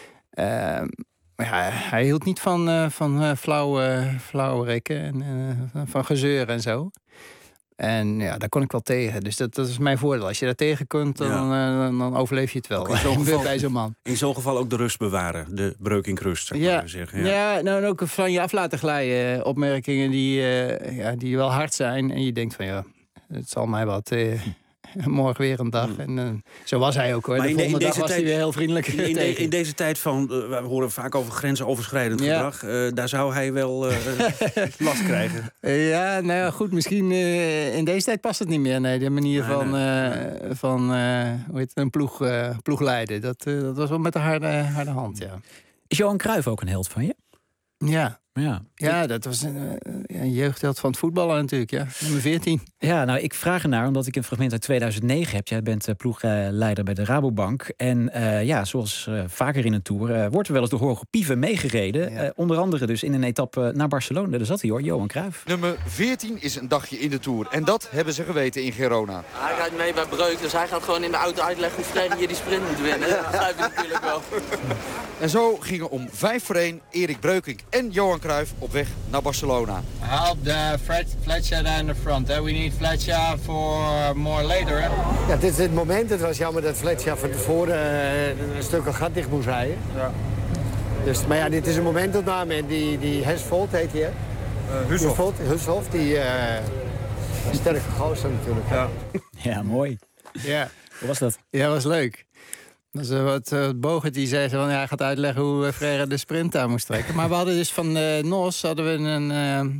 Maar hij hield niet van flauwe rekken en van gezeur en zo. En ja, daar kon ik wel tegen. Dus dat is mijn voordeel. Als je daar tegen kunt, dan overleef je het wel. Bij zo'n man. In zo'n geval ook de rust bewaren. De breuk in rust, zou ik maar zeggen. Ja, nou, en ook van je af laten glijden. Opmerkingen die wel hard zijn. En je denkt van het zal mij wat... morgen weer een dag. En zo was hij ook, hoor. Maar de volgende dag was hij weer heel vriendelijk tegen. In deze tijd van... we horen vaak over grensoverschrijdend gedrag. Daar zou hij wel last krijgen. Ja, nou ja, goed. Misschien in deze tijd past het niet meer. Nee, de manier van hoe heet het, een ploeg leiden. Dat was wel met de harde hand, ja. Is Johan Cruijff ook een held van je? Ja, dat was een jeugdheld van het voetballen natuurlijk, ja. Nummer 14. Ja, nou, ik vraag ernaar omdat ik een fragment uit 2009 heb. Jij bent ploegleider bij de Rabobank. En zoals vaker in een Tour wordt er wel eens door Jorge Pieve meegereden. Ja. Onder andere dus in een etappe naar Barcelona. Daar zat hij, hoor, Johan Cruijff. Nummer 14 is een dagje in de Tour. En dat hebben ze geweten in Girona. Hij rijdt mee bij Breuk, dus hij gaat gewoon in de auto uitleggen hoe Freddy je die sprint moet winnen. Dat begrijp ik natuurlijk wel. En zo gingen om 5-voor-1 Erik Breukink en Johan Cruijff op weg naar Barcelona. Help the Fletcher down the front. We need Fletcher for more later. Ja, dit is het moment. Het was jammer dat Fletcher van tevoren een stuk een gat dicht moest rijden. Ja. Dus, maar ja, dit is een momentopname. En die Hesvold heet hij, hè? Hushoff, die sterke gozer natuurlijk. Ja, mooi. Ja. Hoe was dat? Ja, dat was leuk. Dus wat Bogert die zei van hij gaat uitleggen hoe Frère de sprint daar moest trekken. Maar we hadden dus van NOS een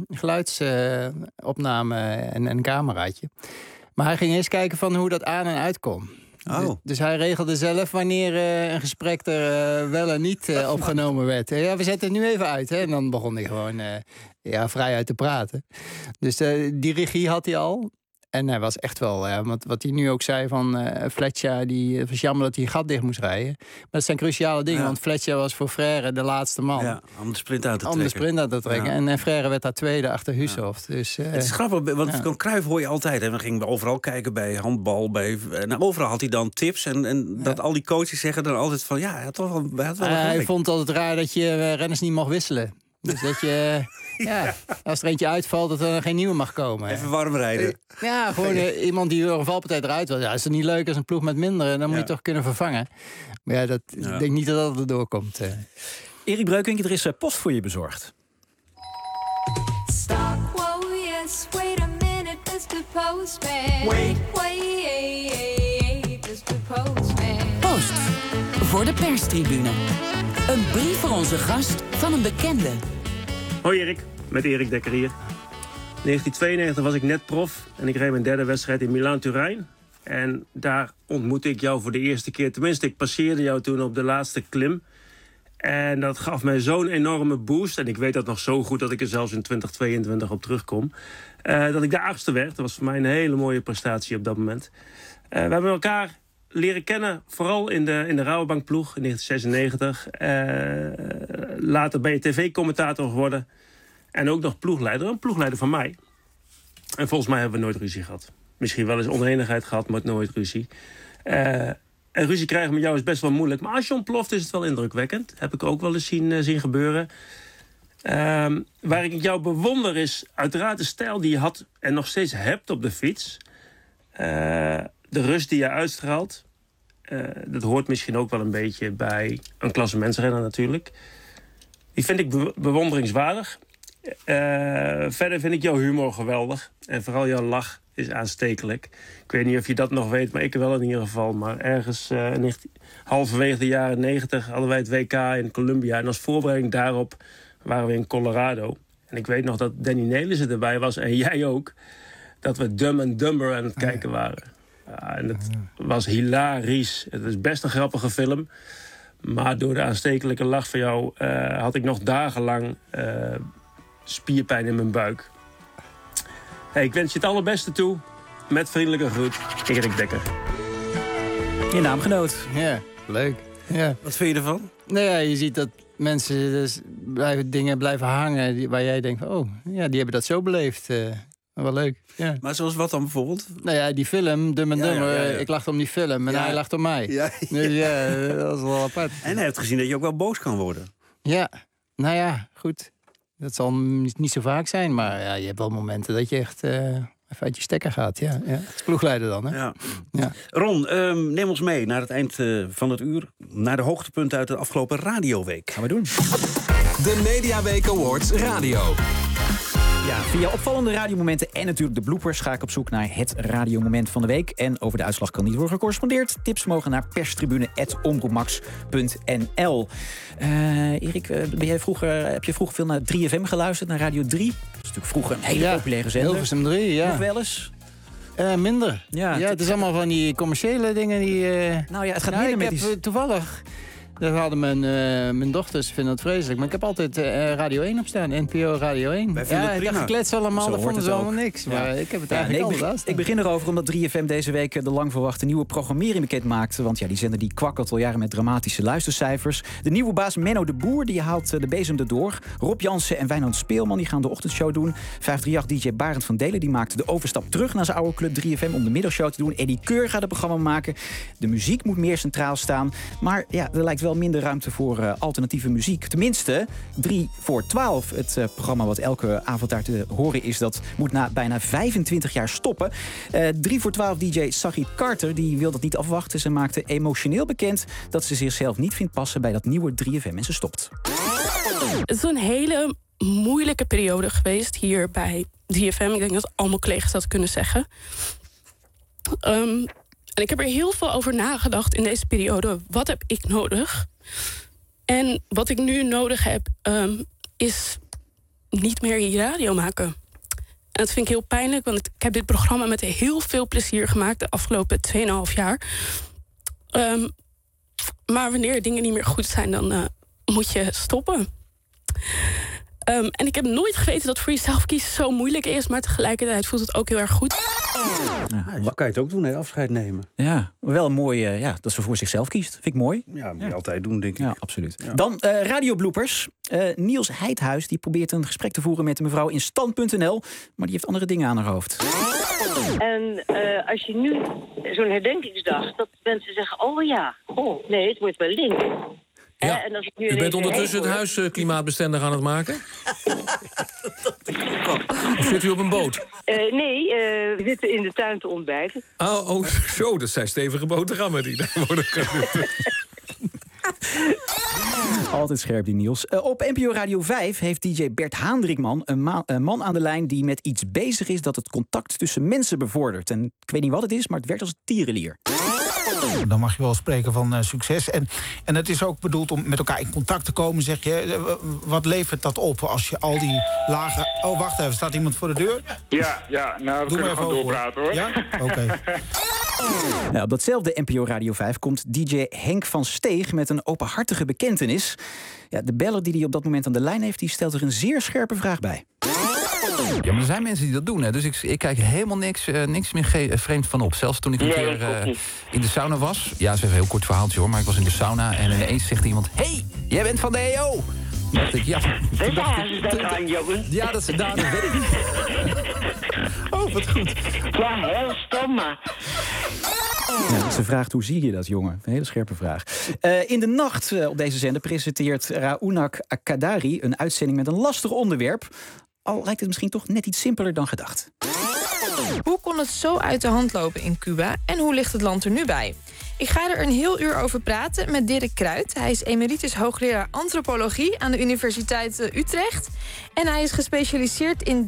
geluidsopname en een cameraatje. Maar hij ging eens kijken van hoe dat aan en uit kon. Oh. Dus hij regelde zelf wanneer een gesprek er wel en niet opgenomen werd. Ja, we zetten het nu even uit. Hè? En dan begon hij gewoon vrij uit te praten. Dus die regie had hij al. En hij was echt wel, wat hij nu ook zei van Fletcher, het was jammer dat hij gat dicht moest rijden. Maar dat zijn cruciale dingen, want Fletcher was voor Frère de laatste man. Ja, om de sprint uit te trekken. Ja. En Frère werd daar tweede achter Hushoff. Dus, het is grappig, want van Cruijff hoor je altijd. En we gingen overal kijken bij handbal. Overal had hij dan tips. En dat al die coaches zeggen dan altijd van hij had toch wel hij vond het altijd raar dat je renners niet mag wisselen. Dus dat je, als er eentje uitvalt, dat er geen nieuwe mag komen. Even warm rijden. Ja, gewoon iemand die een valpartij eruit wil. Ja, is het niet leuk als een ploeg met minder? Dan moet je toch kunnen vervangen. Maar ik denk niet dat dat erdoor komt. Erik Breukink, er is post voor je bezorgd. Stop, whoa, yes, wait a minute, Mr. Postman. Wait, Mr. Postman. Post voor de perstribune. Een brief voor onze gast van een bekende. Hoi Erik, met Erik Dekker hier. In 1992 was ik net prof en ik reed mijn derde wedstrijd in Milaan-Turijn. En daar ontmoette ik jou voor de eerste keer. Tenminste, ik passeerde jou toen op de laatste klim. En dat gaf mij zo'n enorme boost. En ik weet dat nog zo goed dat ik er zelfs in 2022 op terugkom. Dat ik de 8e werd. Dat was voor mij een hele mooie prestatie op dat moment. We hebben elkaar leren kennen, vooral in de Rabobankploeg in 1996. Later ben je tv-commentator geworden. En ook nog ploegleider. Een ploegleider van mij. En volgens mij hebben we nooit ruzie gehad. Misschien wel eens oneenigheid gehad, maar nooit ruzie. En ruzie krijgen met jou is best wel moeilijk. Maar als je ontploft is het wel indrukwekkend. Heb ik ook wel eens zien gebeuren. Waar ik jou bewonder is uiteraard de stijl die je had en nog steeds hebt op de fiets. De rust die je uitstraalt. Dat hoort misschien ook wel een beetje bij een klassementsrenner natuurlijk. Die vind ik bewonderingswaardig. Verder vind ik jouw humor geweldig. En vooral jouw lach is aanstekelijk. Ik weet niet of je dat nog weet, maar ik wel in ieder geval. Maar ergens halverwege de jaren 90 hadden wij het WK in Colombia. En als voorbereiding daarop waren we in Colorado. En ik weet nog dat Danny Nelissen erbij was en jij ook. Dat we Dumb and Dumber aan het kijken waren. Ja, en het was hilarisch. Het is best een grappige film. Maar door de aanstekelijke lach van jou had ik nog dagenlang spierpijn in mijn buik. Hey, ik wens je het allerbeste toe. Met vriendelijke groet, Erik Dekker. Je naamgenoot. Ja, leuk. Ja. Wat vind je ervan? Nou ja, je ziet dat mensen dus dingen blijven hangen waar jij denkt van, oh, ja, die hebben dat zo beleefd. Wel leuk. Ja. Maar zoals wat dan bijvoorbeeld? Nou ja, die film, Dumb and Dumber. Ik lachte om die film en hij lacht om mij. Ja. Dus dat is wel apart. En hij heeft gezien dat je ook wel boos kan worden. Ja, nou ja, goed. Dat zal niet zo vaak zijn, maar ja, je hebt wel momenten dat je echt even uit je stekker gaat. Ja. Ploegleider dan, hè? Ja. Ron, neem ons mee naar het eind van het uur. Naar de hoogtepunten uit de afgelopen radioweek. Gaan we doen. De Mediaweek Awards Radio. Ja, via opvallende radiomomenten en natuurlijk de bloopers ga ik op zoek naar het radiomoment van de week. En over de uitslag kan niet worden gecorrespondeerd. Tips mogen naar perstribune@omroepmax.nl. Erik, heb je vroeger veel naar 3FM geluisterd, naar Radio 3? Dat is natuurlijk vroeger een hele populaire zender. Hilversum 3, ja. Nog wel eens? Minder. Ja, het is allemaal van die commerciële dingen die... Nou ja, het gaat minder met die... Toevallig... Dat hadden mijn dochters, vinden het vreselijk. Maar ik heb altijd Radio 1 op staan. NPO Radio 1. Wij vinden het prima. Dat geklets allemaal, dat vonden ze allemaal niks. Ja. Maar ik heb het eigenlijk altijd ik begin erover omdat 3FM deze week de lang verwachte nieuwe programmering bekend maakte. Want ja, die zender die kwakkelt al jaren met dramatische luistercijfers. De nieuwe baas Menno de Boer die haalt de bezem erdoor. Rob Jansen en Wijnand Speelman die gaan de ochtendshow doen. 538-DJ Barend van Delen die maakte de overstap terug naar zijn oude club 3FM om de middagshow te doen. Eddie Keur gaat het programma maken. De muziek moet meer centraal staan. Maar ja, er lijkt wel minder ruimte voor alternatieve muziek. Tenminste, 3 voor 12. Het programma wat elke avond daar te horen is, dat moet na bijna 25 jaar stoppen. 3 voor 12 DJ Sagit Carter die wil dat niet afwachten. Ze maakte emotioneel bekend dat ze zichzelf niet vindt passen bij dat nieuwe 3FM en ze stopt. Het is een hele moeilijke periode geweest hier bij 3FM. Ik denk dat al mijn collega's dat kunnen zeggen. En ik heb er heel veel over nagedacht in deze periode. Wat heb ik nodig? En wat ik nu nodig heb, is niet meer hier radio maken. En dat vind ik heel pijnlijk, want ik heb dit programma met heel veel plezier gemaakt de afgelopen 2,5 jaar. Maar wanneer dingen niet meer goed zijn, dan moet je stoppen. En ik heb nooit geweten dat voor jezelf kiezen zo moeilijk is, maar tegelijkertijd voelt het ook heel erg goed. Wat kan je het ook doen, hè? Afscheid nemen. Ja, wel een mooi dat ze voor zichzelf kiest. Vind ik mooi. Ja, moet je altijd doen, denk ik. Ja, absoluut. Ja. Dan radiobloopers. Niels Heidhuis die probeert een gesprek te voeren met een mevrouw in stand.nl, maar die heeft andere dingen aan haar hoofd. En als je nu zo'n herdenkingsdag, dat mensen zeggen, oh ja, nee, het wordt wel link. Ja. En als ik nu U bent ondertussen het huis klimaatbestendig aan het maken? Of zit u op een boot? Nee, we zitten in de tuin te ontbijten. Oh, zo, dat zijn stevige boterhammen die daar worden genoemd. Altijd scherp, die Niels. Op NPO Radio 5 heeft DJ Bert Haandrikman een man aan de lijn die met iets bezig is dat het contact tussen mensen bevordert. En ik weet niet wat het is, maar het werkt als een tierenlier. Dan mag je wel spreken van succes. En het is ook bedoeld om met elkaar in contact te komen, zeg je. Wat levert dat op als je al die lagen... Oh, wacht even, staat iemand voor de deur? Ja, nou, we kunnen gewoon doorpraten, hoor. Ja? Oké. Nou, op datzelfde NPO Radio 5 komt DJ Henk van Steeg met een openhartige bekentenis. Ja, de beller die hij op dat moment aan de lijn heeft, die stelt er een zeer scherpe vraag bij. Ja, maar er zijn mensen die dat doen, hè. Dus ik kijk helemaal niks meer vreemd van op. Zelfs toen ik een keer in de sauna was. Ja, dat is even een heel kort verhaaltje, hoor. Maar ik was in de sauna en ineens zegt iemand... Hey, jij bent van de EO! Dan dacht ik, ja... Ja, dat weet ik. Oh, wat goed. Ja, heel stom, maar... Ja, ze vraagt, hoe zie je dat, jongen? Een hele scherpe vraag. In de nacht op deze zender presenteert Raunak Kadari een uitzending met een lastig onderwerp. Al lijkt het misschien toch net iets simpeler dan gedacht. Hoe kon het zo uit de hand lopen in Cuba en hoe ligt het land er nu bij? Ik ga er een heel uur over praten met Dirk Kruid. Hij is emeritus hoogleraar antropologie aan de Universiteit Utrecht. En hij is gespecialiseerd in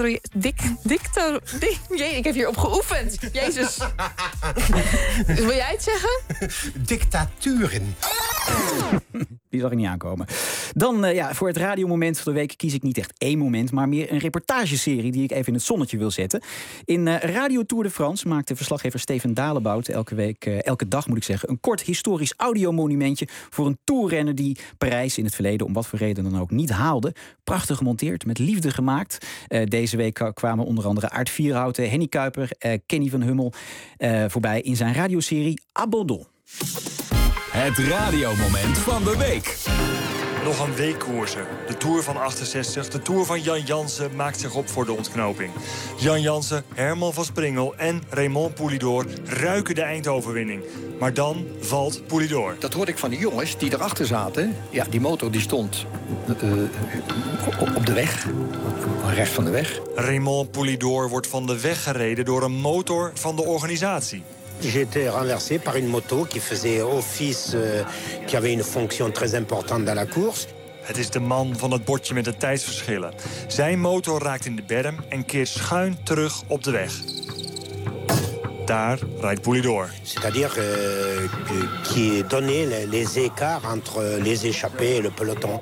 ik heb hierop geoefend. Jezus. Wil jij het zeggen? Dictaturen. Die zag ik niet aankomen. Dan, voor het radiomoment van de week kies ik niet echt één moment, maar meer een reportageserie die ik even in het zonnetje wil zetten. In Radio Tour de France maakte verslaggever Steven Dalebout elke dag moet ik zeggen, een kort historisch audiomonumentje voor een toerrenner die Parijs in het verleden om wat voor reden dan ook niet haalde. Prachtig gemonteerd, met liefde gemaakt. Deze week kwamen onder andere Aart Vierhouten, Henny Kuiper, Kenny van Hummel voorbij in zijn radioserie Abandon. Het radiomoment van de week. Nog een week koersen. De Tour van 68, de Tour van Jan Jansen maakt zich op voor de ontknoping. Jan Jansen, Herman van Springel en Raymond Poulidor ruiken de eindoverwinning. Maar dan valt Poulidor. Dat hoorde ik van de jongens die erachter zaten. Ja, die motor die stond op de weg, rechts van de weg. Raymond Poulidor wordt van de weg gereden door een motor van de organisatie. J'ai été renversé par une moto qui faisait office, qui avait une fonction très importante dans la course. Het is de man van het bordje met de tijdsverschillen. Zijn motor raakt in de berm en keert schuin terug op de weg. Daar rijdt Poulidor. C'est-à-dire qui donnait les écarts entre les échappés et le peloton.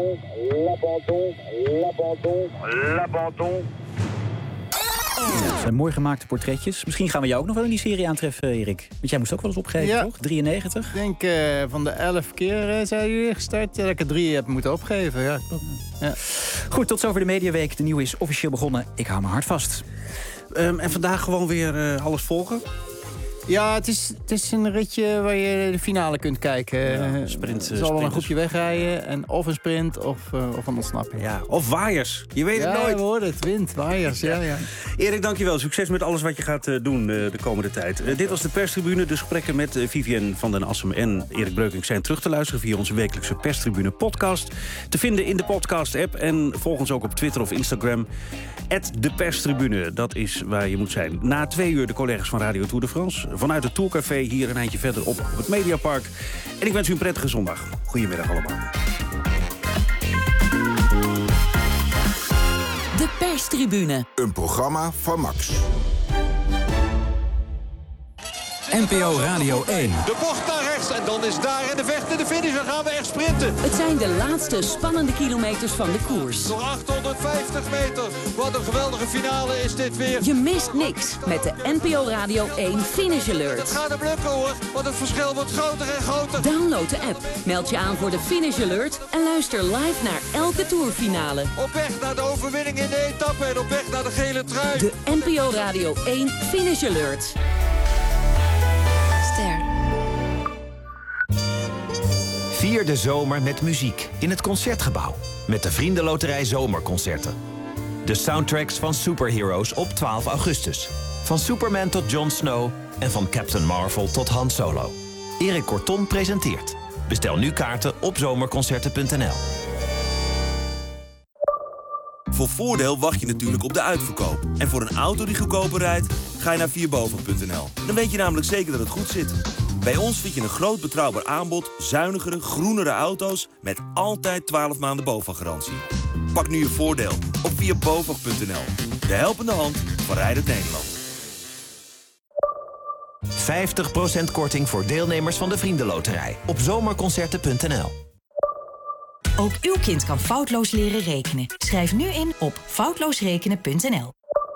L'abandon. Ja, dat zijn mooi gemaakte portretjes. Misschien gaan we jou ook nog wel in die serie aantreffen, Erik. Want jij moest ook wel eens opgeven, toch? 93? Ik denk van de 11 keer zijn jullie gestart dat ik er 3 heb moeten opgeven. Ja. Goed, tot zover de Mediaweek. De nieuwe is officieel begonnen. Ik hou me hard vast. En vandaag gewoon weer alles volgen? Ja, het is een ritje waar je de finale kunt kijken. Sprint, er zal wel een groepje wegrijden. En of een sprint of een ontsnapping. Ja, of waaiers. Je weet het nooit. Ja, hoor, het wind. Waaiers, ja. Erik, dankjewel. Succes met alles wat je gaat doen de komende tijd. Dit was de perstribune. De gesprekken met Vivienne van den Assem en Erik Breukink zijn terug te luisteren via onze wekelijkse perstribune podcast. Te vinden in de podcast-app. En volg ons ook op Twitter of Instagram. @deperstribune. Dat is waar je moet zijn. Na 2 uur de collega's van Radio Tour de France. Vanuit het Tourcafé hier een eindje verder op het Mediapark. En ik wens u een prettige zondag. Goedemiddag allemaal. De Perstribune. Een programma van Max. NPO Radio 1. De bocht naar rechts. laatste. En dan is daar en de vecht in de finish. Dan gaan we echt sprinten. Het zijn de laatste spannende kilometers van de koers. Nog 850 meter. Wat een geweldige finale is dit weer. Je mist niks met de NPO Radio 1 Finish Alert. Het gaat hem lukken hoor, want het verschil wordt groter en groter. Download de app, meld je aan voor de Finish Alert en luister live naar elke tourfinale. Op weg naar de overwinning in de etappe en op weg naar de gele trui. De NPO Radio 1 Finish Alert. Ster. Vier de zomer met muziek in het Concertgebouw. Met de Vriendenloterij Zomerconcerten. De soundtracks van superheroes op 12 augustus. Van Superman tot Jon Snow en van Captain Marvel tot Han Solo. Erik Corton presenteert. Bestel nu kaarten op zomerconcerten.nl. Voor voordeel wacht je natuurlijk op de uitverkoop. En voor een auto die goedkoper rijdt, ga je naar vierboven.nl. Dan weet je namelijk zeker dat het goed zit. Bij ons vind je een groot betrouwbaar aanbod, zuinigere, groenere auto's met altijd 12 maanden BOVAG-garantie. Pak nu je voordeel op vierboven.nl. De helpende hand van Rijdend Nederland. 50% korting voor deelnemers van de Vriendenloterij op zomerconcerten.nl. Ook uw kind kan foutloos leren rekenen. Schrijf nu in op foutloosrekenen.nl.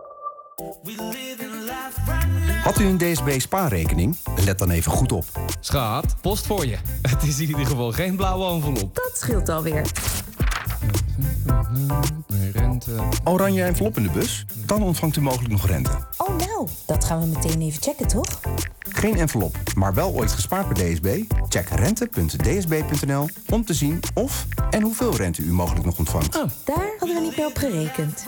Had u een DSB spaarrekening? Let dan even goed op. Schat, post voor je. Het is in ieder geval geen blauwe envelop. Dat scheelt alweer. Rente. Oranje envelop in de bus? Dan ontvangt u mogelijk nog rente. Oh nou, dat gaan we meteen even checken, toch? Geen envelop, maar wel ooit gespaard bij DSB? Check rente.dsb.nl om te zien of en hoeveel rente u mogelijk nog ontvangt. Oh, daar hadden we niet meer op gerekend.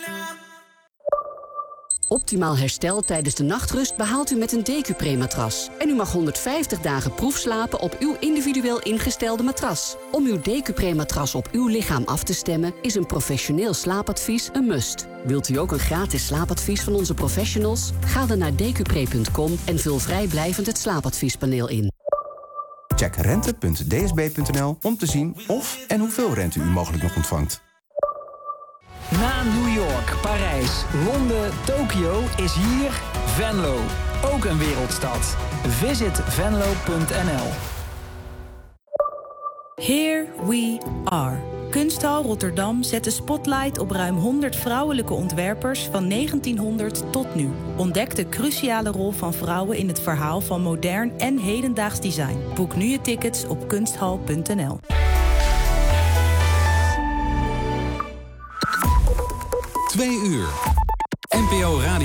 Optimaal herstel tijdens de nachtrust behaalt u met een Decupre-matras. En u mag 150 dagen proefslapen op uw individueel ingestelde matras. Om uw Decupre-matras op uw lichaam af te stemmen is een professioneel slaapadvies een must. Wilt u ook een gratis slaapadvies van onze professionals? Ga dan naar decupre.com en vul vrijblijvend het slaapadviespaneel in. Check rente.dsb.nl om te zien of en hoeveel rente u mogelijk nog ontvangt. Na New York, Parijs, Londen, Tokio is hier Venlo. Ook een wereldstad. Visit venlo.nl. Here we are. Kunsthal Rotterdam zet de spotlight op ruim 100 vrouwelijke ontwerpers van 1900 tot nu. Ontdek de cruciale rol van vrouwen in het verhaal van modern en hedendaags design. Boek nu je tickets op kunsthal.nl. Twee uur. NPO Radio.